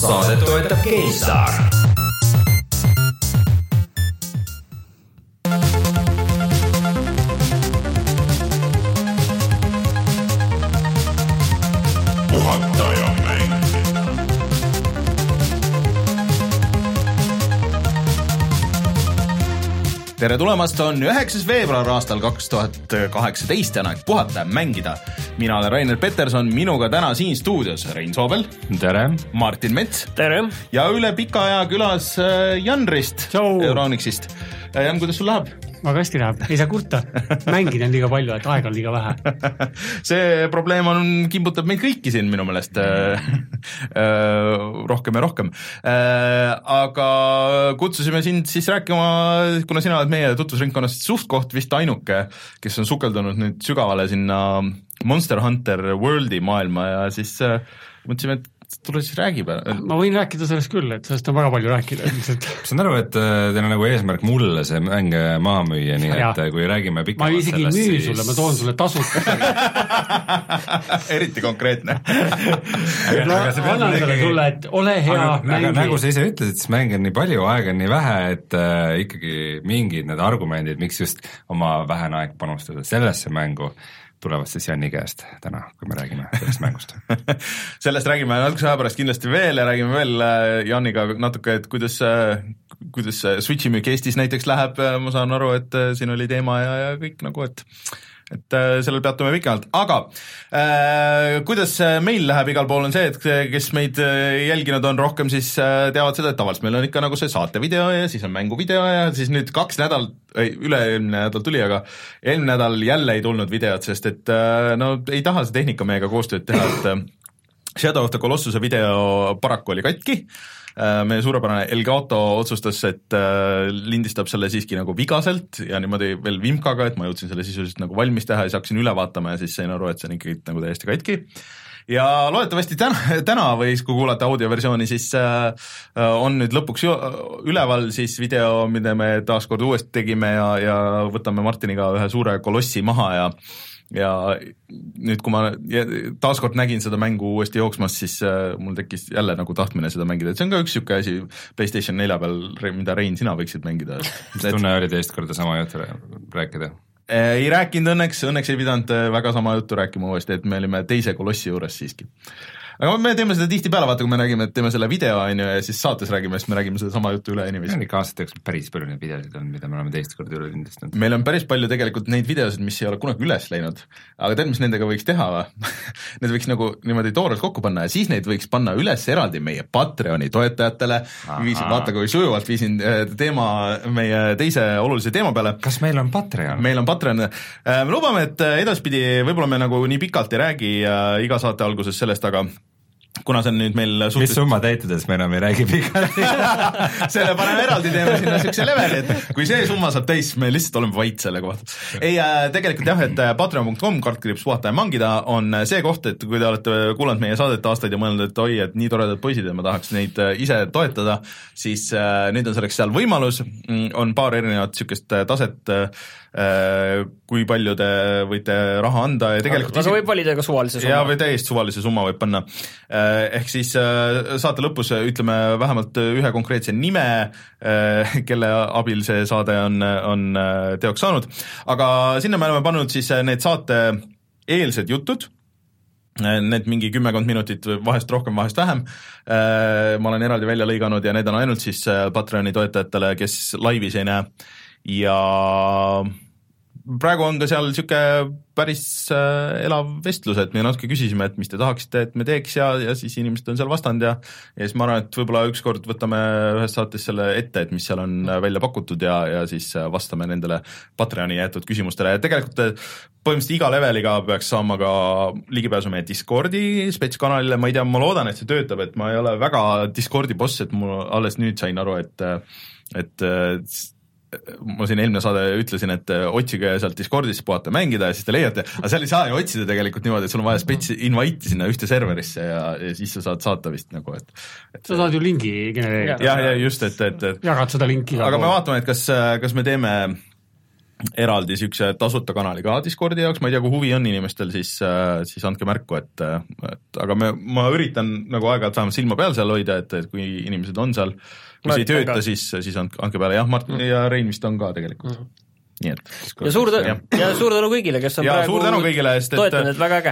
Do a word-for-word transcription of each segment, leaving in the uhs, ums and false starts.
Saadet toetab GameStar. Tere tulemast, on üheksas veebruar aastal kaks tuhat kaheksateist ja aeg puhata ja mängida. Mina olen Rainer Peterson, minuga täna siin stuudios Rein Soobel. Tere. Martin Mets. Tere. Ja üle pika aja külas Jan Rist Euronixist. Jan, kuidas sul läheb? Väga hästi läheb, ei saa kurta. Mängin on liiga palju, et aega on liiga vähe. See probleem on, kimbutab meid kõiki siin minu meelest rohkem ja rohkem. Aga kutsusime sind siis rääkima, kuna sina oled meie tutvusringkonnast suht koht vist ainuke, kes on sukeldunud nüüd sügavale sinna Monster Hunter Worldi maailma ja siis mõtlesime, et tule siis räägib. Ma võin rääkida sellest küll, et sellest on väga palju rääkida. Saan aru, et teil on nagu eesmärk mulle see mänge maha müüa, nii et ja. Kui räägime pikemalt sellest, siis... Ma isegi müü siis... sulle, ma toon sulle tasuta. Eriti konkreetne. aga, ma annan selle sulle, et ole hea aga, mängi. Aga nagu sa ise ütlesid, siis mänge on nii palju, aega on nii vähe, et äh, ikkagi mingid need argumendid, miks just oma vähene aeg panustada sellesse mängu, tulevad siis Janni käest täna, kui me räägime sellest mängust. Sellest räägime natukese aja pärast kindlasti veel ja räägime veel Janniga natuke, et kuidas, kuidas Switchi müük Eestis näiteks läheb, ma saan aru, et siin oli teema ja, ja kõik nagu, et et sellel peatume pikalt, aga äh, kuidas meil läheb igal pool on see, et kes meid jälginud on rohkem, siis teavad seda, et tavaliselt meil on ikka nagu see saatevideo ja siis on mänguvideo ja siis nüüd kaks nädal, üle-eelmine nädal tuli, aga eelmine nädal jälle ei tulnud videot, sest et no ei taha see tehnika meiega koostööd teha, et Shadow of the Colossuse video paraku oli katki. Meie suurepärane Elgato otsustas, et lindistab selle siiski nagu vigaselt ja niimoodi veel vimkaga, et ma jõudsin selle sisuliselt nagu valmis teha ja siis hakkasin üle vaatama ja siis sain aru, et see on ikkagi nagu täiesti katki. Ja loodetavasti täna, täna või kui kuulate audioversiooni, siis on nüüd lõpuks üleval siis video, mida me taaskord uuesti tegime ja, ja võtame Martiniga ühe suure kolossi maha ja ja nüüd, kui ma taaskord nägin seda mängu uuesti jooksmas, siis äh, mul tekkis jälle nagu tahtmine seda mängida, et see on ka üks siuke asi PlayStation nelja peal, mida Rein, sina võiksid mängida. Mis tunne oli teist korda sama juttu rääkida? Ei rääkinud õnneks, õnneks ei pidanud väga sama juttu rääkima uuesti, et me olime teise kolossi juures siiski. Aga me teeme seda tihti peale, vaata kui me räägime, et teeme selle video ainu ja siis saates räägime, siis me räägime seda sama juttu üle inimesi. Meil on ikka aastate jooksul päris palju neid videosid on, mida me oleme teist korda üle lindistanud. Meil on päris palju tegelikult neid videosid, mis ei ole kunagi üles läinud, aga tead, mis nendega võiks teha? Need võiks nagu niimoodi toorelt kokku panna ja siis neid võiks panna üles eraldi meie Patreoni toetajatele. Viisin, vaata kui sujuvalt viisin teema meie teise olulise teema peale. Kas meil on Patreon? Meil on Patreon. Me lubame, et edaspidi võib-olla me nagu nii pikalt ei räägi iga saate alguses sellest, aga kuna see on nüüd meil suhtes... Mis summa täitudes me enam ei räägi pikalt? Selle paneme eraldi, teeme sinna sükse leveli, et kui see summa saab täis, me lihtsalt oleme vait selle kohta. Ei, tegelikult jah, et patreon punkt com kartkriips puhata ja mangida on see koht, et kui te olete kuulanud meie saadet aastaid ja mõelnud, et oi, et nii toredad poisid ja ma tahaks neid ise toetada, siis nüüd on selleks seal võimalus, on paar erinevat sükest taset, kui palju te võite raha anda ja tegelikult aga võib valida ka suvalise summa. Ja või täiesti suvalise summa võib panna. Ehk siis saate lõpus ütleme vähemalt ühe konkreetse nime, kelle abil see saade on, on teoks saanud. Aga sinna me oleme pannud siis need saate eelsed jutud, need mingi kümmekond minutit, vahest rohkem, vahest vähem. Ma olen eraldi välja lõiganud ja need on ainult siis Patreoni toetajatele, kes laivis ei näe. Ja praegu on ka seal siuke päris äh, elav vestlus, et me natuke küsisime, et mis te tahaksite, et me teeks ja, ja siis inimesed on seal vastand ja, ja siis ma arvan, et võib-olla ükskord võtame ühes saates selle ette, et mis seal on välja pakutud ja, ja siis vastame nendele Patreoni jäetud küsimustele ja tegelikult põhimõtteliselt iga leveliga peaks saama ka ligipääsu meie Discordi spetskanalile, ma ei tea, ma loodan, et see töötab, et ma ei ole väga Discordi boss, et mul alles nüüd sain aru, et et ma siin eelmine saade ütlesin, et otsige sealt Discordis puhata mängida ja siis te leiate, aga seal ei saa ju otsida tegelikult niimoodi, et sul on vaja spetsi invite'i sinna ühte serverisse ja, ja siis sa saad saata vist nagu, et, et sa saad ju lingi genereerida. jah, ja just, et, et, et jagad seda linki. aga me vaatame, et kas, kas me teeme eraldi siukse tasuta kanali ka Discordi jaoks, ma ei tea, kui huvi on inimestel, siis, siis andke märku, et, et aga me, ma üritan nagu aeg-ajalt vähemalt silma peal seal hoida, et, et kui inimesed on seal, kui see ei tööta, siis, siis andke peale, jah, Martin mm. ja Rein vist on ka tegelikult mm. nii et ja suur, ja. ja suur tänu kõigile, kes on ja praegu kõigile, sest, toetanud, et väga äge.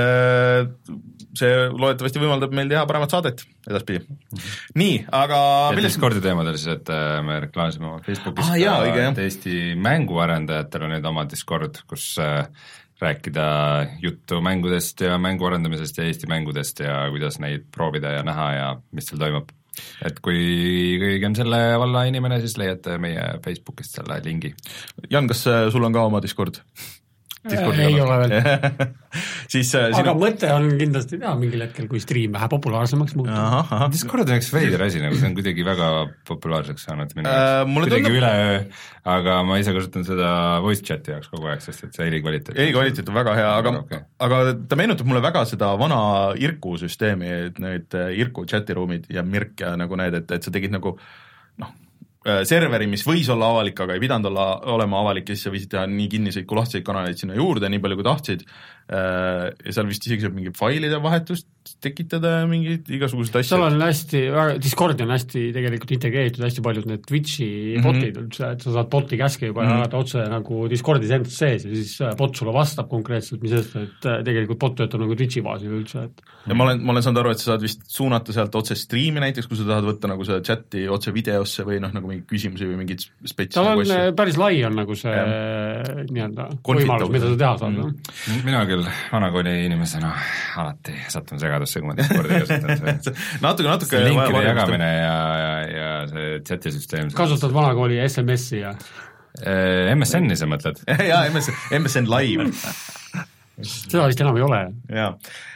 See loodetavasti võimaldab meil teha paremat saadet edaspidi. Mm-hmm. Nii, aga ja millest... Discordi teemadel siis, et me reklaamisime oma Facebookis ah, jaa, õige, et Eesti mänguarendajatel on nüüd oma Discord, kus rääkida juttu mängudest ja mängu arendamisest ja Eesti mängudest ja kuidas neid proovida ja näha ja mis seal toimub. Et kui kõige on selle valla inimene, siis leiate meie Facebookist selle lingi. Jan, kas sul on ka oma Discord? Discordi ei ole veel. siis, aga sinu... mõte on kindlasti teha mingil hetkel, kui stream vähe populaarsemaks muutub. Discord on üks veider asi, nagu see on kuidagi väga populaarseks saanud minu äh, kuidagi tundub... üleöö, aga ma ise kasutan seda voice chati jaoks kogu aeg, sest et see heli kvaliteet. Heli kvaliteet on väga hea, aga, okay. aga ta meenutab mulle väga seda vana Irku süsteemi, et need Irku chatiruumid ja Mirk ja nagu need, et, et sa tegid nagu noh, serveri, mis võis olla avalik, aga ei pidanud olla, olema avalik ja siis sa võisid teha nii kinniseid kui lahtiseid kanaleid sinna juurde, nii palju kui tahtsid ja seal vist isegi saab mingi failide vahetust tekitada ja mingid igasugused asjad. seal on hästi, Discord on hästi tegelikult integreeritud hästi paljud need Twitchi mm-hmm. botid üldse, et sa saad boti käske juba mm-hmm. jagada otse nagu Discordis endast sees ja siis bot sulle vastab konkreetselt, mis sest, et tegelikult bot töötab nagu Twitchi baasil üldse. Et... ja ma olen, ma olen saanud aru, et sa saad vist suunata sealt otse striimi näiteks, kui sa tahad võtta nagu seda chati otse videosse või noh, nagu mingi küsimusi või mingid spetsi. tal on nagu päris lai on nagu see nii-öelda võimalus, mida sa teha saad. Mm. mina küll vanakooli inimesena alati satun segadusse, kui ma Discordi kasutan. natuke, natuke linkide jagamine ja, ja, ja see chatisüsteem. kasutad vanakooli S M S-i ja M S N-i sa mõtled? jaa, M S N Live. seda vist enam ei ole. jaa.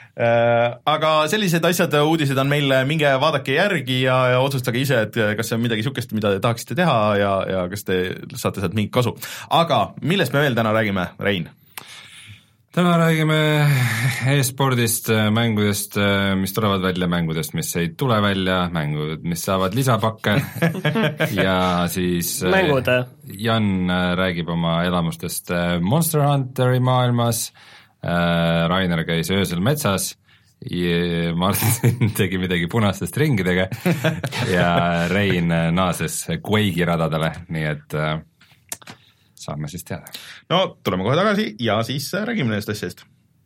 Aga sellised asjad, uudised on meil, minge vaadake järgi ja, ja otsustage ise, et kas see on midagi sukest, mida te tahaksite teha ja, ja kas te saate sealt mingit kasu. Aga millest me veel täna räägime, Rein? täna räägime e-spordist, mängudest, mis tulevad välja, mängudest, mis ei tule välja, mängud, mis saavad lisapakke ja siis Mängud. Jan räägib oma elamustest Monster Hunteri maailmas, Rainer käis öösel metsas, Martin tegi midagi punastest ringidega ja Rein naases Quake'i radadele, nii et saame siis teada. No tuleme kohe tagasi ja siis räägime nendest asjast.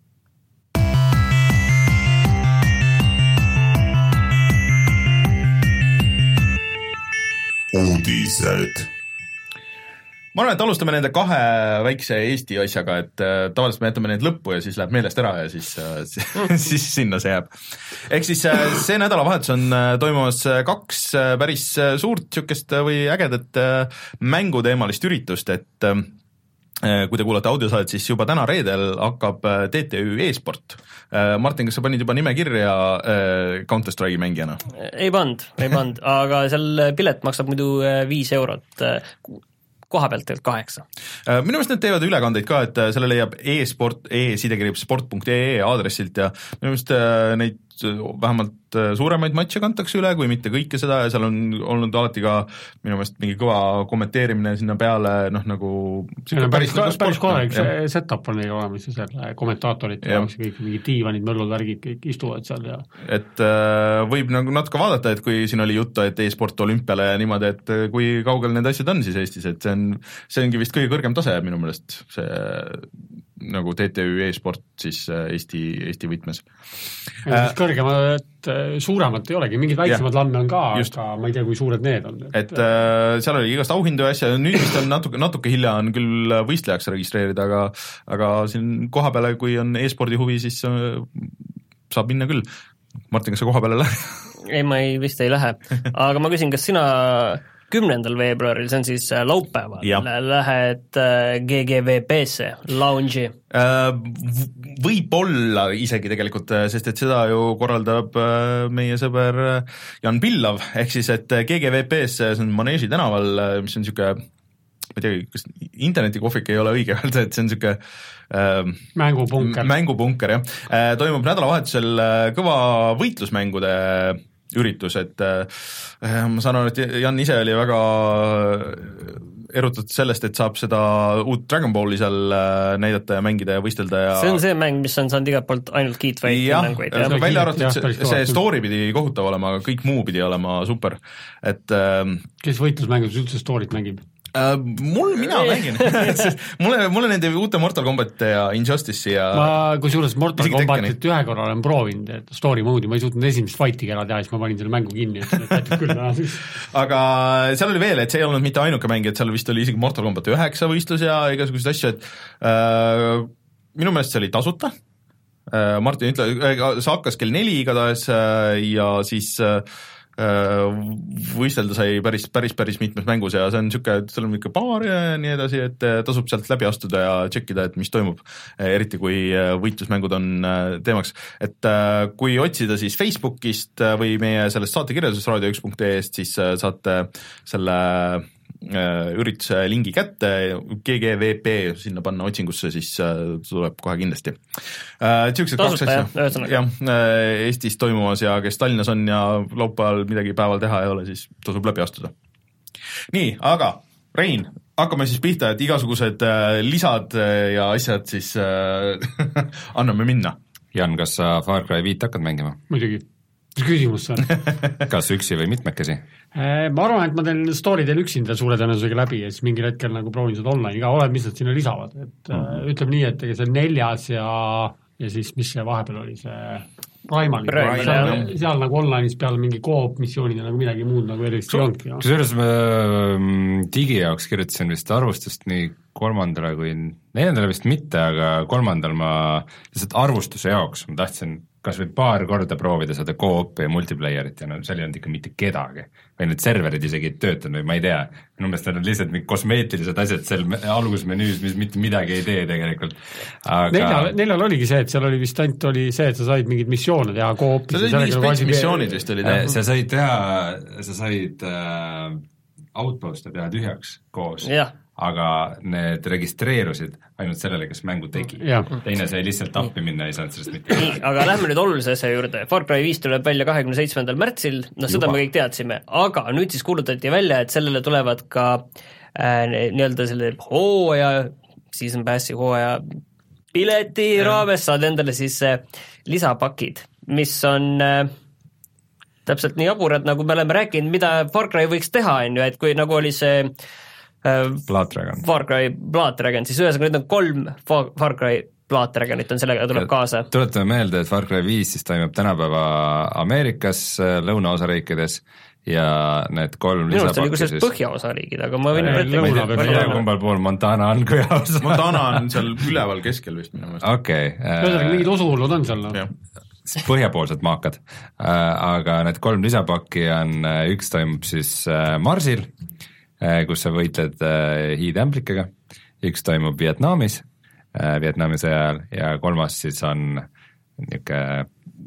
Uudised. Ma arvan, et alustame nende kahe väikse Eesti asjaga, et tavaliselt me jätame need lõppu ja siis läheb meelest ära ja siis, siis sinna see jääb. Ehk siis see nädalavahetus on toimumas kaks päris suurt siukest või ägedat mänguteemalist üritust, et kui te kuulate audiosaadet, siis juba täna reedel hakkab T T Ü e-sport. Martin, kas sa panid juba nime kirja Counter-Strike'i mängijana? Ei pand, ei pand, aga seal pilet maksab muidu viis eurot koha pealt tegelikult kaheksa. Minu meelest need teevad ülekandeid ka, et selle leiab e-sport, e-sidekirjab sport punkt ee aadressilt ja minu meelest neid vähemalt suuremaid matše kantakse üle, kui mitte kõike seda ja seal on olnud alati ka minu meelest mingi kõva kommenteerimine sinna peale, noh nagu see on päris, päris, päris korralik, see setup on neil olemas ja selle kommentaatorid ja kõik mingid diivanid, möllud, värgid, kõik istuvad seal ja et äh, võib nagu natuke vaadata, et kui siin oli juttu, et e-sport olümpiale ja niimoodi, et kui kaugel need asjad on siis Eestis, et see on, see ongi vist kõige kõrgem tase minu meelest, see nagu T T Ü e-sport siis Eesti, Eesti võtmes. Äh, kõrgemad, suuremad ei olegi, mingid väiksemad lamme on ka, aga ma ei tea, kui suured need on. Et, et äh, seal oli igast auhindu ja asja, nüüd vist on natuke, natuke hilja on küll võistlejaks registreerida, aga, aga siin koha peale, kui on e-spordi huvi, siis äh, saab minna küll. Martin, kas sa koha peale lähe? Ei, ma ei, vist ei lähe, aga ma küsin, kas sina kümnendal veebruaril, see on siis laupäeval, lähed G G V P-sse, lounge'i? Võib-olla isegi tegelikult, sest et seda ju korraldab meie sõber Jan Pillav, ehk siis, et G G V P-sse, see on Maneži tänaval, mis on niisugune, ma ei tea, kas internetikohvik ei ole õige öelda, et see on niisugune äh, mängupunker, mängupunker jah. Toimub nädalavahetusel kõva võitlusmängude üritus, et äh, ma saan aru, et Jan ise oli väga erutatud sellest, et saab seda uut Dragon Balli seal näidata ja mängida ja võistelda ja see on see mäng, mis on saanud igalt poolt ainult kiitvaid mänguid. jah, välja arvatud see, see story pidi kohutav olema, aga kõik muu pidi olema super, et kes võitlusmängus üldse story't mängib? Uh, mul, mina mängin mulle, mulle nende uute Mortal Combat ja Injustice'i ja ma kusjuures Mortal Combatit ühe korra olen proovinud, et story mode'i, ma ei suutnud esimest fight'i ära teha, siis ma panin selle mängu kinni, et aitab küll täna siis. Aga seal oli veel, et see ei olnud mitte ainuke mäng, et seal vist oli isegi Mortal Combat üheksa võistlus ja igasuguseid asju, et uh, minu meelest see oli tasuta uh,, Martin ütle, see hakkas kell neli igatahes uh, ja siis uh, võistelda sai päris, päris, päris mitmes mängus ja see on niisugune, seal on ikka baar ja nii edasi, et tasub sealt läbi astuda ja tšekkida, et mis toimub, eriti kui võitlusmängud on teemaks. Et kui otsida siis Facebookist või meie sellest saatekirjeldusest raadio üks punkt ee-st, siis saate selle ürituse lingi kätte, G G V P sinna panna otsingusse, siis tuleb kohe kindlasti. Niisugused kaks asja, jah, Eestis toimumas ja kes Tallinnas on ja laupäeval midagi päeval teha ei ole, siis tasub läbi astuda. Nii, aga Rein, hakkame siis pihta, et igasugused lisad ja asjad siis anname minna. Jan, kas sa Far Cry viit hakkad mängima? Muidugi. Mis küsimus see on? Kas üksi või mitmekesi? Ma arvan, et ma teen story teen üksinda suure tõenäosusega läbi ja siis mingil hetkel nagu proovin seda online ka, oled, mis nad sinna lisavad, et mm-hmm. ütleme nii, et see neljas ja, ja siis mis see vahepeal oli, see Primal, seal, seal nagu online'is peale mingi koop missioonid ja nagu midagi muud nagu eriliselt ei olnudki. Kusjuures ma digi jaoks kirjutasin vist arvustust nii kolmandale kui neljandale vist mitte, aga kolmandal ma lihtsalt arvustuse jaoks ma tahtsin kas või paar korda proovida seda co-op'i ja multiplayerit ja no seal ei olnud ikka mitte kedagi. Või need serverid isegi ei töötanud või ma ei tea. Minu meelest on lihtsalt mingid kosmeetilised asjad seal algusmenüüs, mis mitte midagi ei tee tegelikult. Aga... Neljal, neljal oligi see, et seal oli vist ainult oli see, et sa said mingid missioone teha co-op'is. Seal oli mingid spetsi missioonid vist oli teha. Sa said teha, sa said äh, outpost'e teha tühjaks koos. Jah. Aga need registreerusid ainult sellele, kes mängu tegi. Teine sai lihtsalt appi minna, ei saanud sellest mitte. Nii, aga lähme nüüd olulise asja juurde. Far Cry viis tuleb välja kahekümne seitsmendal märtsil, no seda Juba. Me kõik teadsime, aga nüüd siis kuulutati välja, et sellele tulevad ka äh, nii-öelda selle hooaja, season passi hooaja pileti ja. Raames saad endale siis äh, lisapakid, mis on äh, täpselt nii jaburad, nagu me oleme rääkinud, mida Far Cry võiks teha, on ju, et kui nagu oli see Blood Dragon. Far Cry Blood Dragon, siis ühesõnaga nüüd on kolm Far Cry Blood Dragonit on sellega tuleb kaasa. Tuletame meelde, et Far Cry viis siis toimub tänapäeva Ameerikas, lõunaosariikides ja need kolm minu lisapakki oli siis põhjaosariigid, aga ma võin ette ma ei tea, kumbal pool Montana on kui aus. Montana on seal üleval keskel vist minu meelest. Okei. Okay. Mingid osuhullud on seal. Põhjapoolsed maakad, aga need kolm lisapakki on, üks toimub siis Marsil, kus sa võitled hiidämplikega, üks toimub Vietnamis, Vietnami sõjal ja kolmas siis on niisugune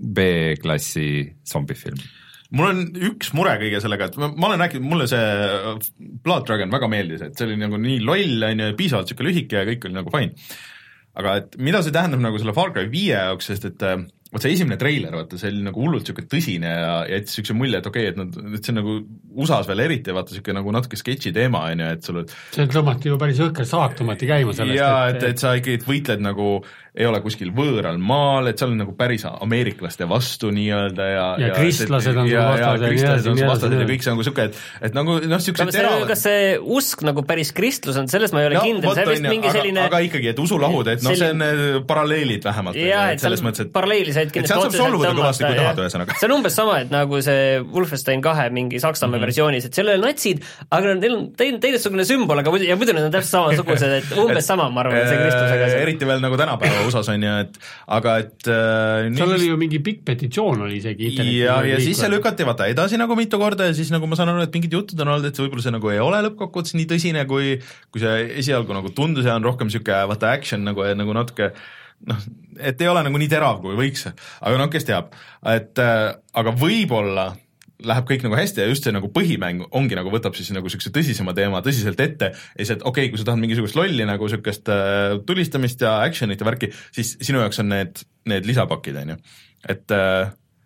B-klassi zombifilm. Mul on üks mure kõige sellega, et ma, ma olen rääkinud, mulle see Blood Dragon väga meeldis, et see oli nagu nii loll, on ju, piisavalt siuke lühike ja kõik oli nagu fine. Aga et mida see tähendab nagu selle Far Cry viie jaoks, sest et võt see esimene treiler, vaata, see oli nagu hullult siuke tõsine ja, ja et siukse mulje, et okei, okay, et, nad, et see on nagu U S A-s veel eriti, vaata siuke nagu natuke sketši teema, on ju, et sul see tõmmati ju päris õhker saak tõmmati käima sellest. Ja, et, et, et sa ikkagi võitled nagu ei ole kuskil võõral maal, et seal on nagu päris ameeriklaste vastu nii-öelda ja ja, ja kristlased on ja, vastased ja, kristlased on vastased ja kõik see on nagu siuke, et, et nagu noh, siuksed teravad. Kas see usk nagu päris kristlus on, selles ma ei ole no, kindel, see vist mingi aga, selline aga ikkagi, et usulahud, et noh, see on paralleelid vähemalt. Ja, et selles mõttes, et paralleeli said kindlasti otseselt tõmmata. See on umbes sama, et nagu see Wolfenstein kahe mingi Saksamaa mm-hmm. versioonis, et seal ei ole natsid, aga neil on teistsugune sümbol, aga ja muidu need on täpselt samasugused, et umbes sama, ma arvan, see kristlusega. Eriti veel nagu tänapäeva U S A-s on ju, et aga et äh, seal oli ju mingi pikk petitsioon oli isegi ja, ja siis see lükati vaata edasi nagu mitu korda ja siis nagu ma saan aru, et mingid jutud on olnud, et see võib-olla see nagu ei ole lõppkokkuvõttes nii tõsine, kui, kui see esialgu nagu tundus ja on rohkem siuke vaata action nagu, nagu natuke noh, et ei ole nagu nii terav, kui võiks, aga noh, kes teab, et äh, aga võib-olla läheb kõik nagu hästi ja just see nagu põhimäng ongi nagu võtab siis nagu siukse tõsisema teema tõsiselt ette ja siis, et okei okay,, kui sa tahad mingisugust lolli nagu siukest äh, tulistamist ja actionit ja värki, siis sinu jaoks on need, need lisapakid, on ju. Et äh,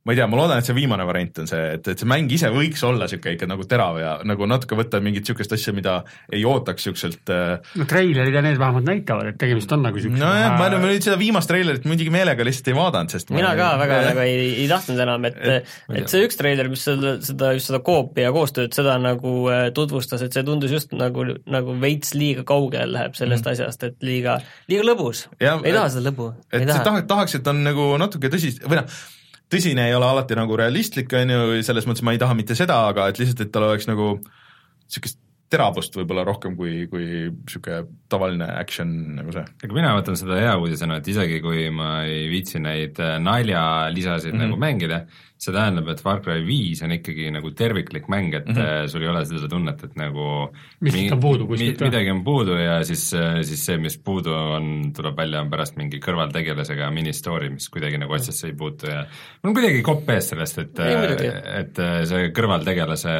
ma ei tea, ma loodan, et see viimane variant on see, et, et see mäng ise võiks olla siuke ikka nagu terav ja nagu natuke võtta mingit siukest asja, mida ei ootaks siukselt no treilerid ja need vähemalt näitavad, et tegemist on nagu siukse nojah, ma nüüd vähe... seda viimast treilerit muidugi meelega lihtsalt ei vaadanud, sest mina ma... ka väga nagu ei, ei tahtnud enam, et, et, et see üks treiler, mis seda, seda, just seda koopi ja koostööd, seda nagu tutvustas, et see tundus just nagu, nagu veits liiga kaugel läheb sellest mm. asjast, et liiga, liiga lõbus, ja, ei taha seda lõbu. Et taha, tahaks, et on nagu natuke tõsist, või noh, tõsine ei ole alati nagu realistlik, on ju, selles mõttes ma ei taha mitte seda, aga et lihtsalt, et tal oleks nagu niisugust teravust võib-olla rohkem kui, kui niisugune tavaline action nagu see. aga mina võtan seda hea uudisena, et isegi kui ma ei viitsi neid naljalisasid mm-hmm. nagu mängida, see tähendab, et Far Cry viis on ikkagi nagu terviklik mäng, et mm-hmm. sul ei ole seda tunnet, et nagu mis mi- on puudu kuskilt mi- midagi on puudu ja siis, siis see, mis puudu on, tuleb välja on pärast mingi kõrvaltegelasega mini-story, mis kuidagi nagu asjasse ei puutu ja mul on kuidagi kopp ees sellest, et, et see kõrvaltegelase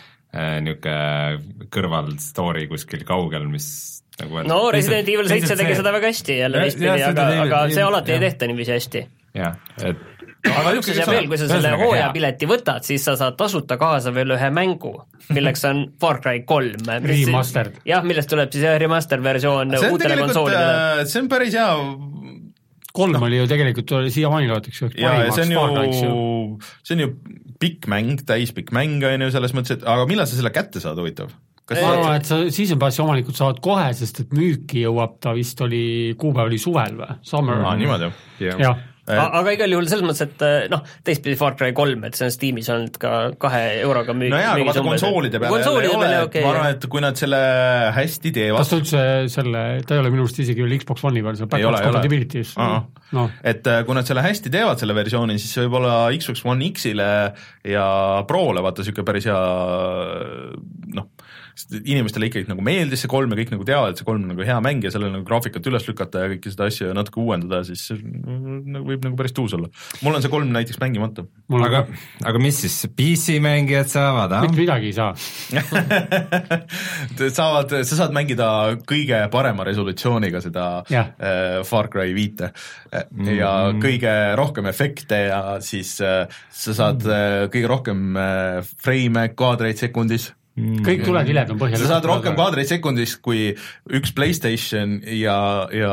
niisugune kõrvalstory kuskil kaugel, mis nagu on no Resident Evil seitse tegi seda väga hästi jälle vistpidi, aga, aga see alati ja. ei tehta niiviisi hästi. jah, et aga üks asi veel, kui sa selle hooajapileti võtad, siis sa saad tasuta kaasa veel ühe mängu, milleks on Far Cry kolm. Remastered. jah, millest tuleb siis remaster versioon uutele konsoolidele. See on päris hea kolm oli ju tegelikult, siiamaani loetakse üheks parimaks Far Cry'ks ju. See on ju pikk mäng, täispikk mäng on ju selles mõttes, et aga millal sa selle kätte saad, huvitav? ma arvan, et sa season passi omanikud saavad kohe, sest et müüki jõuab ta vist oli, kuupäev oli suvel või? Summer. Aa, niimoodi jah. jah. aga igal juhul selles mõttes, et noh, teistpidi Far Cry kolm, et see on Steamis olnud ka kahe euroga müügi. no jaa, aga vaata konsoolide peale konsoolide ei ole, okay, ma arvan, et kui nad selle hästi teevad kas ta üldse selle, ta ei ole minu arust isegi veel Xbox One'i peal, seal backwards compatibility's no. et kui nad selle hästi teevad, selle versiooni, siis võib-olla Xbox One X-ile ja Prole vaata niisugune päris hea noh, inimestele ikkagi nagu meeldis see kolm ja kõik nagu teavad, et see kolm on nagu hea mäng ja sellele nagu graafikat üles lükata ja kõiki seda asja natuke uuendada, siis võib nagu päris tuus olla. mul on see kolm näiteks mängimata. aga, aga mis siis P C-mängijad saavad, ah? mitte midagi ei saa. saavad, sa saad mängida kõige parema resolutsiooniga seda ja. Far Cry viite ja mm. kõige rohkem efekte ja siis sa saad mm. kõige rohkem frame, kaadreid sekundis. kõik tuled hiled on põhjal. sa saad rohkem kaadreid sekundis kui üks PlayStation ja, ja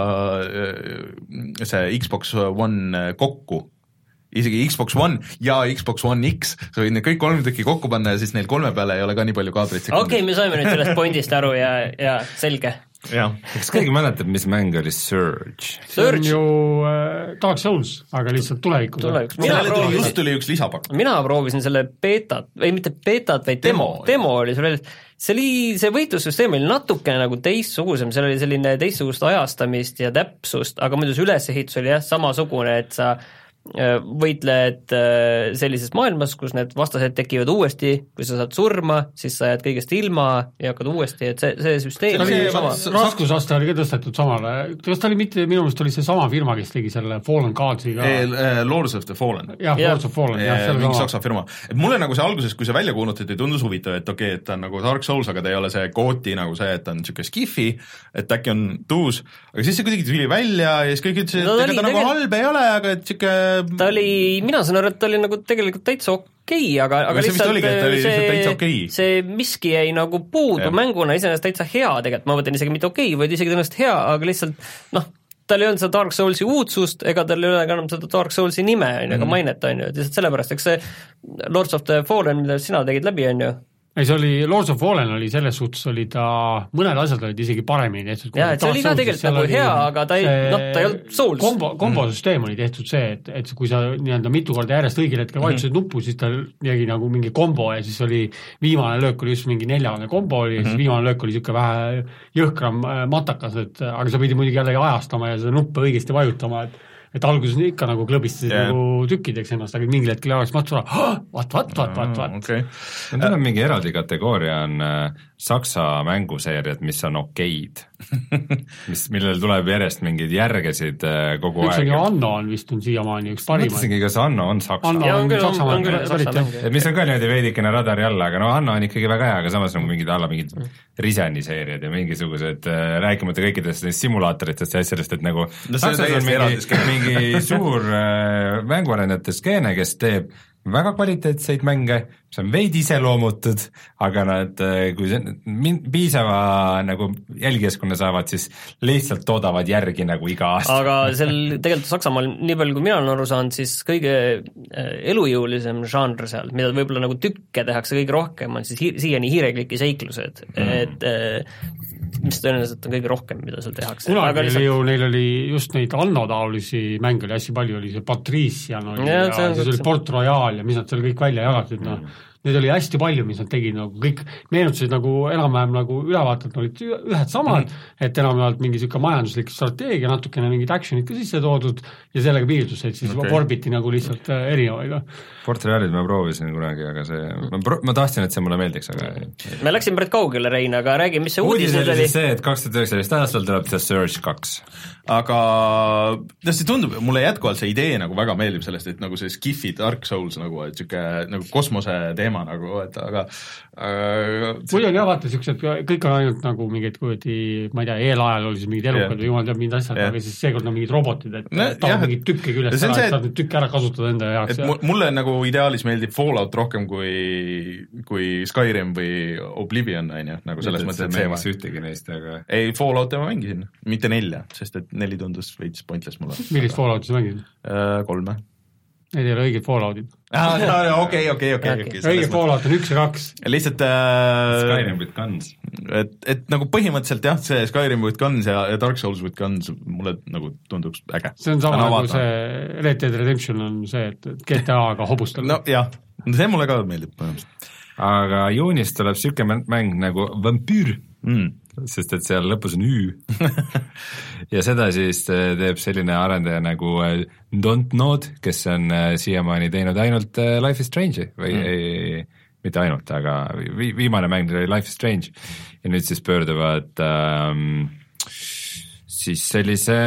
see Xbox One kokku. Isegi Xbox One ja Xbox One X, sa võid need kõik kolm tükki kokku panna ja siis neil kolme peale ei ole ka nii palju kaadreid sekundis. okei okay,, me saime nüüd sellest pointist aru ja, ja selge. kas keegi mäletab, mis mäng oli Surge? see on ju äh, Dark Souls, aga lihtsalt tulevikus. tulevikus. Tuli, just tuli üks lisapakk. mina proovisin selle beetat, või mitte beetat, vaid demo, demo, demo oli seal, see oli, see võitlussüsteem oli natuke nagu teistsugusem, seal oli selline teistsugust ajastamist ja täpsust, aga muidu see ülesehitus oli jah samasugune, et sa võitled sellises maailmas, kus need vastased tekivad uuesti, kui sa saad surma, siis sa jääd kõigest ilma ja hakkad uuesti, et see, see süsteem see oli sama. raskusaste oli ka tõstetud samale, kas ta oli mitte, minu meelest oli see sama firma, kes tegi selle Fallen Gods'i ka e, Lords of the Fallen. jah, Lords of Fallen, jah, see mingi saksa firma. Et mulle nagu see alguses, kui see välja kuulutati, tundus huvitav, et okei, okay, et ta on nagu Dark Souls, aga ta ei ole see kooti nagu see, et ta on niisugune skifi, et äkki on tuus, aga siis see kuidagi tuli välja ja siis kõik ütlesid, et ega ta nagu halb ei ole, aga et niisugune ta oli, mina saan aru, et ta oli nagu tegelikult täitsa okei, okay, aga, aga, aga lihtsalt oligi, see, okay. see miski jäi nagu puudu ja. mänguna, iseenesest täitsa hea tegelikult, ma mõtlen isegi mitte okei okay,, vaid isegi tõenäoliselt hea, aga lihtsalt noh, tal ei olnud seda Dark Soulsi uudsust, ega tal ei ole ka enam seda Dark Soulsi nime, on ju, aga mainet, on ju, et lihtsalt sellepärast, eks see Lords of the Fallen, mida sina tegid läbi, on ju, ei, see oli, Lords of Fallen oli selles suhtes, oli ta, mõned asjad olid isegi paremini tehtud. jah, et see oli ka tegelikult nagu hea, aga ta ei, noh, ta ei olnud Souls. Kombo, kombosüsteem oli tehtud see, et, et kui sa nii- öelda mitu korda järjest õigel hetkel vajutasid mm -hmm. nuppu, siis ta jägi nagu mingi kombo ja siis oli viimane löök oli just mingi neljane kombo oli mm -hmm. ja siis viimane löök oli niisugune vähe jõhkram matakas, et aga sa pidi muidugi jällegi ajastama ja seda nuppe õigesti vajutama, et et alguses ikka nagu klõbistasid yeah. nagu tükkideks ennast, aga mingil hetkel jaoks matsura, vaat, vaat, vaat, vaat, vaat. Okay. Tal on mingi eraldi kategooria on äh, saksa mänguseeriad, mis on okeid, mis, millel tuleb järjest mingeid järgesid äh, kogu üks aeg. üks on ju Anno on vist on siiamaani üks parimaid. mõtlesingi, kas Anno on saksa? Anno on, on saksa mäng, mäng. mis on ka niimoodi veidikene radari alla, aga no Anno on ikkagi väga hea, aga samas nagu mingid alla mingid Riseni seeriad ja mingisugused äh, rääkimata kõikidest simulaatoritest ja asjadest, et nagu no, saksas on mingi, mingi mingi suur äh, mänguarendajate skeene, kes teeb väga kvaliteetseid mänge, mis on veidi iseloomutud, aga nad, kui see, piisava nagu jälgijaskonna saavad, siis lihtsalt toodavad järgi nagu iga aasta. aga seal tegelikult Saksamaal, nii palju kui mina olen aru saanud, siis kõige elujõulisem žanr seal, mida võib-olla nagu tükke tehakse kõige rohkem, on siis hi- siiani hiirekliki seiklused mm., et mis tõenäoliselt on kõige rohkem, mida seal tehakse. kunagi lihtsalt... oli ju, neil oli just neid anno-taolisi mänge oli hästi palju, oli see Patrician oli ja, ja siis oli Port Royal ja mis nad seal kõik välja jagasid, noh mm. Neid oli hästi palju, mis nad tegid, nagu kõik meenutusid nagu enam-vähem nagu ülevaated olid ühed samad mm., et enam-vähem mingi niisugune majanduslik strateegia, natukene mingid actionid ka sisse toodud ja sellega piirdus, et siis okay. orbiti nagu lihtsalt erinevaid. Port Royalid ma proovisin kunagi, aga see, ma, pro, ma tahtsin, et see mulle meeldiks, aga me läksime pärit kaugele, Rein, aga räägi, mis see uudis uudis oli see, et kaks tuhat üheksateist aastal tuleb The Surge kaks. Aga tõesti tundub, mulle jätkuvalt see idee nagu väga meeldib sellest, et nagu see Skifi Dark Souls nagu, et siuke nagu kosmose teema nagu, et aga aga muidu on jah, vaata siuksed, kõik on ainult nagu mingid kuidagi, ma ei tea, eelajal oli siis mingid elukad või jumal teab mingid asjad, aga siis seekord on mingid robotid, et no, tahab mingid tükke küljest ära, et saad nüüd tükke ära kasutada enda jaoks. Ja. Mulle nagu ideaalis meeldib Fallout rohkem kui, kui Skyrim või Oblivion, on ju, nagu selles mõttes, et mängiks ühtegi neist, aga ei, Fallout ma mängisin, mitte nelja, sest et neli tundus veits pointless mulle. Millist Fallouti sa mängisid? Kolme. Need ei ole õiged Falloutid. Okei, okei, okei. Õige Fallout on üks ja kaks. Lihtsalt äh, Skyrim with guns. Et, et nagu põhimõtteliselt jah, see Skyrim with guns ja Dark Souls with guns mulle nagu tunduks äge. See on sama nagu see Red Dead Redemption on see, et G T A-ga hobustada. No jah, see mulle ka meeldib. Aga juunis tuleb siuke mäng nagu Vampyr, mm. sest et seal lõpus on Ü ja seda siis teeb selline arendaja nagu Don't Nod, kes on siiamaani teinud ainult Life is Strange'i või mm. ei, mitte ainult, aga vi- viimane mäng oli Life is Strange ja nüüd siis pöörduvad ähm, siis sellise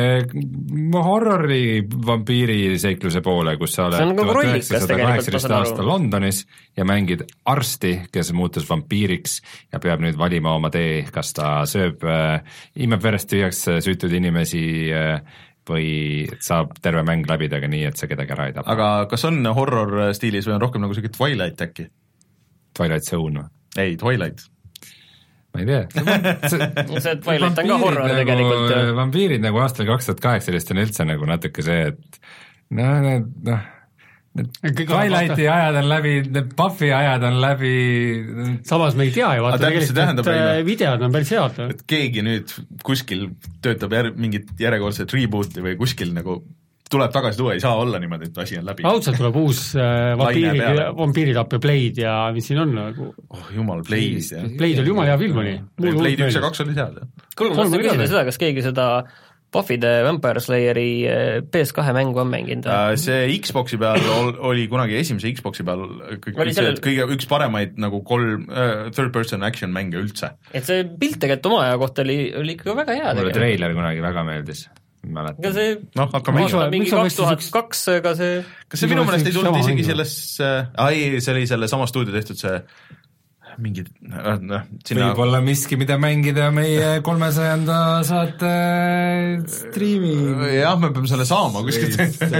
horrori vampiiri seikluse poole, kus sa oled tuhat üheksasada kaheksateist aasta Londonis ja mängid arsti, kes muutus vampiiriks ja peab nüüd valima oma tee, kas ta sööb äh,, imeb verest tühjaks süütud inimesi äh, või saab terve mäng läbida, aga nii, et sa kedagi ära ei tapa. Aga kas on horror stiilis või on rohkem nagu selline Twilight äkki? Twilight Zone või? Ei, Twilight. Ma ei tea. See, see Twilight on ka horror nagu, tegelikult. Vampiirid nagu aastal kaks tuhat kaheksateist on üldse nagu natuke see, et noh, need, noh, need Twilighti ajad on läbi, need Buffy ajad on läbi. Samas me ei tea ju, vaata tegelikult, et videod on päris head. Et keegi nüüd kuskil töötab jär, mingit järjekordset rebooti või kuskil nagu tuleb tagasi tuua, ei saa olla niimoodi, et asi on läbi. Raudselt tuleb uus äh, vampiiri, vampiiritapp ja Blade ja mis siin on nagu oh jumal, Blade ja. Blade oli jumal hea film oli. Blade üks ja kaks oli seal. Kuule, ma mõtlen küsida seda, kas keegi seda Buffy the Vampire Slayeri P S kahe mängu on mänginud? See Xboxi peal oli kunagi esimese Xboxi peal kõik, sellel... kõige üks paremaid nagu kolm uh, third person action mänge üldse. Et see pilt tegelikult oma aja kohta oli, oli ikka väga hea. Mulle treiler kunagi väga meeldis. Ega see no, hakkame mingi kaks tuhat kaks, ega see kas see minu mõnest ei tulnud isegi selles äh, ai, see oli selle sama stuudio tehtud see mingid äh, noh, sinna võib-olla miski, mida mängida meie kolmesajanda saate striimi jah, me peame selle saama kuskilt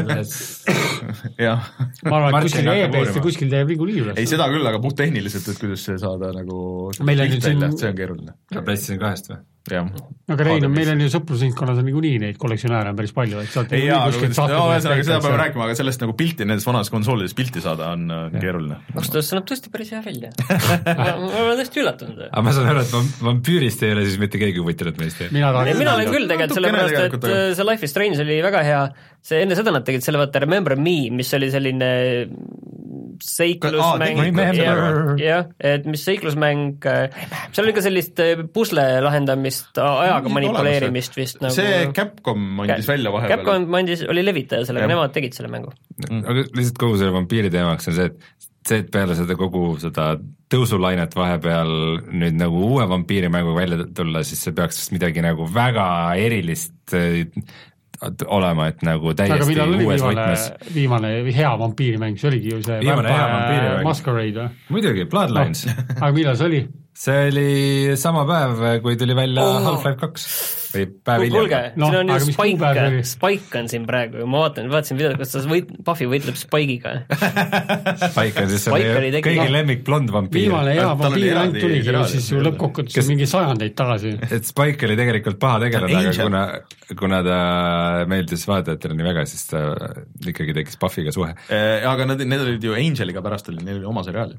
jah ma arvan, et kuskil e-peest ja kuskil teeb liigu liiv ei, seda küll, aga puht tehniliselt, et kuidas see saada nagu meil on nüüd siin see on keeruline PlayStation kahest või? jah. aga Rein, meil on ju sõprusringkonnas on niikuinii neid kollektsionääre on päris palju, et saate ei jaa, seda peame rääkima, aga sellest nagu pilti nendest vanast konsoolides pilti saada on ja. Keeruline. Vastus näeb tõesti päris hea välja. ma, ma olen tõesti üllatunud. aga ma saan aru, et vampüürist ei ole siis mitte keegi huvitanud meist. mina, mina olen küll tegelikult sellepärast, et aga... see Life is Strange oli väga hea, see enne seda nad tegid selle vaata Remember Me, mis oli selline seiklusmäng ah, jah, et mis seiklusmäng seal oli ka sellist pusle lahendamist ajaga manipuleerimist vist nagu see Capcom mandis välja vahepeal Capcom mandis, oli levitaja sellega, nemad tegid selle mängu mm. aga lihtsalt kogu selle vampiiri teemaks on see, et see, et peale seda kogu seda tõusulainet vahepeal nüüd nagu uue vampiirimängu välja tulla, siis see peaks midagi nagu väga erilist olema, et nagu täiesti uues võtmes. Viimane hea vampiirimäng, see oligi ju see viimane hea vampiirimäng. Masquerade või? Muidugi, Bloodlines no, aga millal see oli? see oli sama päev, kui tuli välja oh. Half-Life kaks või päev hiljem. Kuulge, no, siin on ju Spike, Spike on siin praegu ja ma vaatan, vaatasin videot, kas ta võit, Buffy võitleb Spike'iga. Spike on siis Spike kõigi lemmik blond vampiir. Viimane hea vampiir ainult tuligi ju siis ju lõppkokkuvõttes kes... mingi sajandeid tagasi. Et Spike oli tegelikult paha tegeleda, aga kuna, kuna ta meeldis vaatajatele nii väga, siis ta ikkagi tekkis Buffy'ga suhe. Aga need, need olid ju Angeliga pärast oli, neil oli oma seriaal.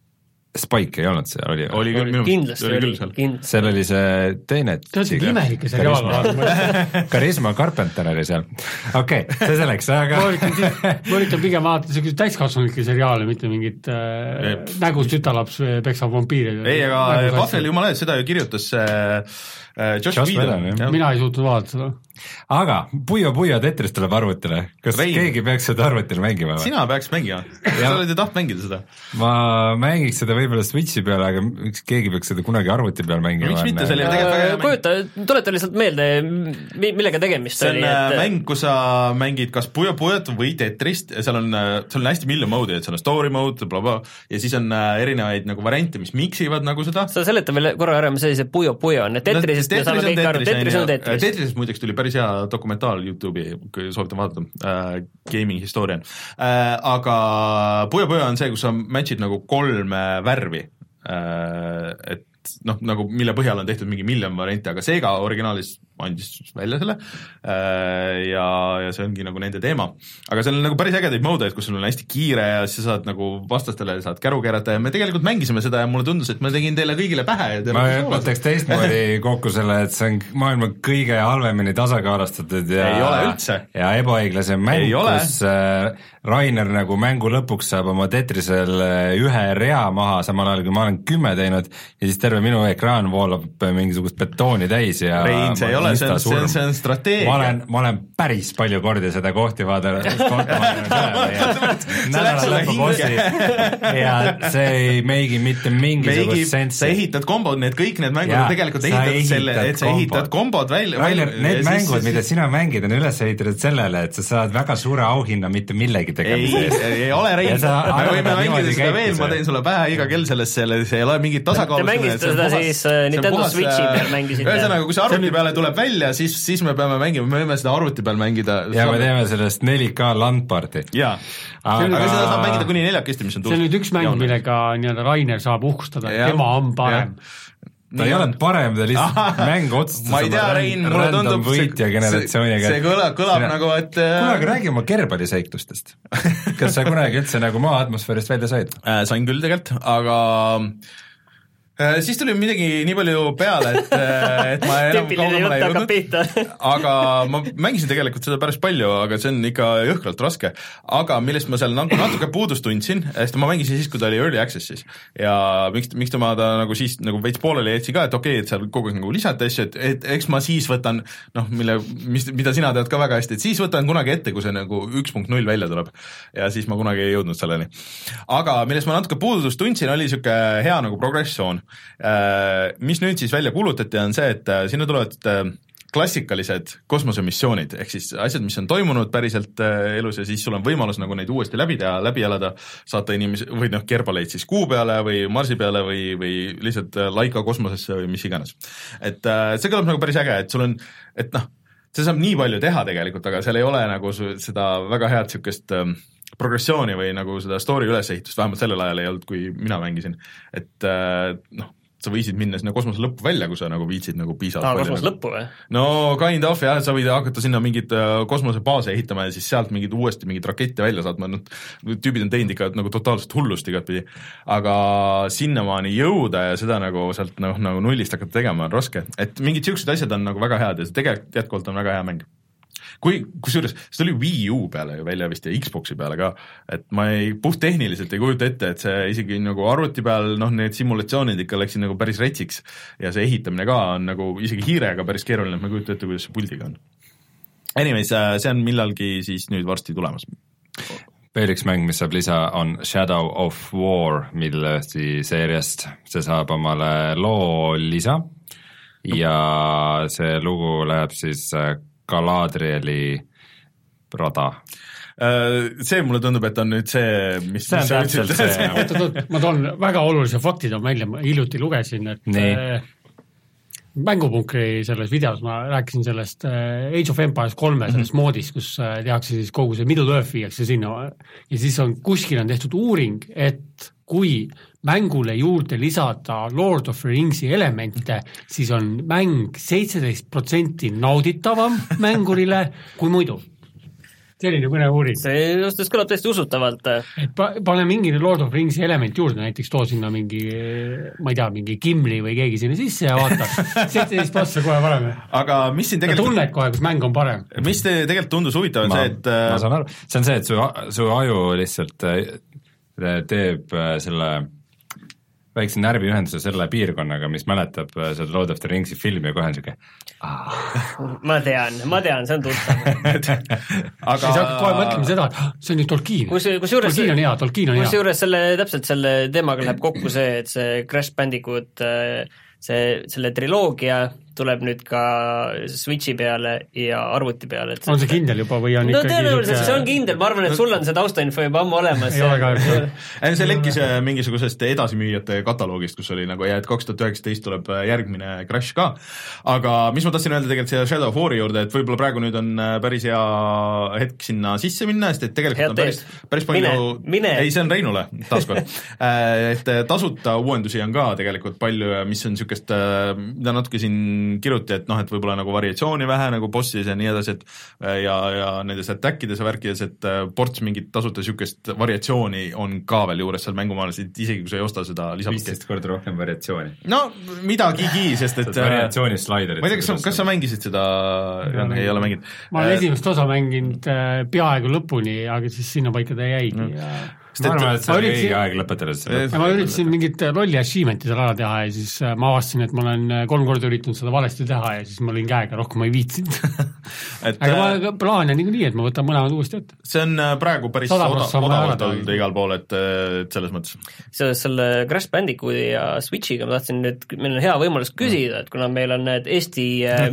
Spike ei olnud seal, oli oli küll, minu kindlasti oli, oli seal. Kindlasti. Seal oli see teine see oli imelike seriaal. Karisma Carpenter oli seal. Okei, okay, see selleks, aga ma üritan pigem vaadata selline täiskasvanike seriaale, mitte mingit äh, nägus tütalaps peksab vampiiri. Ei, aga Buffel jumala ees, seda ju kirjutas äh, Josh, Josh Whedon. Mina ei suutnud vaadata seda. Aga Puyo Puyo Tetris tuleb arvutile. Kas Rein. Keegi peaks seda arvutil mängima? Või? Sina peaks mängima. Sa oled ju taht mängida seda. Ma mängiks seda võib-olla Switchi peale, aga miks keegi peaks seda kunagi arvuti peal mängima? Miks mitte, see oli tegelikult väga hea mäng. Kujuta, tuleta lihtsalt meelde, millega tegemist see on oli. Et... mäng, kus sa mängid kas Puyo Puyot või Tetrist ja seal on, seal on hästi miljon mode'i, et seal on story mode, bla bla, ja siis on erinevaid nagu variante, mis miksivad nagu seda. Sa seleta veel korra ära, mis sellise Puyo Puyo on, et Tetrisist me saame kõik aru, Tetris on Tetris. Tetrisist muideks tuli päris hea dokumentaal YouTube'i, kui soovitan vaadata, äh, gaming historian äh,. Aga Puyo Puyo on see, kus sa matchid nagu kolm värvi äh,, et noh, nagu mille põhjal on tehtud mingi miljon variante, aga Sega originaalis andis välja selle äh, ja, ja see ongi nagu nende teema. Aga seal on nagu päris ägedaid mode, et kus sul on hästi kiire ja siis sa saad nagu vastastele saad käru keerata ja me tegelikult mängisime seda ja mulle tundus, et ma tegin teile kõigile pähe. Ja ma võtaks teistmoodi kokku selle, et see on maailma kõige halvemini tasakaalustatud ja, ei ole üldse. Ja ebaõiglasem mäng, kus äh, Rainer nagu mängu lõpuks saab oma Tetrisel ühe rea maha, samal ajal kui ma olen kümme teinud ja siis terve minu ekraan voolab mingisugust betooni täis ja Rein, see ei ole, see on, see on, see on strateegia. Ma olen, ma olen päris palju kordi seda kohti vaadanud nädala lõpu bossi ja see ei meigi mitte mingisugust sensi. Sa ehitad kombod, need kõik need mängud ja, tegelikult ehitad selle, et sa ehitad kombod välja. Rainer, need mängud, siis... mida sina mängid, on üles ehitatud sellele, et sa saad väga suure auhinna mitte millegi tegemise eest. Ei, ei ole Rein, me võime mängida seda veel, ma teen sulle pähe iga kell sellest, see ei ole mingit tasakaalu. Te mängiste seda siis Nintendo Switchi peal mängisite. Ühesõnaga, kui see arvuti peale tuleb välja, siis, siis me peame mängima, me võime seda arvuti peal mängida. Ja me teeme sellest neli K LAN-party. Jaa, aga seda saab mängida kuni neljakesti, mis on tuus. See on nüüd üks mäng, millega nii-öelda Rainer saab uhkustada, et tema on parem. Ta ei ole parem, ta lihtsalt mäng otsustas ma ei tea, Rein, mulle tundub võitja generatsiooniga. See kõlab, kõlab Sina, nagu, et kunagi räägi oma kerbaliseiklustest. Kas sa kunagi üldse nagu maa atmosfäärist välja said? Sain küll tegelikult, aga siis tuli midagi nii palju peale, et, et ma enam kaugemale ei jõudnud, aga ma mängisin tegelikult seda päris palju, aga see on ikka jõhkralt raske, aga millest ma seal natuke puudust tundsin, sest ma mängisin siis, kui ta oli early access'is ja miks, miks ta ma ta nagu siis nagu veits pooleli jätsin ka, et okei okay,, et seal kogu aeg nagu lisati asju, et, et eks ma siis võtan, noh, mille, mis, mida sina tead ka väga hästi, et siis võtan kunagi ette, kui see nagu üks punkt null välja tuleb ja siis ma kunagi ei jõudnud selleni. Aga millest ma natuke puudust tundsin, oli siuke hea nagu progressioon. Mis nüüd siis välja kuulutati, on see, et sinna tulevad klassikalised kosmosemissioonid, ehk siis asjad, mis on toimunud päriselt elus ja siis sul on võimalus nagu neid uuesti läbi teha, läbi elada, saata inimesi või noh, kerbaleid siis kuu peale või Marsi peale või, või lihtsalt Laika kosmosesse või mis iganes. Et see kõlab nagu päris äge, et sul on, et noh, see saab nii palju teha tegelikult, aga seal ei ole nagu seda väga head siukest progressiooni või nagu seda story ülesehitust, vähemalt sellel ajal ei olnud, kui mina mängisin, et noh, sa võisid minna sinna kosmose lõppu välja, kui sa nagu viitsid nagu piisavalt ah, kosmose lõppu või? No kind of jah, sa võid hakata sinna mingit kosmosebaase ehitama ja siis sealt mingid uuesti mingid rakette välja saatma, noh, tüübid on teinud ikka nagu totaalselt hullust igatpidi, aga sinnamaani jõuda ja seda nagu sealt nagu, nagu nullist hakata tegema on raske, et mingid siuksed asjad on nagu väga head ja see tegelikult jätkuvalt on väga hea mäng. Kui, kusjuures, see oli Wii U peale ju välja vist ja Xboxi peale ka, et ma ei, puht tehniliselt ei kujuta ette, et see isegi nagu arvuti peal, noh, need simulatsioonid ikka läksid nagu päris retsiks ja see ehitamine ka on nagu isegi hiirega päris keeruline, et ma ei kujuta ette, kuidas see puldiga on. Anyways, see on millalgi siis nüüd varsti tulemas. Veel üks mäng, mis saab lisa, on Shadow of War, mille seeriast see saab omale loo lisa ja see lugu läheb siis Galadrieli rada. see mulle tundub, et on nüüd see, mis see on täpselt see. oot, oot, ma toon väga olulise fakti toon välja, ma hiljuti lugesin, et nee. Mängupunkri selles videos ma rääkisin sellest Age of Empires kolme sellest mm-hmm. moodist, kus tehakse siis kogu see Middle Earth viiakse sinna ja siis on kuskil on tehtud uuring, et kui mängule juurde lisada Lord of the Ringsi elemente, siis on mäng seitseteist protsenti nauditavam mängurile kui muidu. Selline mõne uuring. See justus kõlab tõesti usutavalt. Et pa, pane mingi Lord of Ringsi element juurde, näiteks too sinna mingi, ma ei tea, mingi Gimli või keegi sinna sisse ja vaata, seitseteist prossa kohe parem. Aga mis siin tegelikult... tunned kohe, kus mäng on parem. Mis te tegelikult tundus huvitav on ma, see, et... Ma saan aru, see on see, et su, su aju lihtsalt teeb selle väikse närviühenduse selle piirkonnaga, mis mäletab seda Lord of the Ringsi filmi ja kohe on siuke ma tean, ma tean, see on tuttav. Aga... siis hakkad kohe mõtlema seda, et see on ju Tolkien. Kus, kus juures, Tolkien on hea, Tolkien on hea. Kus juures selle, täpselt selle teemaga läheb kokku see, et see Crash Bandicoot, see, selle triloogia tuleb nüüd ka Switchi peale ja arvuti peale. On see kindel juba või on no, ikkagi... tõenäoliselt see on kindel, ma arvan, et sul on see taustainfo juba ammu olemas. Ei ole ka, ei see lekkis mingisugusest edasimüüjate kataloogist, kus oli nagu, ja et kaks tuhat üheksateist tuleb järgmine Crash ka, aga mis ma tahtsin öelda tegelikult see Shadow of War'i juurde, et võib-olla praegu nüüd on päris hea hetk sinna sisse minna, sest et tegelikult Head on päris, päris palju mine, mine. ei, see on Reinule taaskord et tasuta uuendusi on ka tegelikult palju, mis on niisugust, mida natuke siin kiruti, et noh, et võib-olla nagu variatsiooni vähe nagu bossis ja nii edasi, et ja, ja nendes attackides ja värkides, et ports mingit tasuta niisugust variatsiooni on ka veel juures seal mängumaal, isegi kui sa ei osta seda lisapaketti. viisteist korda rohkem variatsiooni. No midagigi, sest et variatsiooni slaiderit. Ma ei tea, kas, kas sa mängisid seda, ei ole mänginud? Ma olen esimest osa mänginud peaaegu lõpuni, aga siis sinna paika ta jäigi mm. ja ma arvan, et see oli õige aeg lõpetada seda. Ma üritasin mingit rolli achievement'i seal ära teha ja siis ma avastasin, et ma olen kolm korda üritanud seda valesti teha ja siis ma olin käega, rohkem ma ei viitsinud. aga ma plaan on nii, et ma võtan mõlemad uuesti ette. See on praegu päris odavalt olnud igal pool, et selles mõttes. Selles selle Crash Bandicooti ja Switchiga ma tahtsin nüüd, meil on hea võimalus küsida, et kuna meil on need Eesti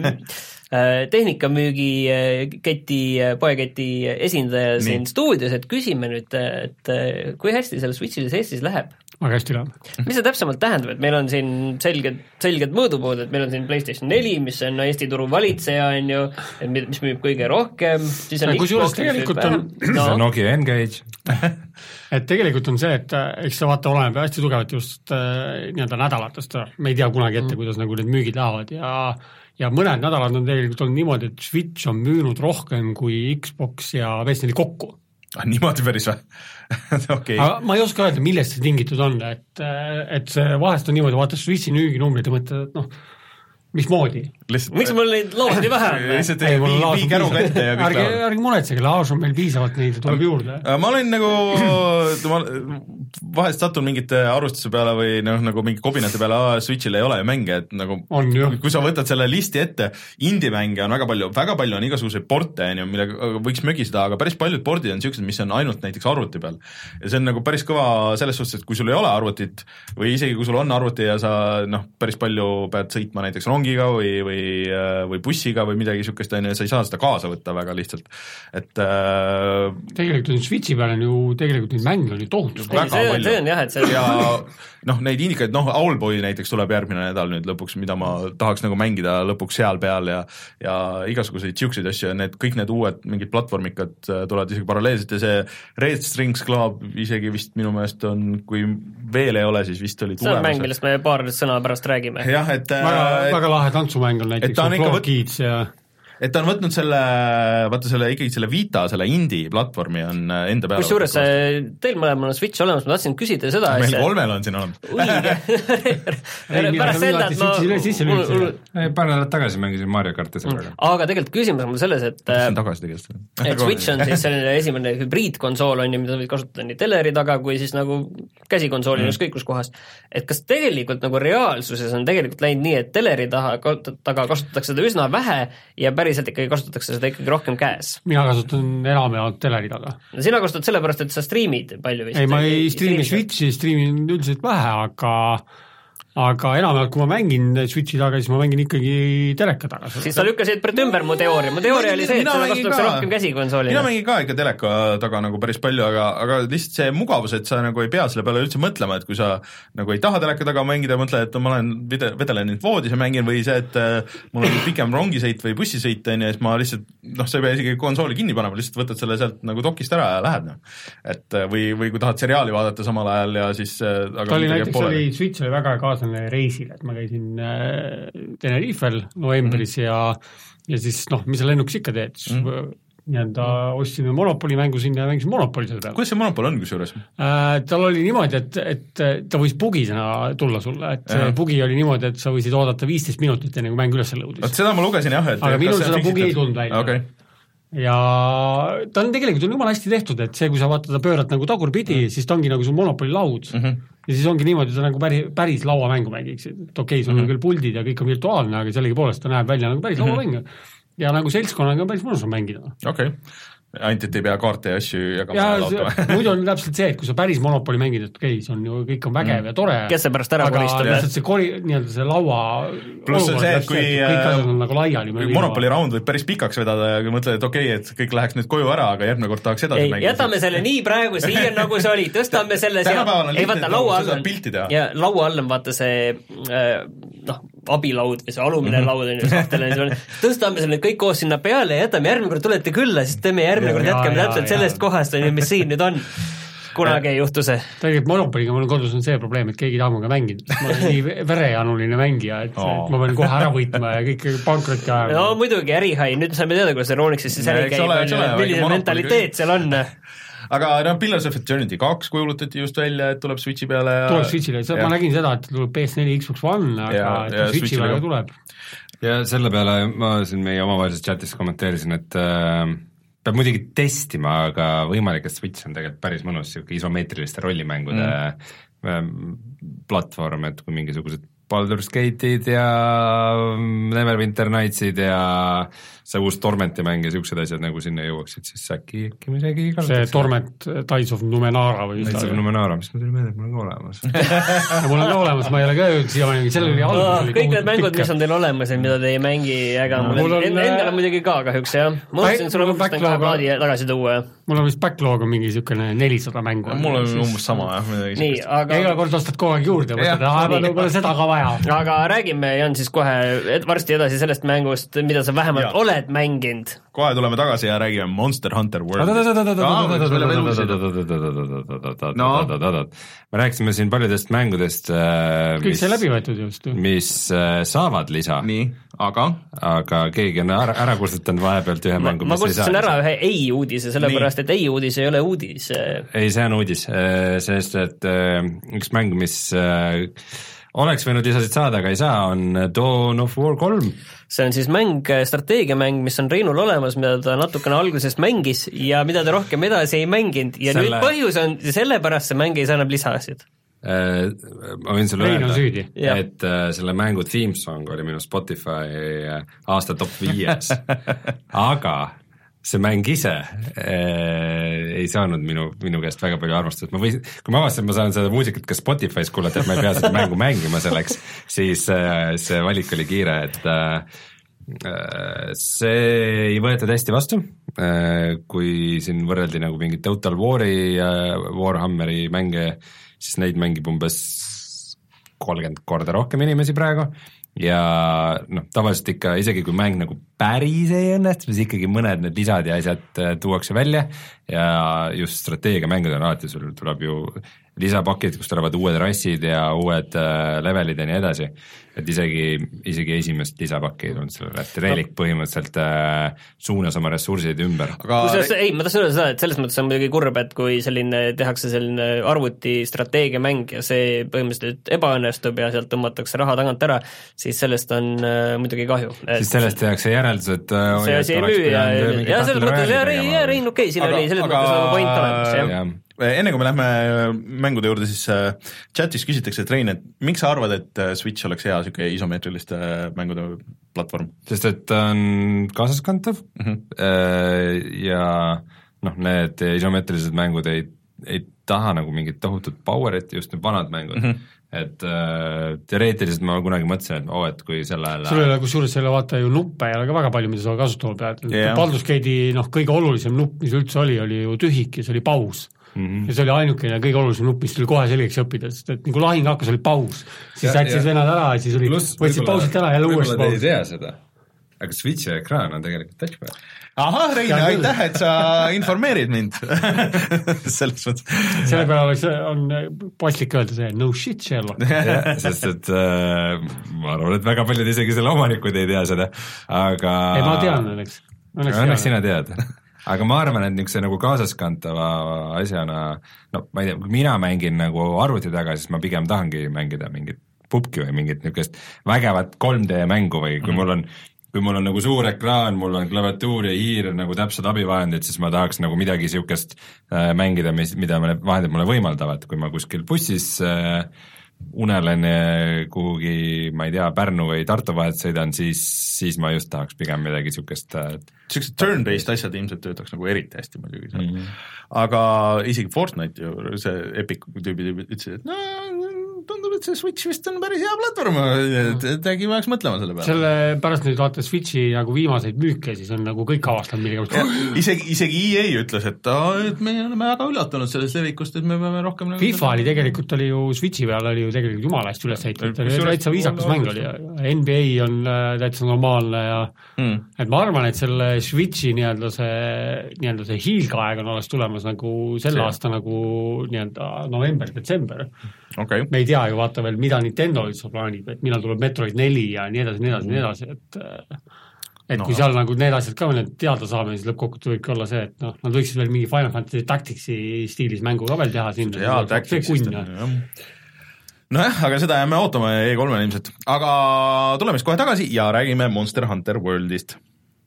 tehnikamüügi keti, poeketi esindaja siin Nii. stuudios, et küsime nüüd, et kui hästi seal Switchis Eestis läheb? Väga hästi läheb. Mis see täpsemalt tähendab, et meil on siin selged, selged mõõdupuud, et meil on siin PlayStation neli, mis on Eesti turu valitseja, on ju, et mis müüb kõige rohkem, siis on Xbox, kus tegelikult on no. Nokia N-Gage et tegelikult on see, et eks see vaata oleme hästi tugevalt just äh, nii-öelda nädalatest, me ei tea kunagi ette, mm. kuidas nagu need müügid lähevad ja ja mõned nädalad on tegelikult olnud niimoodi, et Switch on müünud rohkem kui Xbox ja P S neli kokku. Ah, niimoodi päris või? okay. Aga ma ei oska öelda, millest see tingitud on, et, et see vahest on niimoodi, vaata Switchi müüginumbrid ja mõtled, et noh, mismoodi? Miks mul neid laos nii vähe on? Lihtsalt vii käruga ette ja kõik ärge, ärge muretsege, laos on meil piisavalt neid ja tuleb juurde. Ma olen nagu, ma vahest satun mingite arvustuse peale või noh, nagu mingi kobinate peale, Switchil ei ole mänge, et nagu on, kui sa võtad selle listi ette, indie-mänge on väga palju, väga palju on igasuguseid porte, millega võiks mögiseda, aga päris paljud pordid on niisugused, mis on ainult näiteks arvuti peal. Ja see on nagu päris kõva selles suhtes, et kui sul ei ole arvutit või isegi kui sul on arvuti ja sa noh, päris palju pead sõitma näiteks rongiga või, või või bussiga või midagi niisugust, on ju, sa ei saa seda kaasa võtta väga lihtsalt, et äh, tegelikult on Switchi peal on ju, tegelikult neid mänge on ju tohutus väga see, palju. See on jah, et see ja noh, neid indikaid, noh, Owlboy näiteks tuleb järgmine nädal nüüd lõpuks, mida ma tahaks nagu mängida lõpuks seal peal ja ja igasuguseid siukseid asju, need, kõik need uued mingid platvormikad tulevad isegi paralleelselt ja see Red Strings Club isegi vist minu meelest on, kui veel ei ole, siis vist oli tulemas. See on mäng, millest me paar sõna pärast räägime. jah, et väga, et, väga lahe tantsumäng on näiteks on Floor Kids ja et ta on võtnud selle, vaata selle ikkagi selle Vita, selle indie platvormi on enda peale. Kus juures teil mõlemal on Switch olemas, ma tahtsin küsida seda meil asja. kolmel on siin olemas. pärast seda, et ma paar nädalat tagasi mängisin Mario Karti sellega. Aga tegelikult küsimus on mul selles, et et Switch on siis selline esimene hübriidkonsool on ju, mida võid kasutada nii teleri taga kui siis nagu käsikonsooli mm. ükskõik kus kohas. Et kas tegelikult nagu reaalsuses on tegelikult läinud nii, et teleri taha, taga kasutatakse seda üsna vähe ja päriselt ikkagi kasutatakse seda ikkagi rohkem käes. Mina kasutan enamjaolt teleri taga. Sina kasutad sellepärast, et sa striimid palju vist? Ei, ma ei striimi Switchi, striimin üldiselt vähe, aga aga enamjaolt, kui ma mängin Switchi taga, siis ma mängin ikkagi teleka taga. Siis sa lükkasid pärit ümber mu teooria, mu teooria oli see, et seda kasutatakse rohkem käsikonsoolina. Mina mängin ka ikka teleka taga nagu päris palju, aga, aga lihtsalt see mugavus, et sa nagu ei pea selle peale üldse mõtlema, et kui sa nagu ei taha teleka taga mängida ja mõtle, et ma olen vedelen nüüd voodis ja mängin või see, et mul on pikem rongisõit või bussisõit, ja siis ma lihtsalt, noh, sa ei pea isegi konsooli kinni panema, lihtsalt võtad selle sealt nagu dokist ära ja lähed, noh. Et või, või kui tahad seriaali vaadata samal ajal ja siis aga ta oli näiteks, oli, Switch oli väga kaaslane reisil, et ma käisin äh, Tenerifel novembris mm-hmm. ja ja siis noh, mis sa lennuks ikka teed, siis mm-hmm. nii- öelda ostsin Monopoli mängu sinna ja mängisin Monopoli selle peale. Kuidas see Monopol on kusjuures? Äh, tal oli niimoodi, et, et ta võis bugisena tulla sulle, et see bugi oli niimoodi, et sa võisid oodata viisteist minutit enne kui mäng üles lõudis. Seda ma lugesin jah, et aga minul seda bugi ei tulnud välja. Okay. Ja ta on tegelikult on jumala hästi tehtud, et see, kui sa vaatad, pöörad nagu tagurpidi mm., siis ta ongi nagu sul Monopoli laud mm. -hmm. Ja siis ongi niimoodi, et sa nagu päris, päris lauamängu mängiks, et okei okay,, sul mm -hmm. on küll puldid ja kõik on virtuaalne, aga sellega poolest ta näeb välja nagu päris mm -hmm. lauamängu. Ja nagu seltskonnaga on päris mõnus on mängida. Okei. Okay. Ainult, et ei pea kaarte ja asju jagama ja laotama. Muidu on täpselt see, et kui sa päris Monopoli mängid, et okei, see on ju, kõik on vägev mm. ja tore. Kes see pärast ära koristab? Aga lihtsalt see kori, nii-öelda see laua pluss on see, et kui kõik asjad on nagu laiali. Monopoli round võib päris pikaks vedada ja kui mõtled, et okei, et kõik läheks nüüd koju ära, aga järgmine kord tahaks edasi ei, mängida. Jätame selle nii praegu siia nagu see oli, tõstame selle seal. Ei vaata, laua all on, ja laua all on vaata see noh, abilaud või see alumine mm-hmm. laud on ju sahtele, tõstame selle kõik koos sinna peale ja jätame järgmine kord tulete külla, siis teeme järgmine kord jätkame täpselt sellest kohast, on ju, mis siin nüüd on. Kunagi ei juhtu see. Tegelikult Monopoliga mul kodus on see probleem, et keegi ei taha muga mängida. Ma olen nii verejanuline mängija, et, oh. et ma pean kohe ära võitma ja kõik pankrotti ajama. No muidugi, ärihai, nüüd saame teada, kuidas Ronixis siis äri käib, milline mentaliteet seal on. Aga no, Pillars of Eternity kaks kuulutati just välja, et tuleb Switchi peale ja... tuleb Switchile, ma nägin seda, et tuleb P S neli Xbox One, aga ja, ja Switchi peale tuleb. Ja selle peale ma siin meie omavahelises chatis kommenteerisin, et äh, peab muidugi testima, aga võimalik, et Switch on tegelikult päris mõnus isomeetriliste rollimängude mm. platvorm, et kui mingisugused Baldur's Gate'id ja Neverwinter Nightsid ja see uus Tormenti mäng ja siuksed asjad nagu sinna jõuaksid, siis äkki, äkki midagi see Torment, Tides of Numenara või Tides of Numenara, mis mul tuli meelde, mul on ka olemas mul on ka olemas, ma ei ole ka jõudnud siia mängida, sellel oli algus oh, kõik need mängud, mis on teil olemas ja mida te ei mängi, aga no, mul on endal on muidugi ka kahjuks, jah ma mõtlesin sulle mõtlesin kahe plaadi tagasi tuua mul on vist backlog on mingi niisugune nelisada mängu mul on umbes sama, jah nii, aga iga kord ostad kogu aeg juurde ja mõtled, seda ka vaja aga räägime, Jan, siis kohe varsti edasi sellest mängust, mida sa vähemalt oled mänginud. Kohe tuleme tagasi ja räägime Monster Hunter World. Me rääksime siin paljudest mängudest, kõik see läbi võetud just, mis saavad lisa. Nii, aga? Aga keegi on ära, ära kustutanud vahepealt ühe mängu, ma kustutasin ära ühe ei-uudise, sellepärast, et ei-uudis ei ole uudis. Ei, see on uudis, sest et üks mäng, mis oleks võinud lisasid saada, aga ei saa, on Dawn of War kolm. See on siis mäng, strateegiamäng, mis on Reinul olemas, mida ta natukene algusest mängis ja mida ta rohkem edasi ei mänginud ja selle... nüüd põhjus on, sellepärast see mäng ei saa enam lisasid. Äh, ma võin sulle Rein öelda, et äh, selle mängu theme song oli minu Spotify aasta top viies, aga see mäng ise äh, ei saanud minu, minu käest väga palju armastust. Ma võin, kui ma avastasin, ma saan seda muusikat ka Spotify's kuulata, et ma ei pea seda mängu mängima selleks, siis äh, see valik oli kiire, et äh, see ei võetud hästi vastu, äh, kui siin võrreldi nagu mingit Total War'i ja Warhammeri mänge, siis neid mängib umbes kolmkümmend korda rohkem inimesi praegu. Ja noh, tavaliselt ikka, isegi kui mäng nagu päris ei õnnestu, siis ikkagi mõned need lisad ja asjad tuuakse välja ja just strateegiamängud on alati, sul tuleb ju lisapakid, kus tulevad uued rassid ja uued levelid ja nii edasi, et isegi, isegi esimest lisapakki ei tulnud sellele, et Relic põhimõtteliselt äh, suunas oma ressursid ümber. Aga... Kusjuures, ei, ma tahtsin öelda seda, et selles mõttes on muidugi kurb, et kui selline tehakse selline arvuti strateegiamäng ja see põhimõtteliselt ebaõnnestub ja sealt tõmmatakse raha tagant ära, siis sellest on äh, muidugi kahju. Et... Siis sellest tehakse järeldused äh, see asi ei müü ja, ja selles mõttes, ja Rein, ja Rein, okei, siin aga, oli selles aga... mõttes nagu point olemas, jah ja. Enne kui me lähme mängude juurde, siis chatis küsitakse, et Rein, et miks sa arvad, et Switch oleks hea siuke isomeetriliste mängude platvorm? Sest et on kaasaskantav uh-huh. ja noh, need isomeetrilised mängud ei, ei taha nagu mingit tohutut power'it, just need vanad mängud mm, -hmm. et äh, teoreetiliselt ma kunagi mõtlesin, et oo, oh, et kui sellele sul ei ole kusjuures selle vaata ju nuppe ei ole ka väga palju, mida sa kasutama pead, yeah. Baldur's Gate'i noh, kõige olulisem nupp, mis üldse oli, oli ju tühik ja see oli paus. Mm-hmm. ja see oli ainukene kõige olulisem nupp, mis tuli kohe selgeks õppida, sest et nagu lahing hakkas, oli paus, siis jätsid vennad ära ja siis oli, võtsid pausilt ära ja jälle uuesti paus. Võib-olla te ei tea seda, aga Switchi ekraan on tegelikult touchpad. Ahah, Rein, aitäh, et sa informeerid mind selles mõttes. Selle peale oleks, on paslik öelda see, no shit, Sherlock. Sest et äh, ma arvan, et väga paljud isegi selle omanikud ei tea seda, aga ei, ma tean õnneks. Õnneks, õnneks sina tead. Aga ma arvan, et niisuguse nagu kaasaskantava asjana, no ma ei tea, kui mina mängin nagu arvuti taga, siis ma pigem tahangi mängida mingit pubki või mingit niisugust vägevat kolm D mängu või kui mm. mul on kui mul on nagu suur ekraan, mul on klaviatuur ja hiir nagu täpsed abivahendid, siis ma tahaks nagu midagi niisugust äh, mängida, mis, mida vahendid mulle võimaldavad, kui ma kuskil bussis äh, unelen kuhugi, ma ei tea, Pärnu või Tartu vahet sõidan, siis, siis ma just tahaks pigem midagi niisugust äh, niisugused turn-based asjad ilmselt töötaks nagu eriti hästi muidugi seal mm. -hmm. aga isegi Fortnite ju, see Epic tüübi ütles, et no tundub, et see Switch vist on päris hea platvorm, et äkki peaks mõtlema selle peale. Selle pärast nüüd vaata Switchi nagu viimaseid müüke, siis on nagu kõik avastanud millega. Isegi, isegi E A ütles, et, et me oleme väga üllatunud sellest levikust, et me peame rohkem nagu FIFA oli tegelikult, oli ju Switchi peal oli ju tegelikult jumala hästi üles heitud, täitsa viisakas mäng oli ja N B A on täitsa normaalne ja hmm. et ma arvan, et selle Switchi nii-öelda see, nii-öelda see hiilgaeg on alles tulemas nagu selle see. aasta nagu nii-öelda november-detsember. Okay. Me ei tea ju vaata veel, mida Nintendo üldse plaanib, et millal tuleb Metroid neli ja nii edasi, nii edasi, nii edasi, et et no, kui seal nagu need asjad ka veel teada saame, siis lõppkokkuvõttes võibki olla see, et noh, nad võiksid veel mingi Final Fantasy Tacticsi stiilis mängu ka veel teha sinna. Jaa, Tacticsist on, jah. Nojah, aga seda jääme ootama E kolme ilmselt. Aga tuleme siis kohe tagasi ja räägime Monster Hunter Worldist.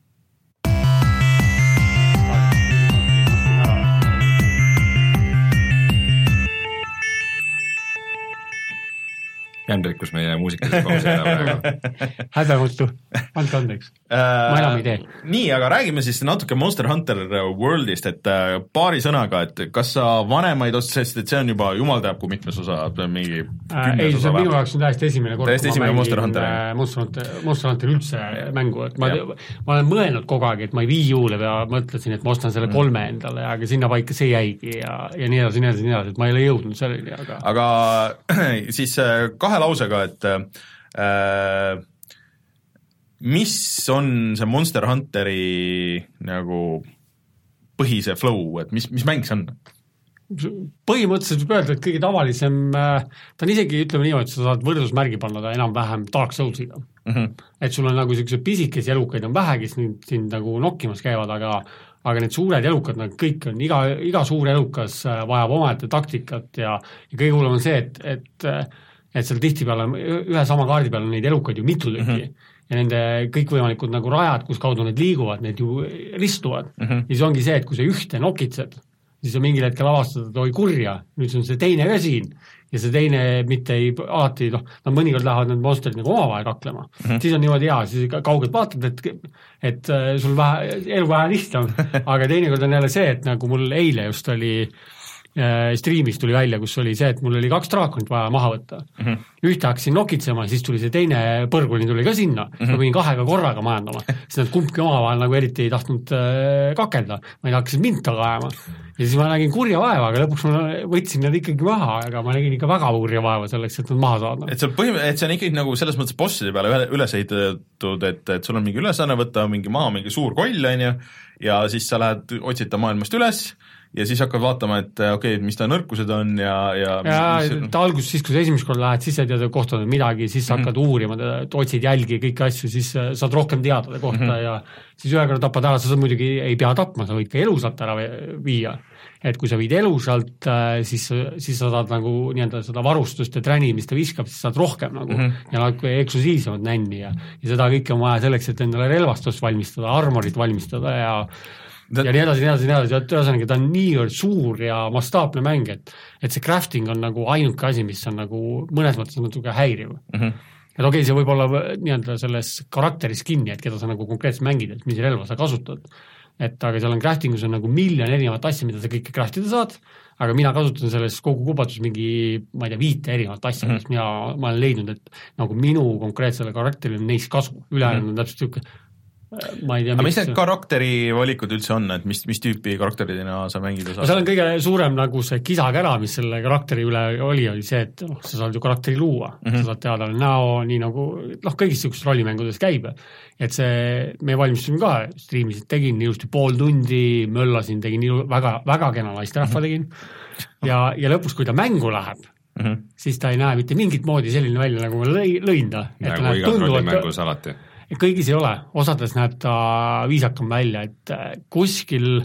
Jändrikkus meie muusikalise pausi ära praegu. Hädamuttu, andke andeks. Ma enam ei tee. Nii, aga räägime siis natuke Monster Hunter Worldist, et paari sõnaga, et kas sa vanemaid ost, sest et see on juba jumal teab, kui mitmes osa mingi äh, ei, see on minu jaoks on täiesti esimene kord, täiesti esimene Monster Hunter. Monster Hunter, Monster Hunter üldse mängu, et ma, ma olen mõelnud kogu aeg, et ma ei vii juule ja mõtlesin, et ma ostan selle kolme endale, aga sinna paika see jäigi ja, ja nii edasi, nii edasi, nii edasi, et ma ei ole jõudnud selleni, aga aga siis kahe lausega, et äh, mis on see Monster Hunteri nagu põhise flow, et mis, mis mäng see on? Põhimõtteliselt võib öelda, et kõige tavalisem, ta on isegi, ütleme niimoodi, et sa saad võrdusmärgi panna ta enam-vähem Dark Soulsiga mm. -hmm. Et sul on nagu sellised pisikesi elukaid on vähe, kes nüüd sind nagu nokkimas käivad, aga aga need suured elukad, nad kõik on, iga, iga suur elukas vajab omaette taktikat ja, ja kõige hullem on see, et, et et seal tihtipeale ühe sama kaardi peal on neid elukaid ju mitu tükki mm -hmm. ja nende kõikvõimalikud nagu rajad, kus kaudu need liiguvad, need ju ristuvad mm. -hmm. Ja siis ongi see, et kui sa ühte nokitsed, siis sa mingil hetkel avastad, et oi kurja, nüüd on see teine ka siin ja see teine mitte ei, alati, noh, nad mõnikord lähevad need monsterid nagu omavahel kaklema mm, -hmm. siis on niimoodi hea, siis kaugelt vaatad, et, et sul vähe, elu vähe lihtsam, aga teinekord on jälle see, et nagu mul eile just oli striimis tuli välja, kus oli see, et mul oli kaks draakonit vaja maha võtta mm. -hmm. Ühte hakkasin nokitsema, siis tuli see teine põrguni tuli ka sinna mm, -hmm. ma pidin kahega korraga majandama, siis nad kumbki omavahel nagu eriti ei tahtnud äh, kakelda, vaid hakkasid mind taga ajama. Ja siis ma nägin kurja vaeva, aga lõpuks ma võtsin nad ikkagi maha, aga ma nägin ikka väga kurja vaeva selleks, et nad maha saada. Et see on põhim-, et see on ikkagi nagu selles mõttes bosside peale üles ehitatud, et, et sul on mingi ülesanne võtta mingi maha, mingi suur koll, on ju, ja siis sa lähed, otsid ta maailmast üles ja siis hakkad vaatama, et okei okay,, mis ta nõrkused on ja ja, ja mis... ta alguses, siis kui sa esimest korda lähed, siis sa ei tea kohta midagi, siis sa hakkad mm -hmm. uurima, otsid jälgi ja kõiki asju, siis saad rohkem teada kohta mm -hmm. ja siis ühe korda tapad ära, sa muidugi ei pea tapma, sa võid ka elusalt ära viia. Et kui sa viid elusalt, siis, siis sa saad nagu nii-öelda seda varustust ja träni, mis ta viskab, siis saad rohkem nagu mm -hmm. ja nagu eksklusiivsemad nänni ja, ja seda kõike on vaja selleks, et endale relvastust valmistada, armorit valmistada ja ja nii edasi, nii edasi, nii edasi, et ühesõnaga ta on niivõrd suur ja mastaapne mäng, et, et see crafting on nagu ainuke asi, mis on nagu mõnes mõttes on natuke häiriv. Mm -hmm. Et okei okay,, see võib olla nii-öelda selles karakteris kinni, et keda sa nagu konkreetselt mängid, et mis relva sa kasutad. Et aga seal on craftingus on nagu miljon erinevat asja, mida sa kõike craftida saad, aga mina kasutan selles kogu kubatus mingi, ma ei tea, viite erinevat asja mm, -hmm. mis mina, ma olen leidnud, et nagu minu konkreetsele karakterile on neist kasu, ülejäänud mm -hmm. on täpselt niisugune ma ei tea, aga mis need karakteri valikud üldse on, et mis, mis tüüpi karakteridena sa mängida saad? seal on kõige suurem nagu see kisakära, mis selle karakteri üle oli, oli see, et noh, sa saad ju karakteri luua mm, -hmm. sa saad teada näo, nii nagu noh, kõigis niisugustes rollimängudes käib, et see, me valmistusime ka, striimisid tegin ilusti pool tundi, möllasin, tegin ilu, väga, väga kena naisterahva tegin ja, ja lõpus, kui ta mängu läheb, mm -hmm. siis ta ei näe mitte mingit moodi selline välja, nagu ma lõi, lõin ta. nagu igas rollimängus alati. Kõigis ei ole, osades näeb ta viisakam välja, et kuskil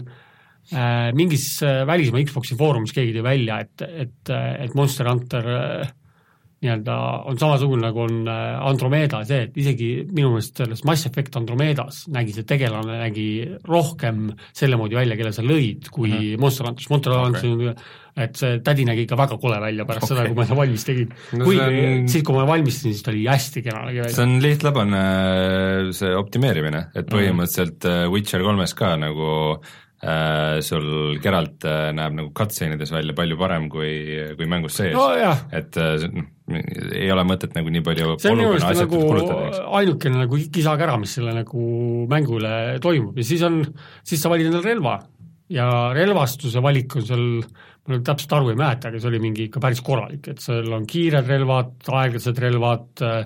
äh, mingis välismaa Xboxi foorumis keegi tõi välja, et, et, et Monster Hunter äh, nii-öelda on samasugune nagu on Andromeda see, et isegi minu meelest selles Mass Effect Andromedas nägi see tegelane nägi rohkem selle moodi välja, kelle sa lõid, kui mm -hmm. Monster Hunter, Monster Hunter okay. et see tädi nägi ikka väga kole välja pärast okay. seda, kui ma seda valmis tegin no. Kui, on... siis, kui ma valmistasin, siis ta oli hästi kena nägi välja. See on lihtlabane see optimeerimine, et põhimõtteliselt mm -hmm. Witcher kolmes ka nagu äh, sul Geralt äh, näeb nagu cutscene'ides välja palju parem kui, kui mängus sees no,. et äh, ei ole mõtet nagu nii palju polugana asjad nagu kulutada. Ainukene nagu kisakära, mis selle nagu mängule toimub ja siis on, siis sa valid endale relva ja relvastuse valik on seal, ma nüüd täpselt aru ei mäleta, aga see oli mingi ikka päris korralik, et seal on kiired relvad, aeglased relvad,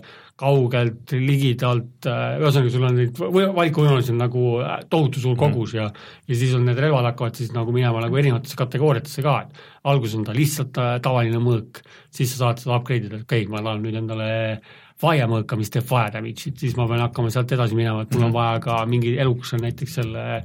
kaugelt, ligidalt, ühesõnaga sul on neid valikuvõimalusi nagu tohutu suur kogus ja, ja siis on need relvad hakkavad siis nagu minema nagu erinevatesse kategooriatesse ka, et alguses on ta lihtsalt tavaline mõõk, siis sa saad seda upgrade ida, et okei, ma tahan nüüd endale fire mõõka, mis teeb fire damage'it, siis ma pean hakkama sealt edasi minema, et mul on vaja ka mingi eluks on näiteks selle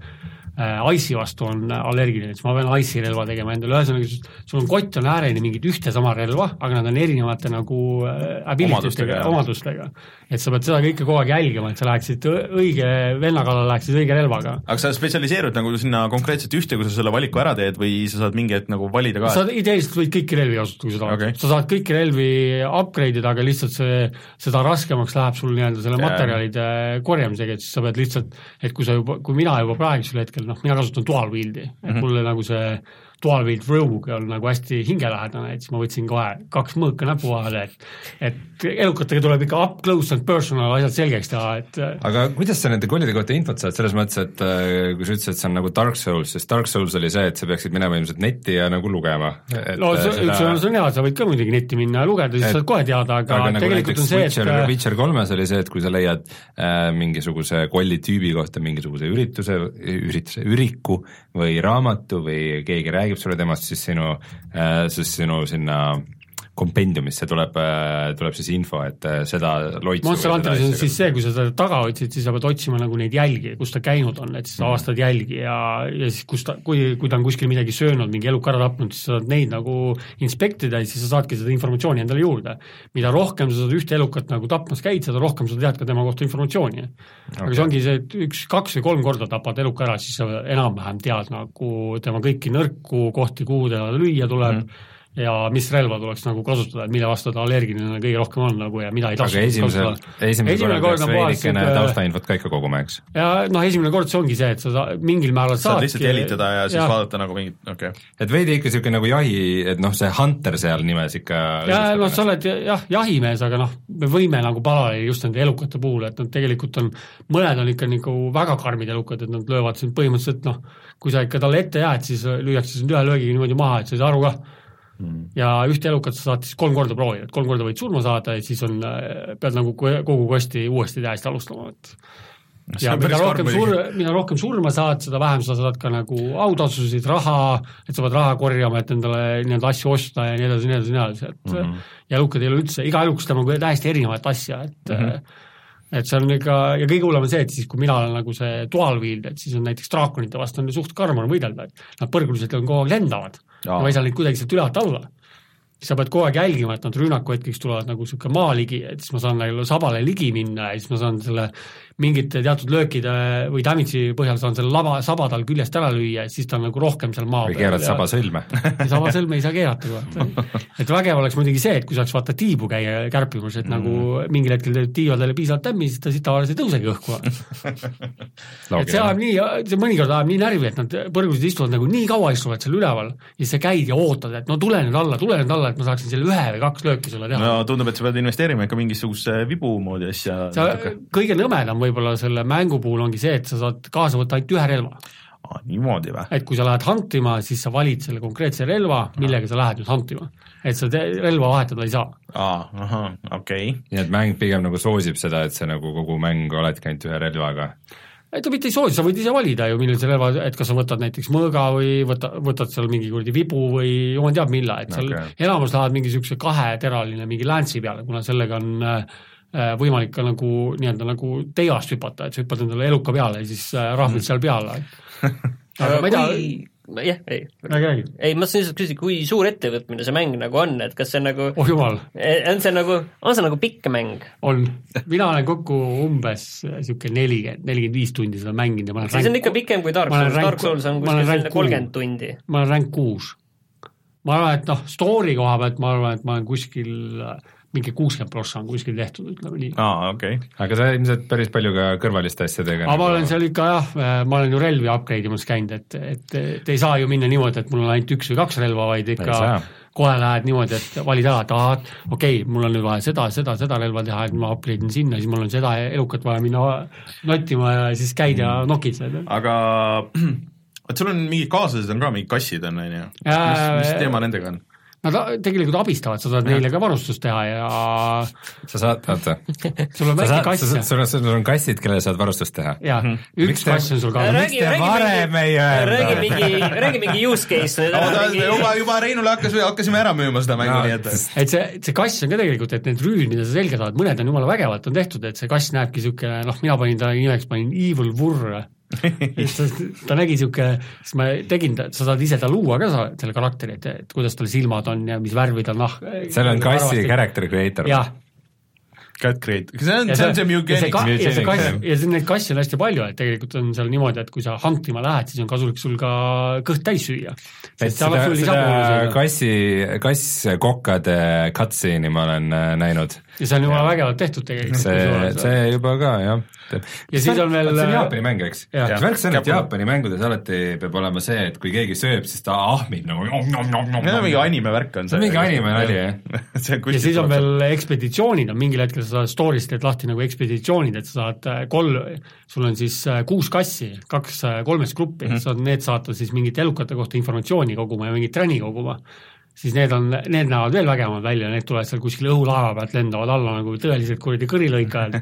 Ice'i vastu on allergiline, siis ma pean Ice'i relva tegema endale, ühesõnaga sul on kott on ääreni mingit ühte sama relva, aga nad on erinevate nagu abilitystega, omadustega. Et sa pead seda kõike kogu aeg jälgima, et sa läheksid õige venna kallal, läheksid õige relvaga. Aga sa spetsialiseerud nagu sinna konkreetselt ühte, kui sa selle valiku ära teed või sa saad mingi hetk nagu valida ka? Sa ideeliselt võid kõiki relvi osutada, kui seda okay. sa saad kõiki relvi upgrade ida, aga lihtsalt see, seda raskemaks läheb sul nii-öelda selle yeah. materjalide korjamisega, et siis sa pead lihtsalt, et kui sa juba, kui mina juba praegusel hetkel noh, mina kasutan dual wield'i, et mm -hmm. mulle nagu see dual wield Rogue on nagu hästi hingelähedane, et siis ma võtsin kohe kaks mõõka näpu vahele, et et elukatega tuleb ikka up close and personal asjad selgeks teha, et aga kuidas sa nende kollide kohta infot saad, selles mõttes, et kui sa ütlesid, et see on nagu Dark Souls, sest Dark Souls oli see, et sa peaksid minema ilmselt netti ja nagu lugema. No see, seda... see, on, see on hea, sa võid ka muidugi netti minna ja lugeda, siis et, saad kohe teada, aga, aga nagu tegelikult on see, Witcher, et Witcher kolmes oli see, et kui sa leiad äh, mingisuguse kolli tüübi kohta mingisuguse ürituse, ürituse, üriku või raamatu või keegi räägib sulle temast, siis sinu, siis sinu sinna kompendiumisse tuleb, tuleb siis info, et seda loitsu Monster Hunteris on siis see, kui sa seda taga otsid, siis sa pead otsima nagu neid jälgi, kus ta käinud on, et siis sa avastad jälgi ja, ja siis kus ta, kui, kui ta on kuskil midagi söönud, mingi eluka ära tapnud, siis sa saad neid nagu inspektida ja siis sa saadki seda informatsiooni endale juurde. Mida rohkem sa seda ühte elukat nagu tapmas käid, seda rohkem sa tead ka tema kohta informatsiooni. Okay. Aga see ongi see, et üks, kaks või kolm korda tapad eluka ära, siis sa enam-vähem tead nagu tema kõiki nõrku kohti, kuhu teda lüüa tuleb mm. ja mis relva tuleks nagu kasutada, et mille vastu ta allergiline kõige rohkem on nagu ja mida ei tasu kasutada. esimene kord peaks veidikene taustainfot ka ikka koguma, eks? Ja noh, esimene kord see ongi see, et sa mingil määral saad lihtsalt jälitada ja siis ja. vaadata nagu mingit, okei okay.. et veidi ikka niisugune nagu jahi, et noh, see Hunter seal nimes ikka ja noh, sa oled jah, jahimees, aga noh, me võime nagu paralleeli just nende elukate puhul, et nad tegelikult on, mõned on ikka nagu väga karmid elukad, et nad löövad sind põhimõtteliselt noh, kui sa ikka talle ette jääd, siis lüüakse sind ühe löögiga niimoodi maha, et sa ei saa aru ka. Mm. Ja ühte elukat sa saad siis kolm korda proovida, et kolm korda võid surma saada ja siis on, pead nagu kogu kosti uuesti täiesti alustama, et no, ja mida rohkem, sur, mida rohkem surma saad, seda vähem sa saad ka nagu autasusid, raha, et sa pead raha korjama, et endale nii-öelda asju osta ja nii edasi, nii edasi, nii edasi, et mm -hmm. ja elukad ei ole üldse, iga elukast on nagu täiesti erinevat asja, et mm -hmm. et see on ikka, ja kõige hullem on see, et siis kui mina olen nagu see dual wield, et siis on näiteks draakonite vastu on suht karm on võidelda, et nad põrguliselt on kogu aeg lendavad ja ma ei saa neid kuidagi sealt üle alla. siis sa pead kogu aeg jälgima, et nad rünnaku hetkeks tulevad nagu siuke maa ligi, et siis ma saan nagu sabale ligi minna ja siis ma saan selle mingite teatud löökide või damage'i põhjal saan selle laba, saba tal küljest ära lüüa ja siis ta on nagu rohkem seal maa või keerad saba sõlme. Saba sõlme ei saa keerata. Et vägev oleks muidugi see, et kui saaks vaata tiibu käia kärpimus, et mm. nagu mingil hetkel teeb tiivadele piisavalt tämmi, siis ta siit tavaliselt ei tõusegi õhku. Et see ajab nii, see mõnikord ajab nii närvi, et nad põrgusid istuvad nagu nii kaua istuvad seal üleval ja sa käid ja ootad, et no tule nüüd alla, tule nüüd alla, et ma saaksin selle ühe või kaks lööki sulle teha. No tundub, et sa pead investeerima ikka mingisuguse vibu moodi asja. Sa, kõige nõmedam võib-olla selle mängu puhul ongi see, et sa saad kaasa võtta ainult ühe relva. Ah, niimoodi või? Et kui sa lähed hantima, siis sa valid selle konkreetse relva, millega sa lähed nüüd hantima. Et sa relva vahetada ei saa. Ah, aha, okei. Okay. Nii et mäng pigem nagu soosib seda, et see nagu kogu mäng oledki ainult ühe relvaga. Et ta mitte ei soosi, sa võid ise valida ju, millal see relva, et kas sa võtad näiteks mõõga või võta, võtad seal mingi kurdi vibu või jumal teab milla, et seal okay. Elamus lähevad mingi siukse kaheteraline mingi länsi peale, kuna sellega on võimalik ka nagu nii- öelda nagu teast hüpata, et sa hüppad endale eluka peale ja siis rahvid seal peale. Aga ma ei tea, jah, ei. ei, ma saan lihtsalt küsida, kui suur ettevõtmine see mäng nagu on, et kas see nagu oh jumal. On see nagu, on see nagu pikk mäng? On. Mina olen kokku umbes siuke nelikümmend, nelikümmend viis tundi seda mänginud ja ma olen see on ikka pikem kui Dark Souls, Dark Souls on kuskil selline kolmkümmend tundi. Ma olen ränk kuus. Ma arvan, et noh, story koha pealt ma arvan, et ma olen kuskil mingi kuuskümmend prossa on kuskil tehtud, ütleme nii. Aa, okei. Okay. Aga sa ilmselt päris palju ka kõrvaliste asjadega. Aga ma olen seal ikka jah, ma olen ju relvi upgrade imas käinud, et, et, et ei saa ju minna niimoodi, et mul on ainult üks või kaks relva, vaid ikka kohe lähed niimoodi, et valid ära, et aha, okei, okay, mul on nüüd vaja seda, seda, seda relva teha, et ma upgrade'in sinna, siis mul on seda elukat vaja minna nottima ja siis käid ja nokid seda. Aga et sul on mingid kaaslased on ka, mingid kassid on, on ju? Mis, mis teema nendega on? Nad tegelikult abistavad, sa saad neile ka varustust teha ja sa saad, oota sul on väike kass ja sul on, sul on kassid, kellele saad varustust teha ja mm -hmm. üks te, kass on sul ka miks te varem ei öelda räägi mingi, räägi mingi use case no, mingi... juba, juba Reinule hakkas, hakkasime ära müüma seda mängu no, nii et et see, see kass on ka tegelikult, et need rüül, mida sa selga saad, mõned on jumala vägevalt on tehtud, et see kass näebki siuke, noh mina panin ta nimeks, panin Evil Vurr ta, ta nägi siuke, siis ma tegin ta, sa saad ise ta luua ka sa, selle karakteri, et, et kuidas tal silmad on ja mis värvid on nah, seal on kassi character creator jah Cat creator, see on see, see Mugenics ja see kass, ja see, neid kassi on hästi palju, et tegelikult on seal niimoodi, et kui sa hantima lähed, siis on kasulik sul ka kõht täis süüa. et seda, seda kassi, kasskokkade cutscene'i ma olen näinud ja see on juba vägevalt tehtud tegelikult see, see juba ka, jah ja siis on veel see on Jaapani mäng, eks? märk see on, et Jaapani mängudes alati peab olema see, et kui keegi sööb, siis ta ahmib nagu mingi anime värk on see mingi anime nali, jah ja siis on veel ekspeditsioonid on mingil hetkel sa saad story'st teed lahti nagu ekspeditsioonid, et sa saad kolm, sul on siis kuus kassi, kaks kolmest gruppi, mm -hmm. saad need saata siis mingite elukate kohta informatsiooni koguma ja mingit träni koguma, siis need on, need näevad veel vägevamad välja, need tulevad seal kuskil õhulaeva pealt lendavad alla nagu tõeliselt kuradi kõrilõikajad,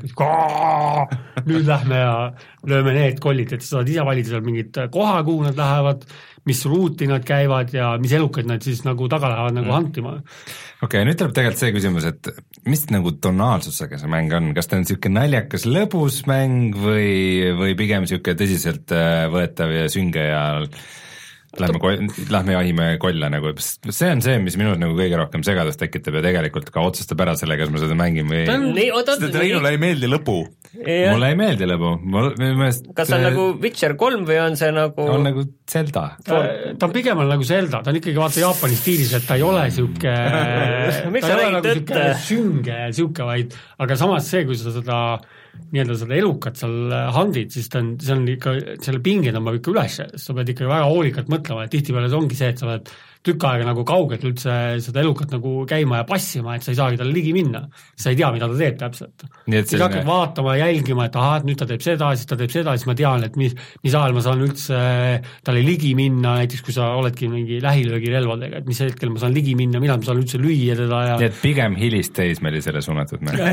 nüüd lähme ja lööme need kollid, et sa saad ise valida seal mingid koha, kuhu nad lähevad, mis ruuti nad käivad ja mis elukaid nad siis nagu taga lähevad nagu mm. hantima. okei okay,, nüüd tuleb tegelikult see küsimus, et mis nagu tonaalsusega see mäng on, kas ta on niisugune naljakas lõbus mäng või, või pigem niisugune tõsiselt võetav ja sünge ja lähme, lähme jahime kolla nagu, see on see, mis minul nagu kõige rohkem segadust tekitab ja tegelikult ka otsustab ära selle, kas ma seda mängin või ei. Sest Reinule ei meeldi lõbu. Mulle ei meeldi lõbu. Kas see on nagu Witcher kolm või on see nagu on nagu Zelda? Ta, ta on pigem nagu Zelda, ta on ikkagi vaata Jaapani stiilis, et ta ei ole siuke ta ei ole nagu siuke sünge ja siuke, vaid aga samas see, kui sa seda nii-öelda seda elukat seal handid, siis ta on, see on ikka, selle pinge tõmbab ikka üles, sa pead ikka väga hoolikalt mõtlema, et tihtipeale see ongi see, et sa pead tükk aega nagu kaugelt üldse seda elukat nagu käima ja passima, et sa ei saagi talle ligi minna. Sa ei tea, mida ta teeb täpselt. Siis selline... hakkad vaatama ja jälgima, et aha, et nüüd ta teeb seda, siis ta teeb seda, siis ma tean, et mis, mis ajal ma saan üldse talle ligi minna, näiteks kui sa oledki mingi lähilöögirelvadega, et mis hetkel ma saan ligi minna, millal ma saan üldse lüüa teda ja nii et pigem hilist teismelisele suunatud mäng.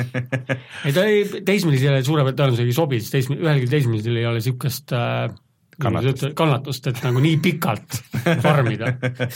ei, ta ei, teismelisele suure tõenäosusega ei sobi, sest teisme, ühelgi teismelisele ei ole siukest äh, kannatust, kannatust et nagu nii pikalt farmida.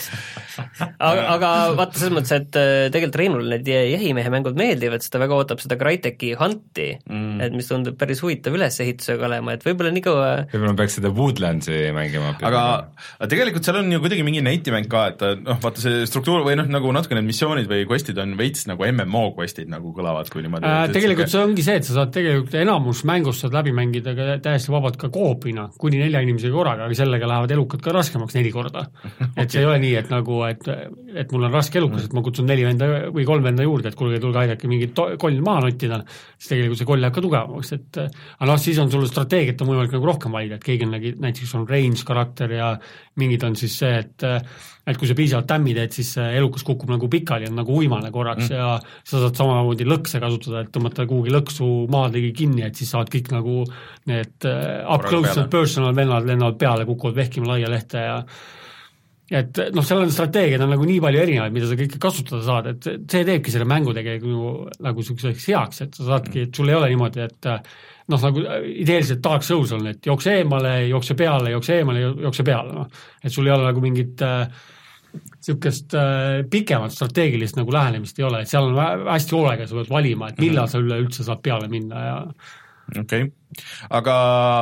aga, aga vaata selles mõttes, et tegelikult Reinul need jahimehe mängud meeldivad, sest ta väga ootab seda Crytek'i Hunti mm., et mis tundub päris huvitav ülesehitusega olema, et võib-olla nii kaua võib-olla peaks seda Woodlandsi mängima. aga tegelikult seal on ju kuidagi mingi netimäng ka, et noh, vaata see struktuur või noh, nagu natuke need missioonid või questid on veits nagu M M O questid nagu kõlavad, kui niimoodi äh, tegelikult see ongi see, et sa saad tegelikult enamus mängust saad läbi mängida ka täiesti vabalt ka koopina, kuni nelja inimesega korraga, aga sellega lähevad elukad ka raskemaks neli korda. et see ei ole nii, et nagu, et, et mul on raske elukas, et ma kutsun neli venda või kolm venda juurde, et kuulge, tulge aidake mingit koll maha nottida, siis tegelikult see koll läheb ka tugevamaks, et aga noh, siis on sul strateegiat on võimalik nagu rohkem valida, et keegi on näiteks on range karakter ja mingid on siis see, et et kui sa piisavalt tämmi teed, siis elukas kukub nagu pikali, on nagu uimane korraks mm. ja sa saad samamoodi lõkse kasutada, et tõmmata kuhugi lõksu maadegi kinni, et siis saavad kõik nagu need up close and personal vennad lennavad peale, kukuvad vehkima laia lehte ja et noh, seal on strateegiad on nagu nii palju erinevaid, mida sa kõike kasutada saad, et see teebki selle mängu tegelikult nagu selliseks heaks, et sa saadki, et sul ei ole niimoodi, et noh, nagu ideeliselt Dark Souls on, et jookse eemale, jookse peale, jookse eemale, jookse peale, noh. Et sul ei ole nagu mingit äh, niisugust äh, pikemat strateegilist nagu lähenemist ei ole, et seal on hästi hoolega, sa pead valima, et millal sa üleüldse saad peale minna ja okei okay., aga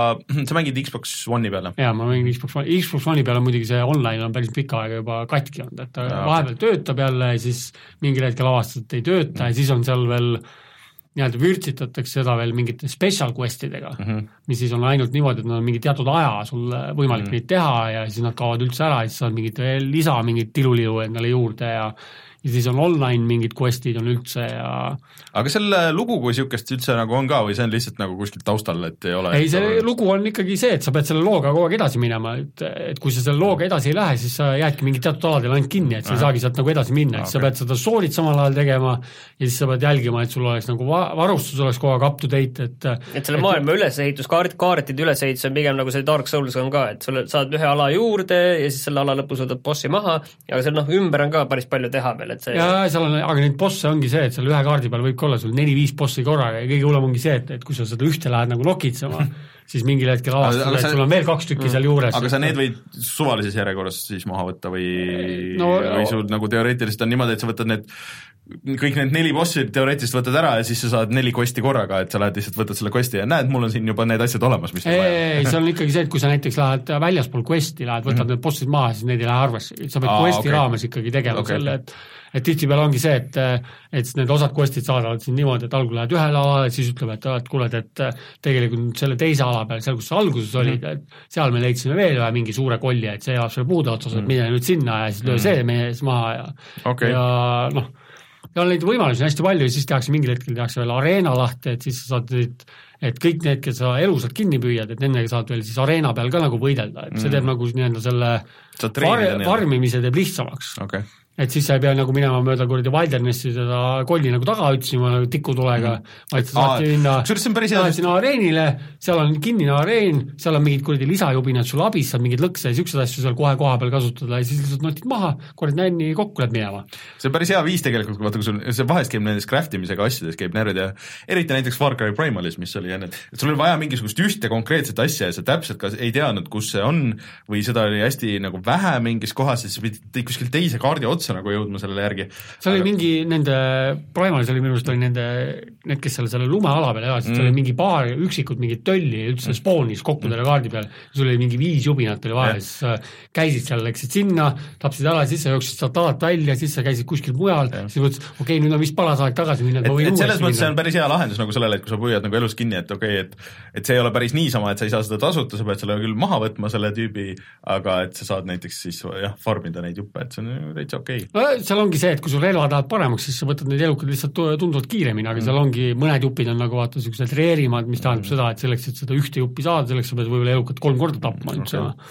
sa mängid Xbox One'i peale? Jaa, ma mängin Xbox One, Xbox One'i peale muidugi see online on päris pika aega juba katki olnud, et ta ja, vahepeal okay. töötab jälle ja siis mingil hetkel avastad, et ei tööta mm. ja siis on seal veel nii-öelda vürtsitatakse seda veel mingite special questidega, mm -hmm. mis siis on ainult niimoodi, et nad on mingi teatud aja sul võimalik mm -hmm. neid teha ja siis nad kaovad üldse ära ja siis saad mingit lisa, mingit tilulilu endale juurde ja ja siis on online mingid questid on üldse ja aga selle lugu kui niisugust üldse nagu on ka või see on lihtsalt nagu kuskilt taustal, et ei ole ei, see ole... lugu on ikkagi see, et sa pead selle looga kogu aeg edasi minema, et, et kui sa selle looga edasi ei lähe, siis sa jäädki mingid teatud aladel ainult kinni, et sa ei saagi sealt nagu edasi minna, et okay. sa pead seda soorit samal ajal tegema ja siis sa pead jälgima, et sul oleks nagu varustus oleks kogu aeg up to date, et et selle et... maailma ülesehitus, kaart, kaartide ülesehitus on pigem nagu see Dark Souls on ka, et sul saad ühe ala juurde ja siis selle ala lõpus võtad bossi maha, aga seal noh, ümber on ka päris palju teha veel, et see ja seal on, aga neid bosse ongi see, et seal ühe kaardi peal võib ka olla sul neli-viis bossi korraga ja kõige hullem ongi see, et, et kui sa seda ühte lähed nagu nokitsema, siis mingil hetkel avastada, et sul on veel kaks tükki mm. seal juures. Aga sa need võid suvalises järjekorras siis maha võtta või, no, või sul nagu teoreetiliselt on niimoodi, et sa võtad need kõik need neli bossi teoreetiliselt võtad ära ja siis sa saad neli questi korraga, et sa lähed lihtsalt võtad selle questi ja näed, mul on siin juba need asjad olemas, mis ei, ei, see on ikkagi see, et kui sa näiteks lähed väljaspool questi, lähed, võtad mm -hmm. need bossid maha, siis need ei lähe arvesse, sa pead Aa, questi okay. raames ikkagi tegema okay. selle, et et tihtipeale ongi see, et et need osad questid saadavad siin niimoodi, et algul lähed ühele alale, siis ütleme, et, et kuule, et tegelikult selle teise ala peal, seal kus sa alguses olid, mm -hmm. et seal me leidsime veel ühe mingi suure kolli, et see elab selle puude otsas, et mm -hmm. mine nüüd sinna ja siis löö mm -hmm. see meie maha ja okay. ja noh, ja on neid võimalusi hästi palju ja siis tehakse mingil hetkel tehakse veel areena lahti, et siis sa saad et, et kõik need, kes sa elusalt kinni püüad, et nendega saad veel siis areena peal ka nagu võidelda, et see teeb mm. nagu nii- öelda selle var, varmimise teeb lihtsamaks okay. et siis sa ei pea nagu minema mööda kuradi Wildernessi seda kolli nagu taga otsima nagu tikutulega mm., vaid sa saadki minna sinna areenile, seal on kinnine areen, seal on mingid kuradi lisajubinad sul abis, saad mingid lõkse ja siuksed asju seal kohe koha peal kasutada ja siis lihtsalt notid maha, kuradi nänni kokku läheb minema. See on päris hea viis tegelikult, vaata kui sul, see vahest käib nendes craftimisega asjades, käib närvid ja eriti näiteks Far Cry Primalis, mis oli enne, et sul oli vaja mingisugust ühte konkreetset asja ja sa täpselt ka ei teadnud, kus see on või seda oli hästi nagu vähe mingis kohas ja sa pidid kuskil teise kaardi otsa nagu jõudma sellele järgi. see oli aga... mingi nende, Primalis oli minu arust oli nende, need, kes selle, selle lumeala peal elasid, mm. oli mingi paar üksikud mingid tölli üldse spawnis kokku mm. selle kaardi peal, sul oli mingi viis jubinat oli vaja, siis käisid seal, läksid sinna, tapsid ära, siis sa jooksid sealt alalt välja, siis sa käisid kuskil mujal, siis mõtlesid, okei okay,, nüüd on vist palas aeg tagasi minna, et ma võin uuesti selles mõttes see on päris hea lahendus nagu sellele, et kui sa püüad nagu elus kinni, et okei okay,, et et see ei ole päris niisama, et sa ei saa seda tasuta, sa pead selle küll maha võtma, selle tüübi, aga et sa saad näiteks siis jah, farmida neid juppe, et see on täitsa okei okay. Seal ongi see, et kui sul relvad lähevad paremaks, siis sa võtad neid elukad lihtsalt tunduvalt kiiremini, aga mm. seal ongi, mõned jupid on nagu vaata niisugused reerimad, mis tähendab mm. seda, et selleks, et seda ühte juppi saada, selleks sa pead võib-olla elukad kolm korda tapma üldse okay.